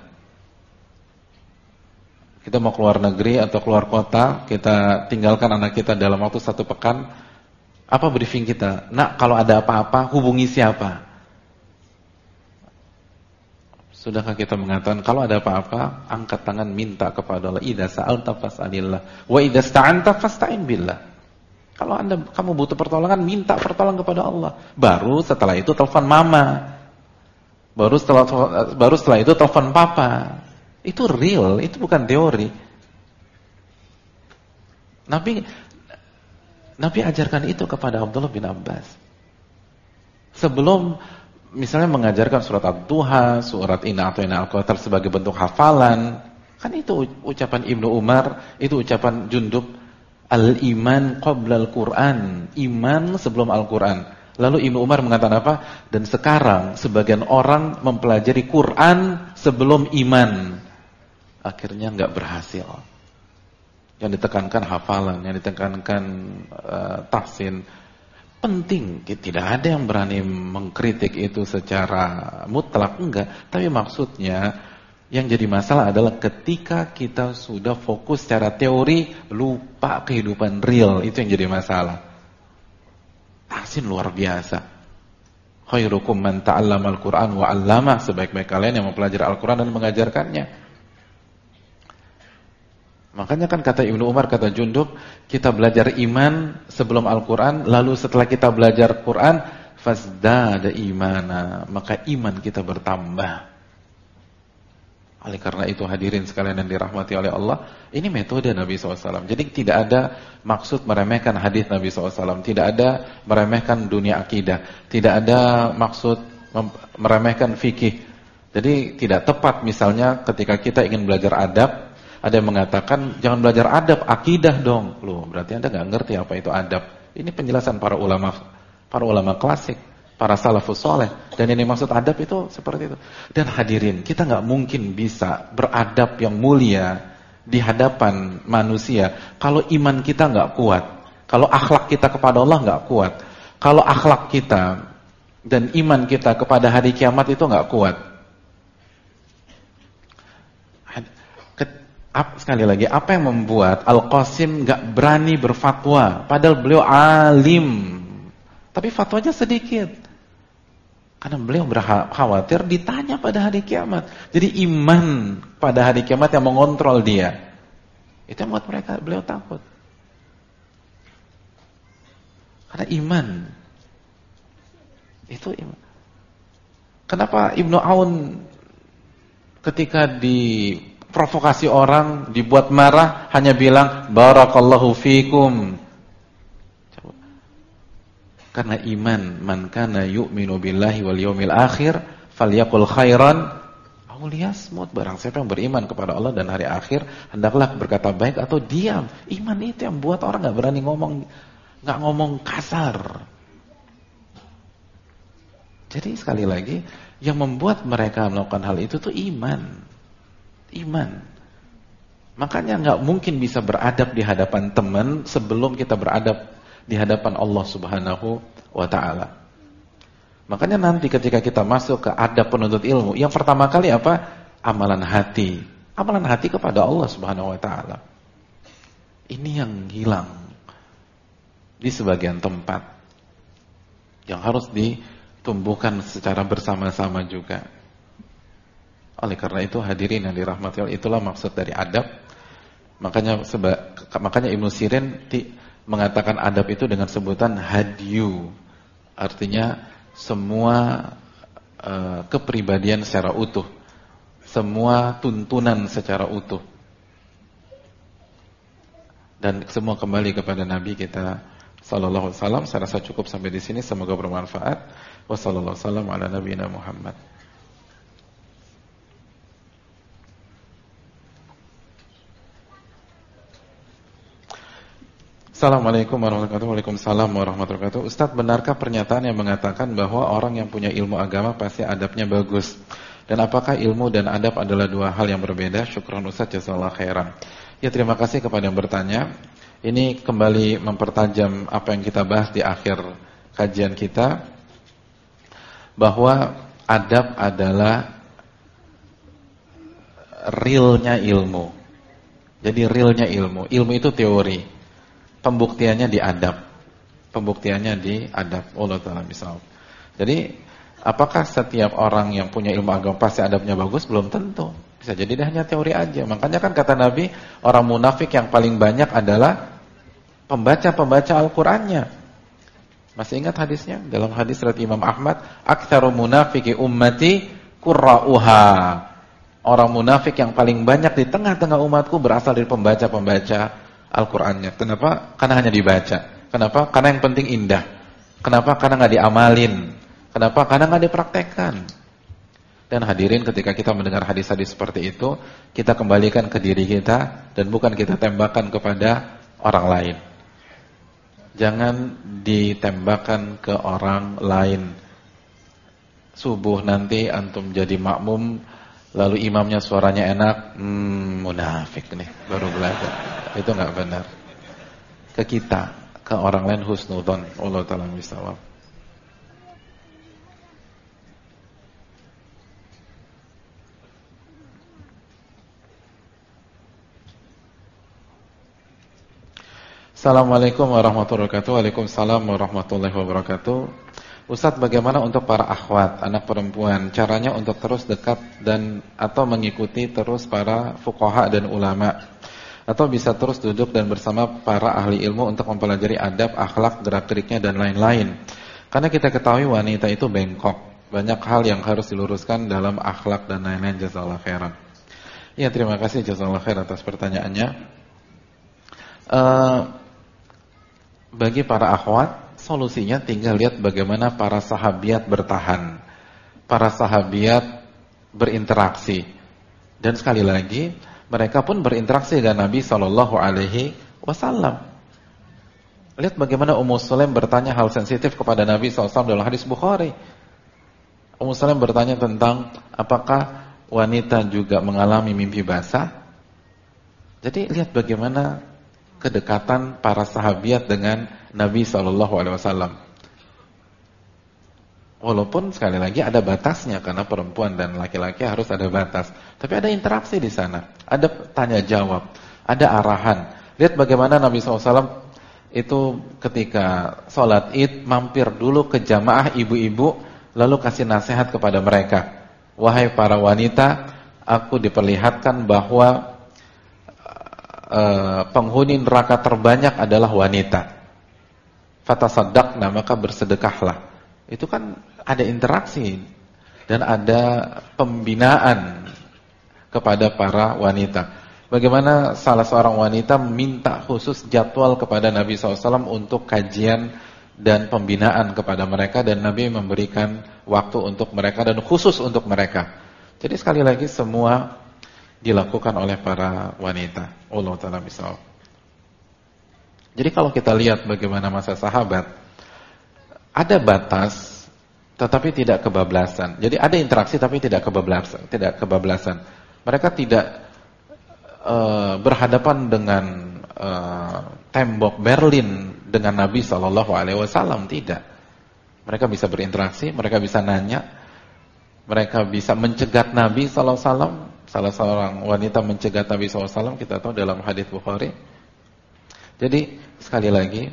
Kita mau keluar negeri atau keluar kota, kita tinggalkan anak kita dalam waktu 1 pekan. Apa briefing kita? Nak, kalau ada apa-apa hubungi siapa? Sudahkah kita mengatakan kalau ada apa-apa angkat tangan minta kepada Allah, idza sa'alta fas'alillah wa idza sta'anta fasta'in billah. Kalau kamu butuh pertolongan, minta pertolongan kepada Allah. Baru setelah itu telepon mama. Baru setelah itu telepon papa. Itu real, itu bukan teori. Nabi ajarkan itu kepada Abdullah bin Abbas. Sebelum misalnya mengajarkan surat Ad-Duha, surat Inna A'tayna Al-Kautsar sebagai bentuk hafalan, kan itu ucapan Ibnu Umar, itu ucapan Jundub, al-iman qabla al-Qur'an, iman sebelum Al-Qur'an. Lalu Ibnu Umar mengatakan apa? Dan sekarang sebagian orang mempelajari Quran sebelum iman. Akhirnya enggak berhasil. Yang ditekankan hafalan, yang ditekankan tahsin. Penting, tidak ada yang berani mengkritik itu secara mutlak, enggak. Tapi maksudnya yang jadi masalah adalah ketika kita sudah fokus secara teori, lupa kehidupan real, itu yang jadi masalah. Tahsin luar biasa. Khairukum man ta'allama al-Qur'an wa 'allama, sebaik-baik kalian yang mempelajari Al-Qur'an dan mengajarkannya. Makanya kan kata Ibnu Umar, kata Jundub, kita belajar iman sebelum Al-Quran, lalu setelah kita belajar Quran, fasdada imana, maka iman kita bertambah. Oleh karena itu hadirin sekalian yang dirahmati oleh Allah, ini metode Nabi SAW. Jadi tidak ada maksud meremehkan hadis Nabi SAW, tidak ada meremehkan dunia akidah, tidak ada maksud meremehkan fikih. Jadi tidak tepat misalnya ketika kita ingin belajar adab, ada yang mengatakan jangan belajar adab, akidah dong. Loh, berarti Anda nggak ngerti apa itu adab. Ini penjelasan para ulama klasik, para salafus soleh. Dan ini maksud adab itu seperti itu. Dan hadirin, kita nggak mungkin bisa beradab yang mulia di hadapan manusia kalau iman kita nggak kuat, kalau akhlak kita kepada Allah nggak kuat, kalau akhlak kita dan iman kita kepada hari kiamat itu nggak kuat. Sekali lagi, apa yang membuat Al-Qasim gak berani berfatwa? Padahal beliau alim, tapi fatwanya sedikit. Karena beliau khawatir ditanya pada hari kiamat. Jadi iman pada hari kiamat yang mengontrol dia. Itu yang membuat beliau takut. Karena iman. Itu iman. Kenapa Ibnu Aun ketika provokasi orang, dibuat marah, hanya bilang barakallahu fikum. Karena iman, man kana yu'minu billahi wal yawmil akhir falyaqul khairan aw liyasmut. Barang siapa yang beriman kepada Allah dan hari akhir, hendaklah berkata baik atau diam. Iman itu yang buat orang enggak berani enggak ngomong kasar. Jadi sekali lagi, yang membuat mereka melakukan hal itu tuh iman. Makanya nggak mungkin bisa beradab di hadapan teman sebelum kita beradab di hadapan Allah Subhanahu wa taala. Makanya nanti ketika kita masuk ke adab penuntut ilmu, yang pertama kali apa? Amalan hati. Amalan hati kepada Allah Subhanahu wa taala. Ini yang hilang di sebagian tempat, yang harus ditumbuhkan secara bersama-sama juga. Oleh karena itu hadirin yang dirahmati Allah, itulah maksud dari adab. Makanya Ibnu Sirin mengatakan adab itu dengan sebutan hadyu. Artinya semua kepribadian secara utuh, semua tuntunan secara utuh. Dan semua kembali kepada Nabi kita sallallahu alaihi wasallam. Saya rasa cukup sampai di sini, semoga bermanfaat. Wassallallahu wasallam ala nabiyina Muhammad. Assalamualaikum warahmatullahi wabarakatuh. Waalaikumsalam warahmatullahi wabarakatuh. Ustaz, benarkah pernyataan yang mengatakan bahwa orang yang punya ilmu agama pasti adabnya bagus? Dan apakah ilmu dan adab adalah dua hal yang berbeda? Syukran Ustaz, jazakallahu khairan. Ya, terima kasih kepada yang bertanya. Ini kembali mempertajam apa yang kita bahas di akhir kajian kita, bahwa adab adalah realnya ilmu. Jadi realnya ilmu. Ilmu itu teori. Pembuktiannya di adab. Allah Ta'ala misal. Jadi Apakah setiap orang yang punya ilmu agama pasti adabnya bagus? Belum tentu. Bisa jadi dia hanya teori aja. Makanya kan kata Nabi, orang munafik yang paling banyak adalah pembaca-pembaca Al-Qur'annya. Masih ingat hadisnya? Dalam hadis riwayat Imam Ahmad, "Aktsaru munafiqi ummati qurra'uha." Orang munafik yang paling banyak di tengah-tengah umatku berasal dari pembaca-pembaca Al-Qur'annya. Kenapa? Karena hanya dibaca. Kenapa? Karena yang penting indah. Kenapa? Karena enggak diamalin. Kenapa? Karena enggak dipraktekkan. Dan hadirin, ketika kita mendengar hadis-hadis seperti itu, kita kembalikan ke diri kita dan bukan kita tembakkan kepada orang lain. Jangan ditembakkan ke orang lain. Subuh nanti antum jadi makmum, lalu imamnya suaranya enak, munafik nih, baru belajar. Itu enggak benar. Ke kita, ke orang lain husnudzon. Allah taala bisawab. Assalamualaikum warahmatullahi wabarakatuh. Waalaikumsalam warahmatullahi wabarakatuh. Ustadz, bagaimana untuk para akhwat, anak perempuan, caranya untuk terus dekat dan atau mengikuti terus para fuqaha dan ulama, atau bisa terus duduk dan bersama para ahli ilmu untuk mempelajari adab, akhlak, gerak-geriknya dan lain-lain. Karena kita ketahui wanita itu bengkok, banyak hal yang harus diluruskan dalam akhlak dan lain-lain. Jazakallahu khairan. Ya, terima kasih jazakallahu khairan atas pertanyaannya. Bagi para akhwat, solusinya tinggal lihat bagaimana para sahabiat bertahan, para sahabiat berinteraksi. Dan sekali lagi, mereka pun berinteraksi dengan Nabi SAW. Lihat bagaimana Ummu Sulaim bertanya hal sensitif kepada Nabi SAW dalam hadis Bukhari. Ummu Sulaim bertanya tentang apakah wanita juga mengalami mimpi basah. Jadi lihat bagaimana kedekatan para sahabiat dengan Nabi SAW. Walaupun sekali lagi ada batasnya, karena perempuan dan laki-laki harus ada batas. Tapi ada interaksi di sana, ada tanya jawab, ada arahan. Lihat bagaimana Nabi SAW itu ketika sholat id mampir dulu ke jamaah ibu-ibu, lalu kasih nasihat kepada mereka. Wahai para wanita, aku diperlihatkan bahwa penghuni neraka terbanyak adalah wanita. Fatasaddaqna, maka bersedekahlah. Itu kan ada interaksi dan ada pembinaan kepada para wanita. Bagaimana salah seorang wanita minta khusus jadwal kepada Nabi SAW untuk kajian dan pembinaan kepada mereka, dan Nabi memberikan waktu untuk mereka dan khusus untuk mereka. Jadi sekali lagi semua dilakukan oleh para wanita. Allah taala bisawab. Jadi kalau kita lihat bagaimana masa sahabat, ada batas tetapi tidak kebablasan. Jadi ada interaksi tapi tidak kebablasan. Mereka tidak berhadapan dengan tembok Berlin dengan Nabi SAW, tidak. Mereka bisa berinteraksi, mereka bisa nanya, mereka bisa mencegat Nabi SAW. Salah seorang wanita mencegat Nabi SAW, kita tahu dalam hadits Bukhari. Jadi sekali lagi,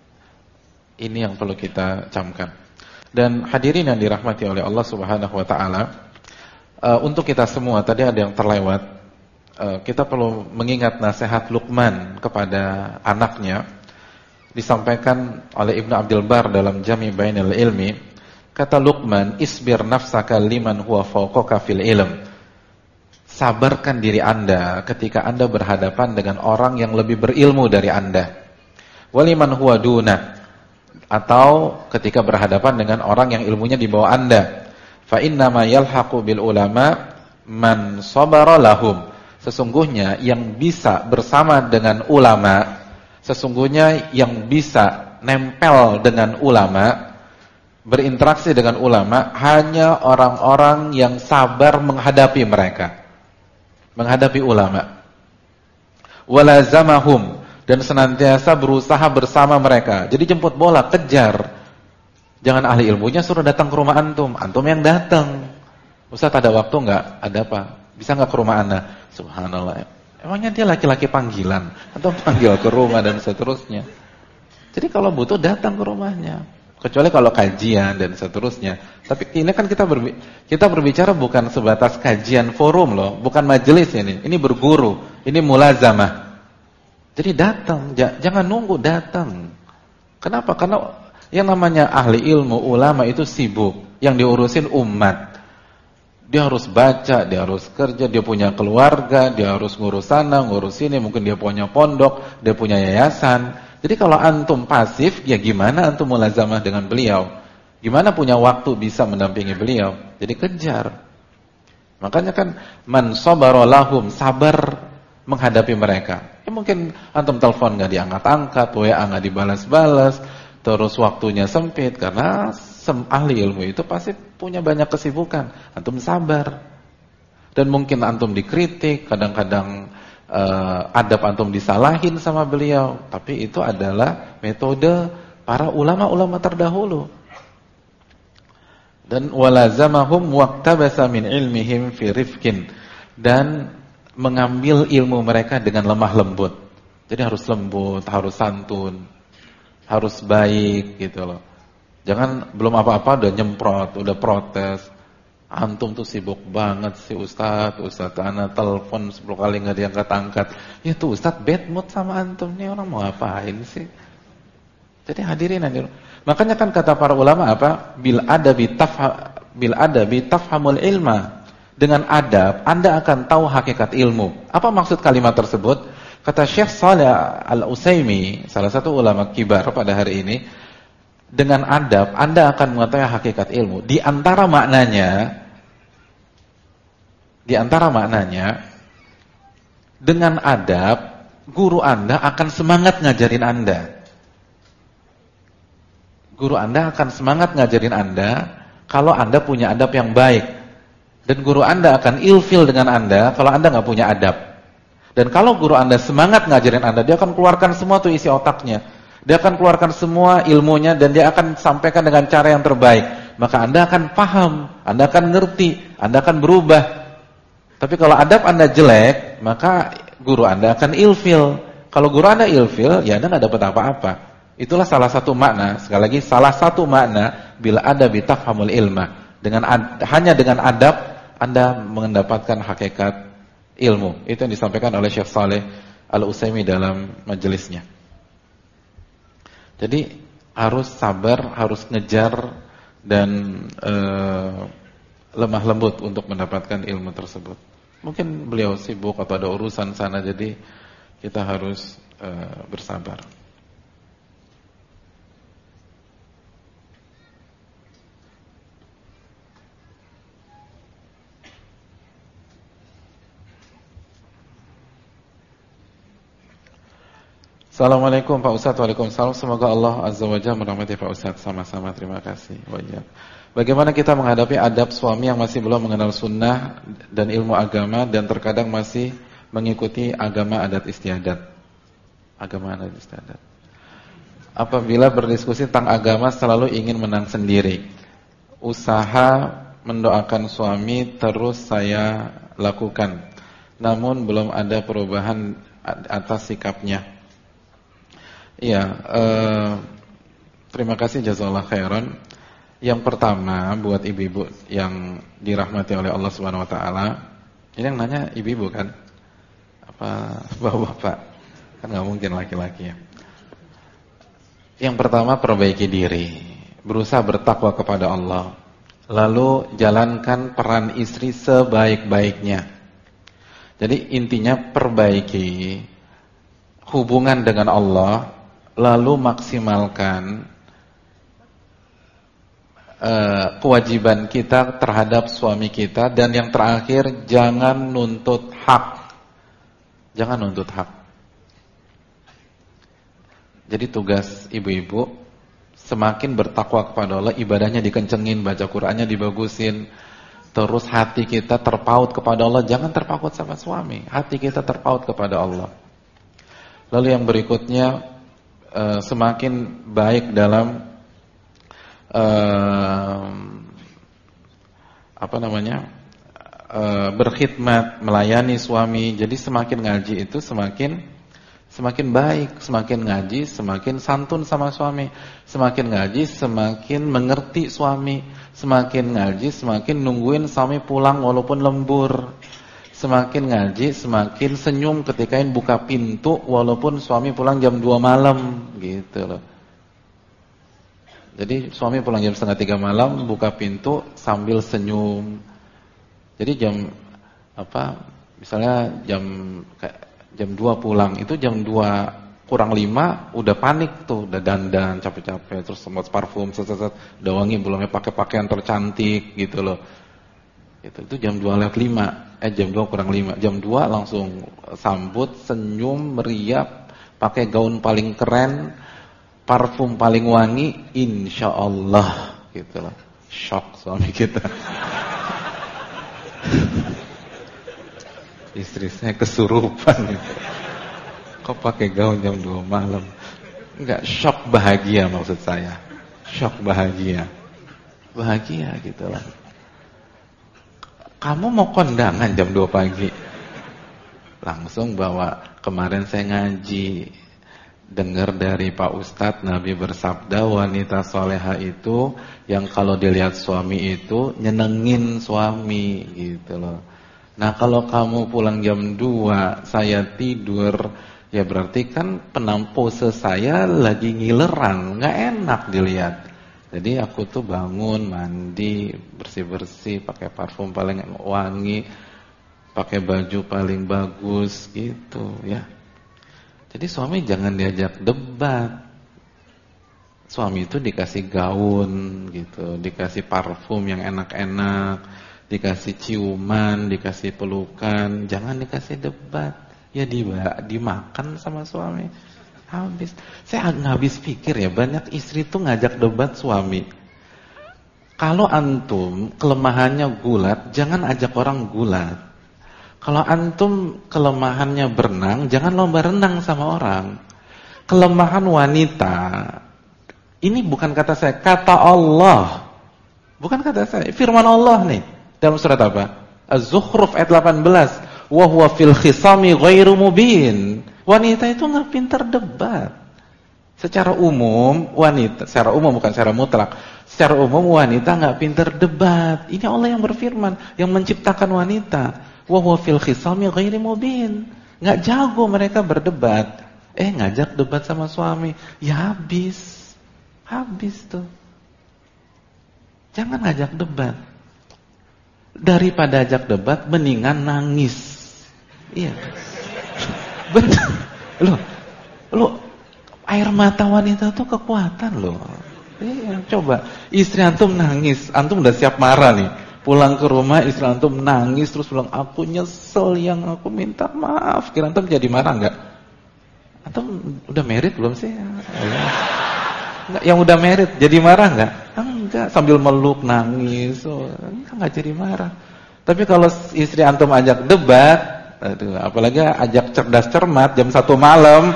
ini yang perlu kita camkan. Dan hadirin yang dirahmati oleh Allah Subhanahu Wa Taala, untuk kita semua, tadi ada yang terlewat, kita perlu mengingat nasihat Luqman kepada anaknya, disampaikan oleh Ibnu Abdul Bar dalam Jami' Bainal Ilmi. Kata Luqman, isbir nafsaka liman huwa fawqaka fil ilm. Sabarkan diri Anda ketika Anda berhadapan dengan orang yang lebih berilmu dari Anda. Waliman huwa duna, atau ketika berhadapan dengan orang yang ilmunya di bawah Anda. Fa innama yalhaqu bil ulama man sabara lahum. Sesungguhnya yang bisa bersama dengan ulama, sesungguhnya yang bisa nempel dengan ulama, berinteraksi dengan ulama, hanya orang-orang yang sabar menghadapi mereka, menghadapi ulama. Walazamahum, dan senantiasa berusaha bersama mereka. Jadi jemput bola, kejar. Jangan ahli ilmunya suruh datang ke rumah antum, antum yang datang. Ustaz ada waktu enggak? Ada apa? Bisa enggak ke rumah Anda? Subhanallah. Emangnya dia laki-laki panggilan atau panggil ke rumah dan seterusnya. Jadi kalau butuh datang ke rumahnya. Kecuali kalau kajian dan seterusnya. Tapi ini kan kita berbicara bukan sebatas kajian forum loh, bukan majelis ini. Ini berguru, ini mulazamah. Jadi datang, jangan nunggu, datang. Kenapa? Karena yang namanya ahli ilmu, ulama itu sibuk, yang diurusin umat. Dia harus baca, dia harus kerja, dia punya keluarga, dia harus ngurus sana, ngurus sini, mungkin dia punya pondok, dia punya yayasan. Jadi kalau antum pasif, ya gimana antum mulazamah dengan beliau? Gimana punya waktu bisa mendampingi beliau? Jadi kejar. Makanya kan man sabara lahum, sabar menghadapi mereka. Ya mungkin antum telepon enggak diangkat-angkat, WA enggak dibalas-balas, terus waktunya sempit karena ahli ilmu itu pasti punya banyak kesibukan. Antum sabar. Dan mungkin antum dikritik, kadang-kadang adab antum disalahin sama beliau, tapi itu adalah metode para ulama-ulama terdahulu. Dan walazamahum waqtabasa min ilmihim fi rifqin, dan mengambil ilmu mereka dengan lemah lembut. Jadi harus lembut, harus santun, harus baik gitu loh. Jangan belum apa-apa udah nyemprot, udah protes. Antum tuh sibuk banget sih Ustadz ana telepon 10 kali enggak diangkat-angkat. Ya tuh Ustadz bad mood sama antum, nih orang mau ngapain sih? Jadi hadirin. Makanya kan kata para ulama apa? Bil adabi tafhamul ilma. Dengan adab Anda akan tahu hakikat ilmu. Apa maksud kalimat tersebut? Kata Syekh Shalih Al-Utsaimin, salah satu ulama kibar pada hari ini, dengan adab Anda akan mengetahui hakikat ilmu. Di antara maknanya dengan adab guru Anda akan semangat ngajarin Anda. Guru Anda akan semangat ngajarin Anda kalau Anda punya adab yang baik. Dan guru Anda akan ilfil dengan Anda kalau Anda nggak punya adab. Dan kalau guru Anda semangat ngajarin Anda, dia akan keluarkan semua tuh isi otaknya. Dia akan keluarkan semua ilmunya dan dia akan sampaikan dengan cara yang terbaik. Maka Anda akan paham, Anda akan ngerti, Anda akan berubah. Tapi kalau adab Anda jelek, maka guru Anda akan ilfil. Kalau guru Anda ilfil, ya Anda nggak dapat apa-apa. Itulah salah satu makna, sekali lagi salah satu makna bila adabi tafhamul ilma. Hanya dengan adab Anda mendapatkan hakikat ilmu. Itu yang disampaikan oleh Syekh Shalih Al-Utsaimin dalam majelisnya. Jadi harus sabar, harus ngejar dan lemah lembut untuk mendapatkan ilmu tersebut. Mungkin beliau sibuk atau ada urusan sana, jadi kita harus bersabar. Assalamualaikum Pak Ustadz. Waalaikumsalam. Semoga Allah Azza wa Jalla merahmati Pak Ustadz. Sama-sama, terima kasih. Bagaimana kita menghadapi adab suami yang masih belum mengenal sunnah dan ilmu agama dan terkadang masih mengikuti agama adat istiadat? Agama adat istiadat. Apabila berdiskusi tentang agama selalu ingin menang sendiri. Usaha mendoakan suami terus saya lakukan, namun belum ada perubahan atas sikapnya. Iya, terima kasih jazakallah khairan. Yang pertama buat ibu-ibu yang dirahmati oleh Allah Subhanahu wa taala. Ini yang nanya ibu-ibu kan? Apa bapak-bapak? Kan enggak mungkin laki-laki ya. Yang pertama perbaiki diri, berusaha bertakwa kepada Allah. Lalu jalankan peran istri sebaik-baiknya. Jadi intinya perbaiki hubungan dengan Allah, lalu maksimalkan kewajiban kita terhadap suami kita, dan yang terakhir jangan nuntut hak. Jangan nuntut hak. Jadi tugas ibu-ibu semakin bertakwa kepada Allah, ibadahnya dikencengin, baca Qur'annya dibagusin, terus hati kita terpaut kepada Allah. Jangan terpaut sama suami, hati kita terpaut kepada Allah. Lalu yang berikutnya, semakin baik dalam berkhidmat, melayani suami. Jadi semakin ngaji itu semakin semakin baik, semakin ngaji, semakin santun sama suami, semakin ngaji, semakin mengerti suami, semakin ngaji, semakin nungguin suami pulang walaupun lembur, semakin ngaji, semakin senyum ketika buka pintu walaupun suami pulang jam 2 malam, gitu loh. Jadi suami pulang jam 2:30 malam, buka pintu sambil senyum. Jadi misalnya jam 2 pulang, itu jam 2 kurang 5 udah panik tuh, udah dandan capek-capek, terus semprot parfum, udah wangi, belumnya pakai pakaian tercantik gitu loh. Itu jam 2:05, jam 2 kurang 5, jam 2 langsung sambut, senyum, meriap, pakai gaun paling keren, parfum paling wangi, insyaallah gitu loh. Shock suami kita. Istri saya kesurupan gitu. Kok pakai gaun jam 2 malam? Enggak, shock bahagia maksud saya. Shock bahagia. Bahagia gitu lah. Kamu mau kondangan jam 2 pagi? Langsung bawa, kemarin saya ngaji, dengar dari Pak Ustadz, Nabi bersabda wanita soleha itu yang kalau dilihat suami itu nyenengin suami gitu loh. Nah kalau kamu pulang jam 2, saya tidur, ya berarti kan penampose saya lagi ngileran, nggak enak dilihat. Jadi aku tuh bangun, mandi, bersih-bersih, pakai parfum paling wangi, pakai baju paling bagus gitu ya. Jadi suami jangan diajak debat. Suami itu dikasih gaun gitu, dikasih parfum yang enak-enak, dikasih ciuman, dikasih pelukan, jangan dikasih debat. Ya dimakan sama suami. Habis. Saya nggak habis pikir ya, banyak istri tuh ngajak debat suami. Kalau antum kelemahannya gulat, jangan ajak orang gulat. Kalau antum kelemahannya berenang, jangan lomba renang sama orang. Kelemahan wanita, ini bukan kata saya, kata Allah. Bukan kata saya, firman Allah nih. Dalam surat apa? Az-Zukhruf ayat 18. Wa huwa fil khisami ghairu mubin. Wanita itu enggak pintar debat. Secara umum wanita, secara umum bukan secara mutlak. Secara umum wanita enggak pintar debat. Ini Allah yang berfirman, yang menciptakan wanita. Wa huwa fil khisami ghairu mubin. Enggak jago mereka berdebat. Ngajak debat sama suami, ya habis. Habis tuh. Jangan ngajak debat. Daripada ajak debat, mendingan nangis. Iya. Benar. Loh, air mata wanita tuh kekuatan loh. Iya, coba istri antum nangis, antum udah siap marah nih. Pulang ke rumah istri antum nangis terus bilang, "Aku nyesel yang aku minta maaf." Kira antum jadi marah enggak? Antum udah married belum sih? Enggak, yang udah married jadi marah enggak? Enggak, sambil meluk nangis, enggak jadi marah. Tapi kalau istri antum ajak debat, aduh, apalagi ajak cerdas cermat jam 1 malam,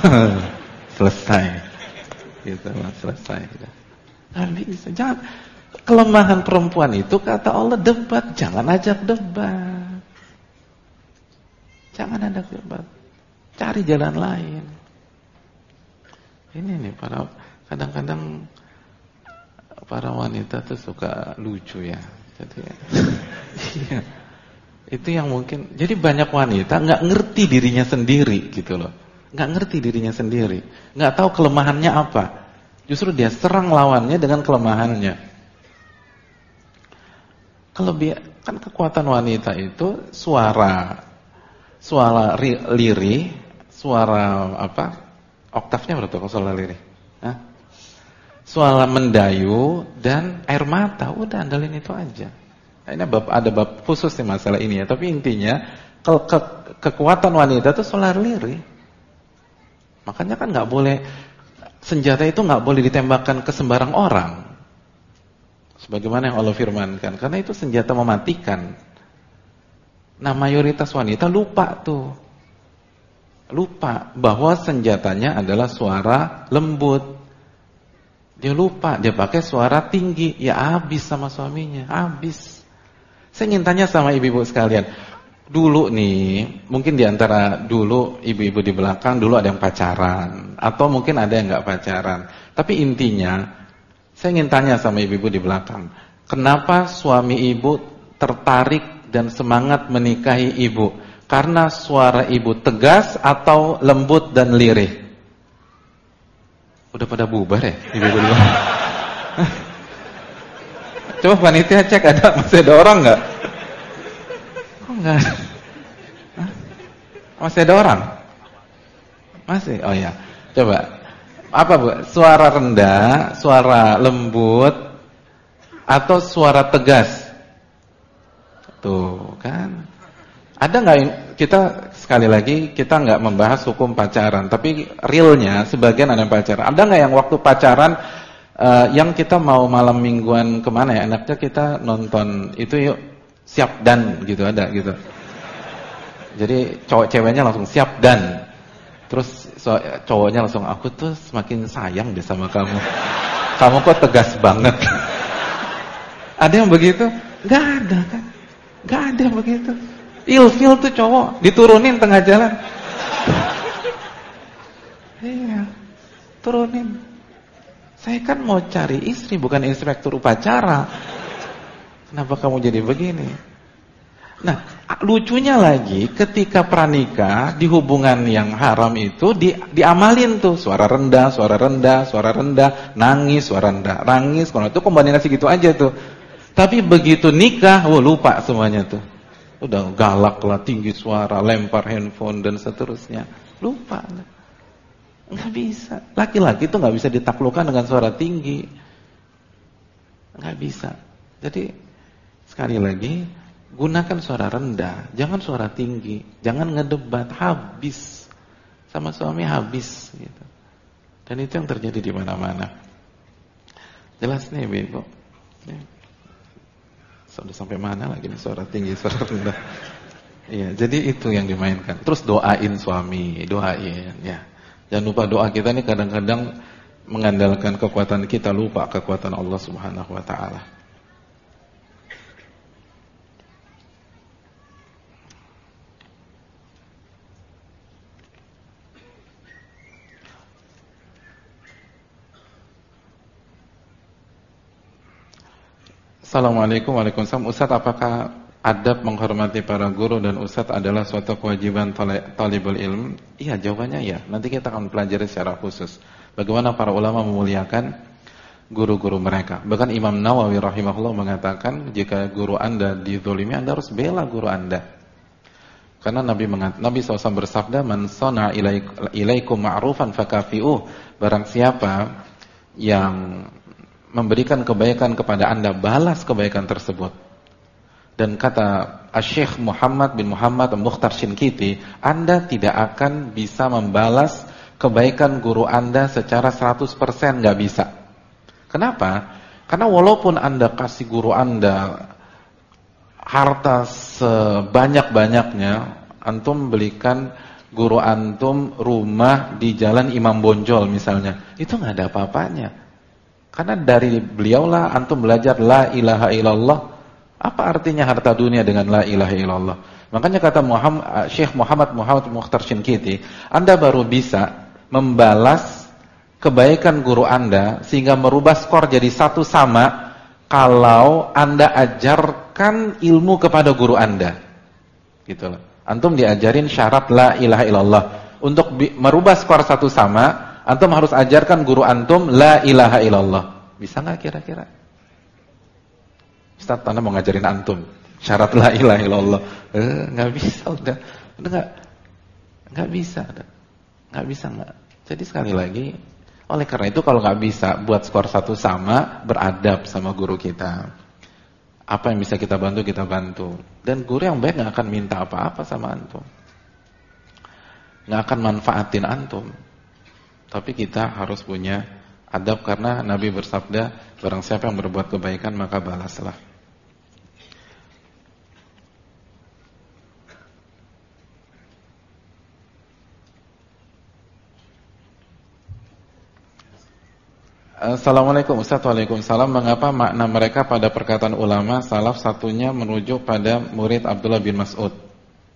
selesai. Gitu, selesai. Enggak bisa. Jangan, kelemahan perempuan itu kata Allah debat, jangan ajak debat. Jangan ajak debat. Cari jalan lain. Ini nih kadang-kadang para wanita tuh suka lucu ya. Jadi iya. Itu yang mungkin. Jadi banyak wanita enggak ngerti dirinya sendiri gitu loh. Enggak ngerti dirinya sendiri. Enggak tahu kelemahannya apa. Justru dia serang lawannya dengan kelemahannya. Kan kekuatan wanita itu suara lirih, suara apa? Oktavnya berapa kalau suara lirih? Suara mendayu dan air mata, udah andalin itu aja. Nah, ini ada bab khusus nih masalah ini ya. Tapi intinya kekuatan wanita itu suara lirih. Makanya kan nggak boleh, senjata itu nggak boleh ditembakkan ke sembarang orang. Sebagaimana yang Allah firmankan, karena itu senjata mematikan. Nah mayoritas wanita lupa tuh. Lupa bahwa senjatanya adalah suara lembut. Dia lupa, dia pakai suara tinggi, ya habis sama suaminya, habis. Saya ingin tanya sama ibu-ibu sekalian, dulu nih, mungkin diantara dulu ibu-ibu di belakang dulu ada yang pacaran, atau mungkin ada yang nggak pacaran. Tapi intinya, saya ingin tanya sama ibu-ibu di belakang, kenapa suami ibu tertarik dan semangat menikahi ibu? Karena suara ibu tegas atau lembut dan lirih? Udah pada bubar ya ibu-ibu di belakang? Coba panitia cek masih ada orang nggak? Enggak. Masih ada orang? Masih? Oh ya. Coba. Apa Bu? Suara rendah, suara lembut, atau suara tegas? Tuh kan. Ada nggak, kita sekali lagi kita nggak membahas hukum pacaran, tapi realnya sebagian ada yang pacaran. Ada nggak yang waktu pacaran yang kita mau malam mingguan kemana ya? Enaknya kita nonton itu yuk. Siap dan gitu, ada gitu. Jadi cowok ceweknya langsung siap dan. Terus cowoknya langsung, aku tuh semakin sayang deh sama kamu. Kamu kok tegas banget. Ada yang begitu? Gak ada kan? Gak ada yang begitu. Ilfil tuh cowok, diturunin tengah jalan. Iya, turunin. Saya kan mau cari istri, bukan inspektur upacara. Kenapa kamu jadi begini? Nah, lucunya lagi ketika pranikah di hubungan yang haram itu diamalin tuh suara rendah, suara rendah, suara rendah, nangis, suara rendah, nangis. Kalau itu kombinasi gitu aja tuh. Tapi begitu nikah, lupa semuanya tuh. Udah galak lah, tinggi suara, lempar handphone dan seterusnya. Lupa. Nggak bisa. Laki-laki tuh nggak bisa ditaklukkan dengan suara tinggi. Nggak bisa. Jadi sekali lagi, gunakan suara rendah, jangan suara tinggi, jangan ngedebat, habis sama suami habis gitu. Dan itu yang terjadi di mana-mana. Jelas nih Ibu. Sudah sampai mana lagi nih suara tinggi, suara rendah. Iya, jadi itu yang dimainkan. Terus doain suami, doain ya. Jangan lupa doa kita nih kadang-kadang mengandalkan kekuatan kita, lupa kekuatan Allah Subhanahu wa taala. Assalamualaikum warahmatullahi wabarakatuh. Ustaz, apakah adab menghormati para guru dan ustaz adalah suatu kewajiban talibul ilm? Iya, jawabannya ya. Nanti kita akan pelajari secara khusus bagaimana para ulama memuliakan guru-guru mereka. Bahkan Imam Nawawi rahimahullah mengatakan, jika guru Anda dizalimi, Anda harus bela guru Anda. Karena Nabi SAW bersabda, "Man shana ilaikum ma'rufan fakafi'uh." Barang siapa yang memberikan kebaikan kepada Anda, balas kebaikan tersebut. Dan kata Syekh Muhammad bin Muhammad Mukhtar Shinkiti, Anda tidak akan bisa membalas kebaikan guru Anda secara 100%, nggak bisa. Kenapa? Karena walaupun Anda kasih guru Anda harta sebanyak-banyaknya, antum belikan guru antum rumah di Jalan Imam Bonjol misalnya, itu nggak ada apa-apanya. Karena dari beliaulah antum belajar la ilaha illallah. Apa artinya harta dunia dengan la ilaha illallah? Makanya kata Syekh Muhammad Mukhtar Shinkiti, Anda baru bisa membalas kebaikan guru Anda sehingga merubah skor jadi 1 sama kalau Anda ajarkan ilmu kepada guru Anda. Gitu loh. Antum diajarin syarat la ilaha illallah. Untuk merubah skor 1 sama, antum harus ajarkan guru antum la ilaha illallah. Bisa nggak kira-kira? Ustaz, Anda mau ngajarin antum syarat la ilaha illallah. Nggak bisa, udah nggak bisa, nggak bisa nggak. Jadi sekali lagi, oleh karena itu kalau nggak bisa buat skor 1 sama, beradab sama guru kita. Apa yang bisa kita bantu, kita bantu. Dan guru yang baik nggak akan minta apa-apa sama antum, nggak akan manfaatin antum. Tapi kita harus punya adab karena Nabi bersabda, barang siapa yang berbuat kebaikan maka balaslah. Assalamualaikum Ustaz. Waalaikumsalam. Mengapa makna mereka pada perkataan ulama salaf satunya merujuk pada murid Abdullah bin Mas'ud?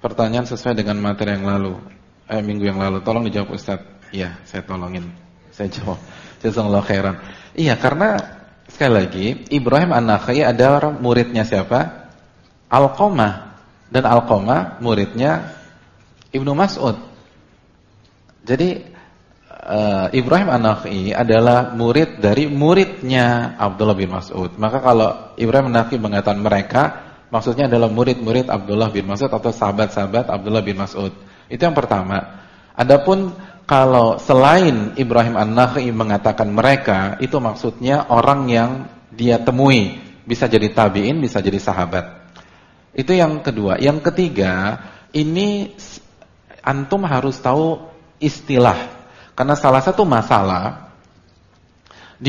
Pertanyaan sesuai dengan materi yang lalu, minggu yang lalu. Tolong dijawab Ustaz. Iya, saya tolongin. Saya jawab. Jazakallahu khairan. Iya, karena sekali lagi Ibrahim An-Nakha'i adalah muridnya siapa? Alqamah. Dan Alqamah muridnya Ibnu Mas'ud. Jadi Ibrahim An-Nakha'i adalah murid dari muridnya Abdullah bin Mas'ud. Maka kalau Ibrahim An-Nakha'i mengatakan mereka, maksudnya adalah murid-murid Abdullah bin Mas'ud atau sahabat-sahabat Abdullah bin Mas'ud. Itu yang pertama. Adapun kalau selain Ibrahim An-Nakha'i mengatakan mereka, itu maksudnya orang yang dia temui. Bisa jadi tabi'in, bisa jadi sahabat. Itu yang kedua. Yang ketiga, ini antum harus tahu istilah. Karena salah satu masalah di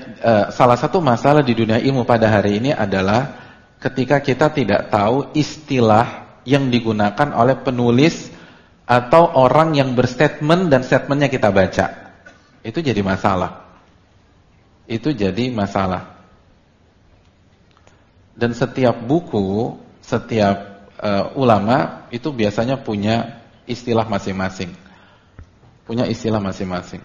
dunia ilmu pada hari ini adalah ketika kita tidak tahu istilah yang digunakan oleh penulis atau orang yang berstatement dan statementnya kita baca. Itu jadi masalah. Itu jadi masalah. Dan setiap buku, setiap ulama itu biasanya punya istilah masing-masing. Punya istilah masing-masing.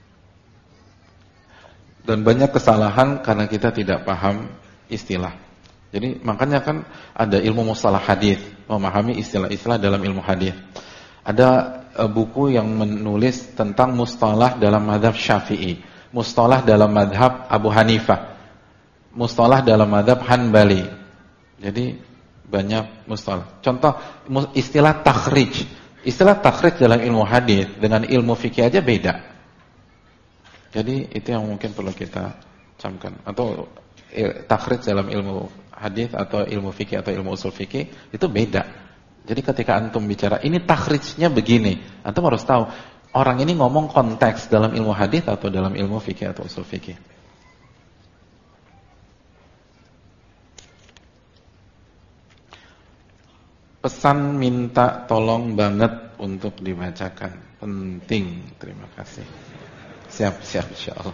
Dan banyak kesalahan karena kita tidak paham istilah. Jadi makanya kan ada ilmu mustalah hadis, memahami istilah-istilah dalam ilmu hadis. Ada buku yang menulis tentang mustalah dalam mazhab Syafi'i, mustalah dalam mazhab Abu Hanifah, mustalah dalam mazhab Hanbali. Jadi banyak mustalah. Contoh istilah takhrij. Istilah takhrij dalam ilmu hadis dengan ilmu fikih aja beda. Jadi itu yang mungkin perlu kita camkan. Atau takhrij dalam ilmu hadis atau ilmu fikih atau ilmu usul fikih itu beda. Jadi ketika antum bicara ini takhrijnya begini, antum harus tahu orang ini ngomong konteks dalam ilmu hadis atau dalam ilmu fikih atau usul fikih. Pesan minta tolong banget untuk dibacakan. Penting. Terima kasih. Siap insyaallah.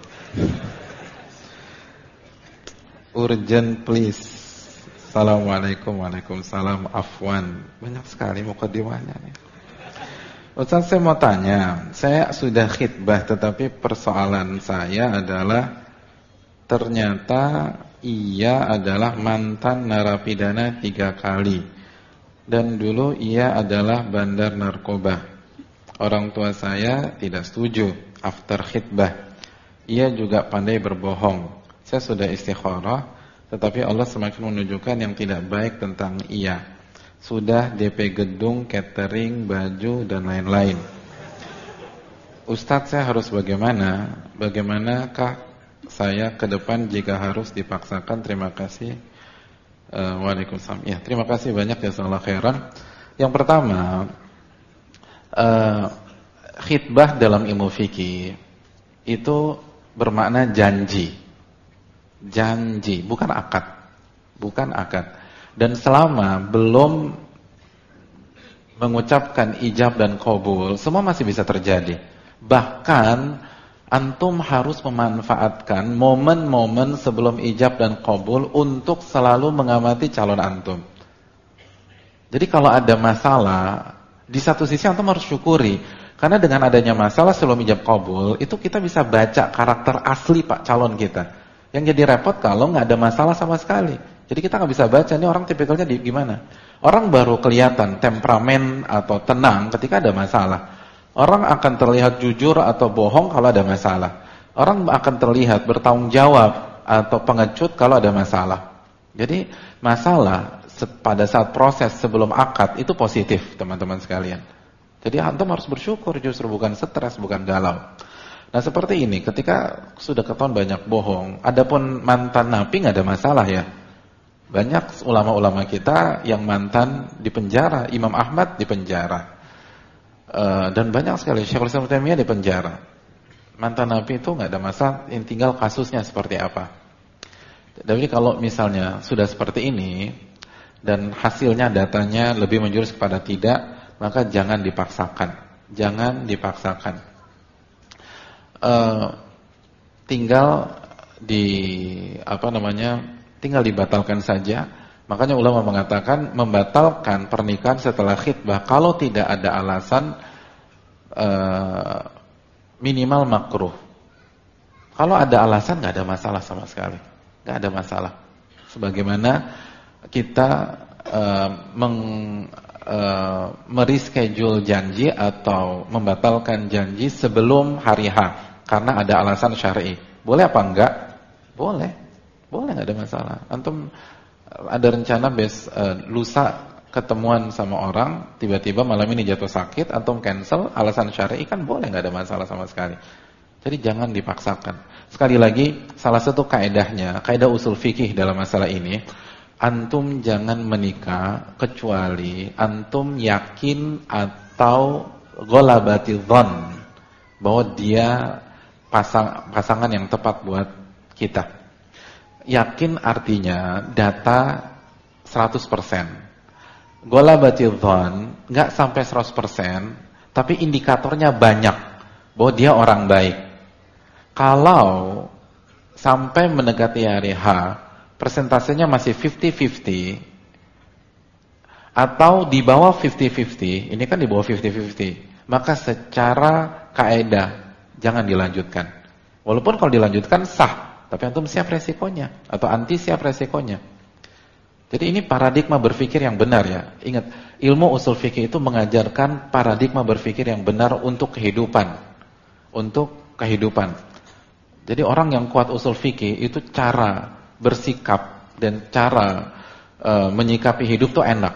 Urgent please. Assalamualaikum. Waalaikumsalam. Afwan. Banyak sekali mukadimahnya nih. Ustaz, saya mau tanya. Saya sudah khitbah tetapi persoalan saya adalah ternyata ia adalah mantan narapidana 3 kali. Dan dulu ia adalah bandar narkoba. Orang tua saya tidak setuju after khitbah. Ia juga pandai berbohong. Saya sudah istikharah, tetapi Allah semakin menunjukkan yang tidak baik tentang ia. Sudah DP gedung, catering, baju, dan lain-lain. Ustadz, saya harus bagaimana? Bagaimanakah saya ke depan jika harus dipaksakan? Terima kasih. Waalaikumsalam. Ya, terima kasih banyak jazakallahu khairan. Yang pertama, khitbah dalam ilmu fikih itu bermakna janji. Janji, bukan akad. Bukan akad. Dan selama belum mengucapkan ijab dan qabul, semua masih bisa terjadi. Bahkan antum harus memanfaatkan momen-momen sebelum ijab dan qabul untuk selalu mengamati calon antum. Jadi kalau ada masalah, di satu sisi antum harus syukuri. Karena dengan adanya masalah sebelum ijab qabul, itu kita bisa baca karakter asli pak calon kita. Yang jadi repot kalau nggak ada masalah sama sekali. Jadi kita nggak bisa baca, ini orang tipikalnya gimana. Orang baru kelihatan temperamen atau tenang ketika ada masalah. Orang akan terlihat jujur atau bohong kalau ada masalah. Orang akan terlihat bertanggung jawab atau pengecut kalau ada masalah. Jadi masalah pada saat proses sebelum akad itu positif teman-teman sekalian. Jadi antum harus bersyukur, justru bukan stres, bukan galau. Nah seperti ini, ketika sudah ketahuan banyak bohong, adapun mantan napi nggak ada masalah ya. Banyak ulama-ulama kita yang mantan di penjara, Imam Ahmad di penjara. Dan banyak sekali Syekhul Islam Taimiyah di penjara. Mantan napi itu nggak ada masalah, tinggal kasusnya seperti apa. Jadi kalau misalnya sudah seperti ini dan hasilnya datanya lebih menjurus kepada tidak, maka jangan dipaksakan. Jangan dipaksakan. Tinggal tinggal dibatalkan saja Makanya ulama mengatakan membatalkan pernikahan setelah khitbah kalau tidak ada alasan minimal makruh. Kalau ada alasan nggak ada masalah sama sekali, nggak ada masalah. Sebagaimana kita mereschedule janji atau membatalkan janji sebelum hari H karena ada alasan syar'i. Boleh apa enggak? Boleh nggak ada masalah. Antum ada rencana lusa ketemuan sama orang, tiba-tiba malam ini jatuh sakit, antum cancel, alasan syar'i kan boleh, nggak ada masalah sama sekali. Jadi jangan dipaksakan. Sekali lagi, salah satu kaedahnya, kaedah usul fikih dalam masalah ini, antum jangan menikah kecuali antum yakin atau ghalabati dzan bahwa dia pasangan yang tepat buat kita. Yakin artinya data 100%. Ghalabati dzan enggak sampai 100%, tapi indikatornya banyak bahwa dia orang baik. Kalau sampai mendekati hari H, persentasenya masih 50-50 atau di bawah 50-50, ini kan di bawah 50-50, maka secara kaedah jangan dilanjutkan. Walaupun kalau dilanjutkan sah, tapi antum siap resikonya atau anti siap resikonya. Jadi ini paradigma berpikir yang benar ya. Ingat, ilmu usul fikih itu mengajarkan paradigma berpikir yang benar untuk kehidupan. Untuk kehidupan. Jadi orang yang kuat usul fikih itu cara bersikap dan cara menyikapi hidup tuh enak.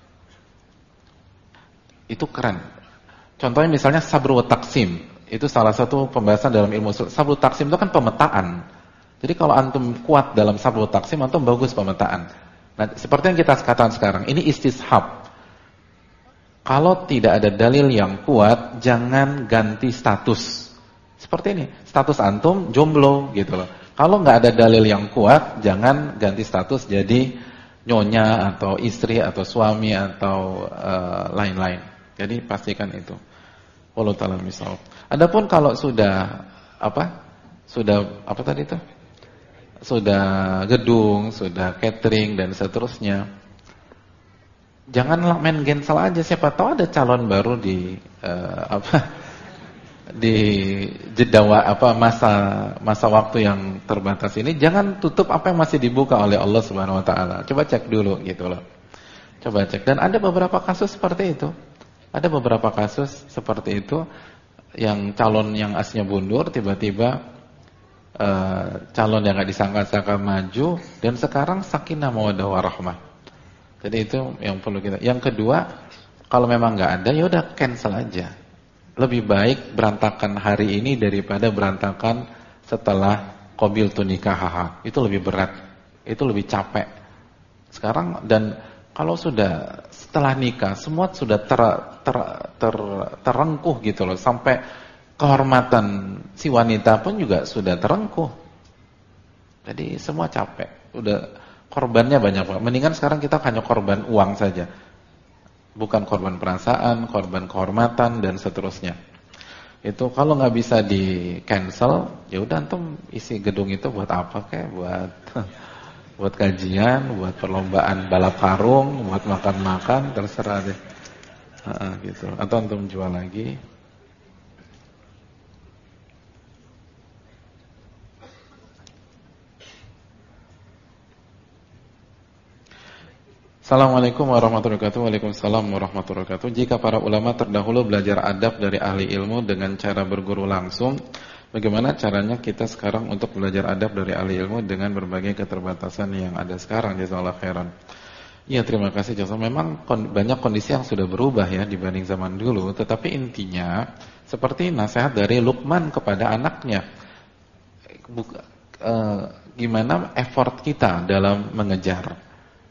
Itu keren. Contohnya misalnya sabru wa taqsim. Itu salah satu pembahasan dalam ilmu usul. Sabru taqsim itu kan pemetaan. Jadi kalau antum kuat dalam sabru taqsim, antum bagus pemetaan. Nah, seperti yang kita katakan sekarang, ini istishab. Kalau tidak ada dalil yang kuat, jangan ganti status. Seperti ini, status antum jomblo gitu loh. Kalau nggak ada dalil yang kuat, jangan ganti status jadi nyonya atau istri atau suami atau lain-lain. Jadi pastikan itu. Wallahu ta'ala misal. Adapun kalau sudah apa tadi itu? Sudah gedung, sudah catering dan seterusnya. Janganlah main gensel aja, siapa tahu ada calon baru di di jeda masa waktu yang terbatas ini. Jangan tutup apa yang masih dibuka oleh Allah Subhanahu wa taala. Coba cek dulu gitu loh. Coba cek, dan ada beberapa kasus seperti itu. Ada beberapa kasus seperti itu yang calon yang aslinya mundur tiba-tiba calon yang gak disangka-sangka maju, dan sekarang sakinah mawaddah warahmah. Jadi itu yang perlu kita. Yang kedua, kalau memang gak ada, ya udah cancel aja. Lebih baik berantakan hari ini daripada berantakan setelah qabiltu nikahaha. Itu lebih berat, itu lebih capek. Sekarang, dan kalau sudah setelah nikah semua sudah terengkuh gitu loh, sampai kehormatan si wanita pun juga sudah terengkuh. Jadi semua capek. Udah korbannya banyak banget. Mendingan sekarang kita hanya korban uang saja. Bukan korban perasaan, korban kehormatan dan seterusnya. Itu kalau nggak bisa di cancel, ya udah antum isi gedung itu buat apa kayak buat kajian, buat perlombaan balap karung, buat makan-makan, terserah deh. Gitu. Atau antum jual lagi. Assalamualaikum warahmatullahi wabarakatuh. Waalaikumsalam warahmatullahi wabarakatuh. Jika para ulama terdahulu belajar adab dari ahli ilmu dengan cara berguru langsung, bagaimana caranya kita sekarang untuk belajar adab dari ahli ilmu dengan berbagai keterbatasan yang ada sekarang? Jazakallahu khairan. Iya, terima kasih Jazakallahu. Memang banyak kondisi yang sudah berubah ya dibanding zaman dulu, tetapi intinya seperti nasihat dari Luqman kepada anaknya. Gimana effort kita dalam mengejar?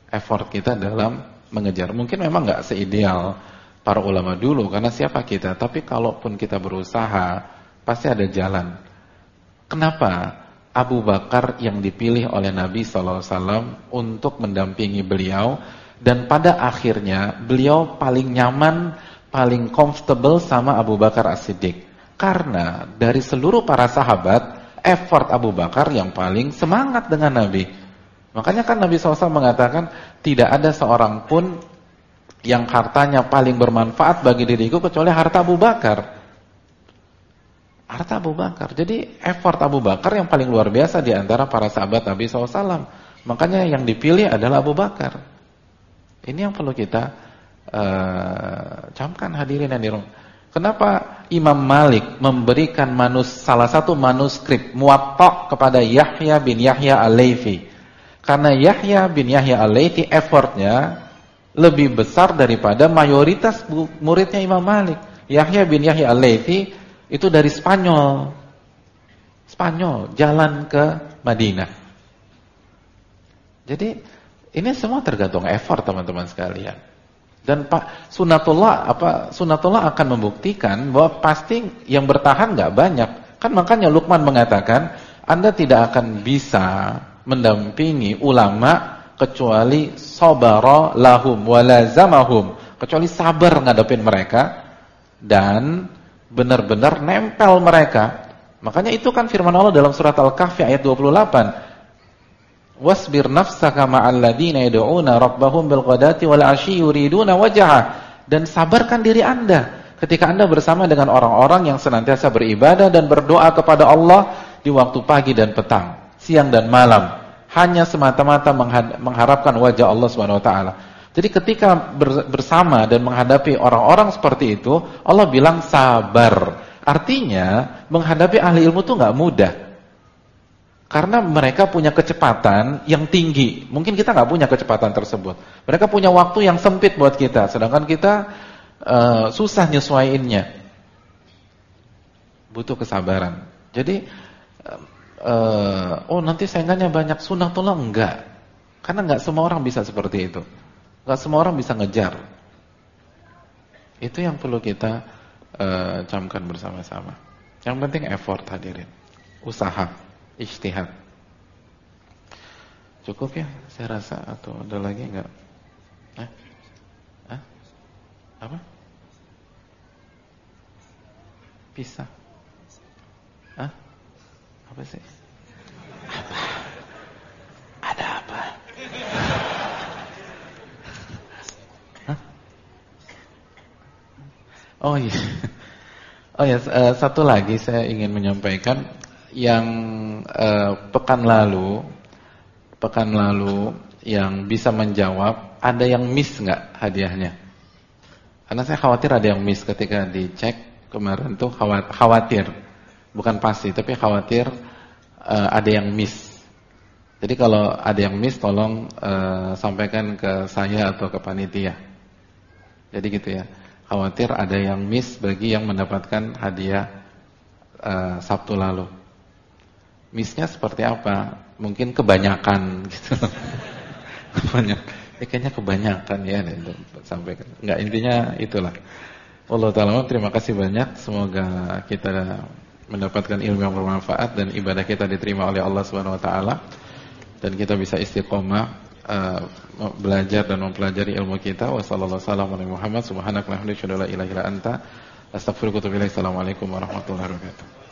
Mungkin memang nggak seideal para ulama dulu, karena siapa kita, tapi kalaupun kita berusaha pasti ada jalan. Kenapa Abu Bakar yang dipilih oleh Nabi SAW untuk mendampingi beliau, dan pada akhirnya beliau paling nyaman, paling comfortable sama Abu Bakar As-Siddiq? Karena dari seluruh para sahabat, effort Abu Bakar yang paling semangat dengan Nabi. Makanya kan Nabi SAW mengatakan, tidak ada seorang pun yang hartanya paling bermanfaat bagi diriku kecuali harta Abu Bakar. Harta Abu Bakar. Jadi effort Abu Bakar yang paling luar biasa di antara para sahabat Nabi SAW. Makanya yang dipilih adalah Abu Bakar. Ini yang perlu kita camkan, hadirin yang dirahmati. Kenapa Imam Malik memberikan salah satu manuskrip Muwatta kepada Yahya bin Yahya Al-Laythi? Karena Yahya bin Yahya Al-Laythi effortnya lebih besar daripada mayoritas muridnya Imam Malik. Yahya bin Yahya Al-Laythi itu dari Spanyol, jalan ke Madinah. Jadi ini semua tergantung effort teman-teman sekalian. Dan sunatullah akan membuktikan bahwa pasti yang bertahan nggak banyak. Kan makanya Luqman mengatakan, Anda tidak akan bisa mendampingi ulama kecuali sabara lahum walazamahum, kecuali sabar ngadepin mereka dan benar-benar nempel mereka. Makanya itu kan firman Allah dalam surat Al-Kahfi ayat 28. Wasbir nafsaka ma'al ladzina yad'una rabbahum bil ghadati wal 'ashyi yuriduna wajhah, dan sabarkan diri Anda ketika Anda bersama dengan orang-orang yang senantiasa beribadah dan berdoa kepada Allah di waktu pagi dan petang, siang dan malam, hanya semata-mata mengharapkan wajah Allah Subhanahu wa taala. Jadi ketika bersama dan menghadapi orang-orang seperti itu, Allah bilang sabar. Artinya menghadapi ahli ilmu itu enggak mudah. Karena mereka punya kecepatan yang tinggi. Mungkin kita nggak punya kecepatan tersebut. Mereka punya waktu yang sempit buat kita, sedangkan kita susah nyesuaiinnya. Butuh kesabaran. Jadi nanti saingannya banyak, sunatullah enggak. Karena nggak semua orang bisa seperti itu. Nggak semua orang bisa ngejar. Itu yang perlu kita camkan bersama-sama. Yang penting effort, hadirin. Usaha. Ijtihad. Cukup ya saya rasa, atau ada lagi enggak? Apa? Pisah. Apa sih? Ada apa? Oh iya. Satu lagi saya ingin menyampaikan. Yang pekan lalu yang bisa menjawab, ada yang miss nggak hadiahnya? Karena saya khawatir ada yang miss ketika dicek kemarin tuh, khawatir, bukan pasti tapi khawatir ada yang miss. Jadi kalau ada yang miss tolong sampaikan ke saya atau ke panitia. Jadi gitu ya, khawatir ada yang miss bagi yang mendapatkan hadiah Sabtu lalu. Missnya seperti apa? Mungkin kebanyakan gitu. Kayaknya kebanyakan ya, sampaikan. Enggak, intinya itulah. Allah Ta'ala, terima kasih banyak. Semoga kita mendapatkan ilmu yang bermanfaat dan ibadah kita diterima oleh Allah Subhanahu wa taala, dan kita bisa istiqomah belajar dan mempelajari ilmu kita. Wassalamualaikum warahmatullahi wabarakatuh. Assalamualaikum warahmatullahi wabarakatuh.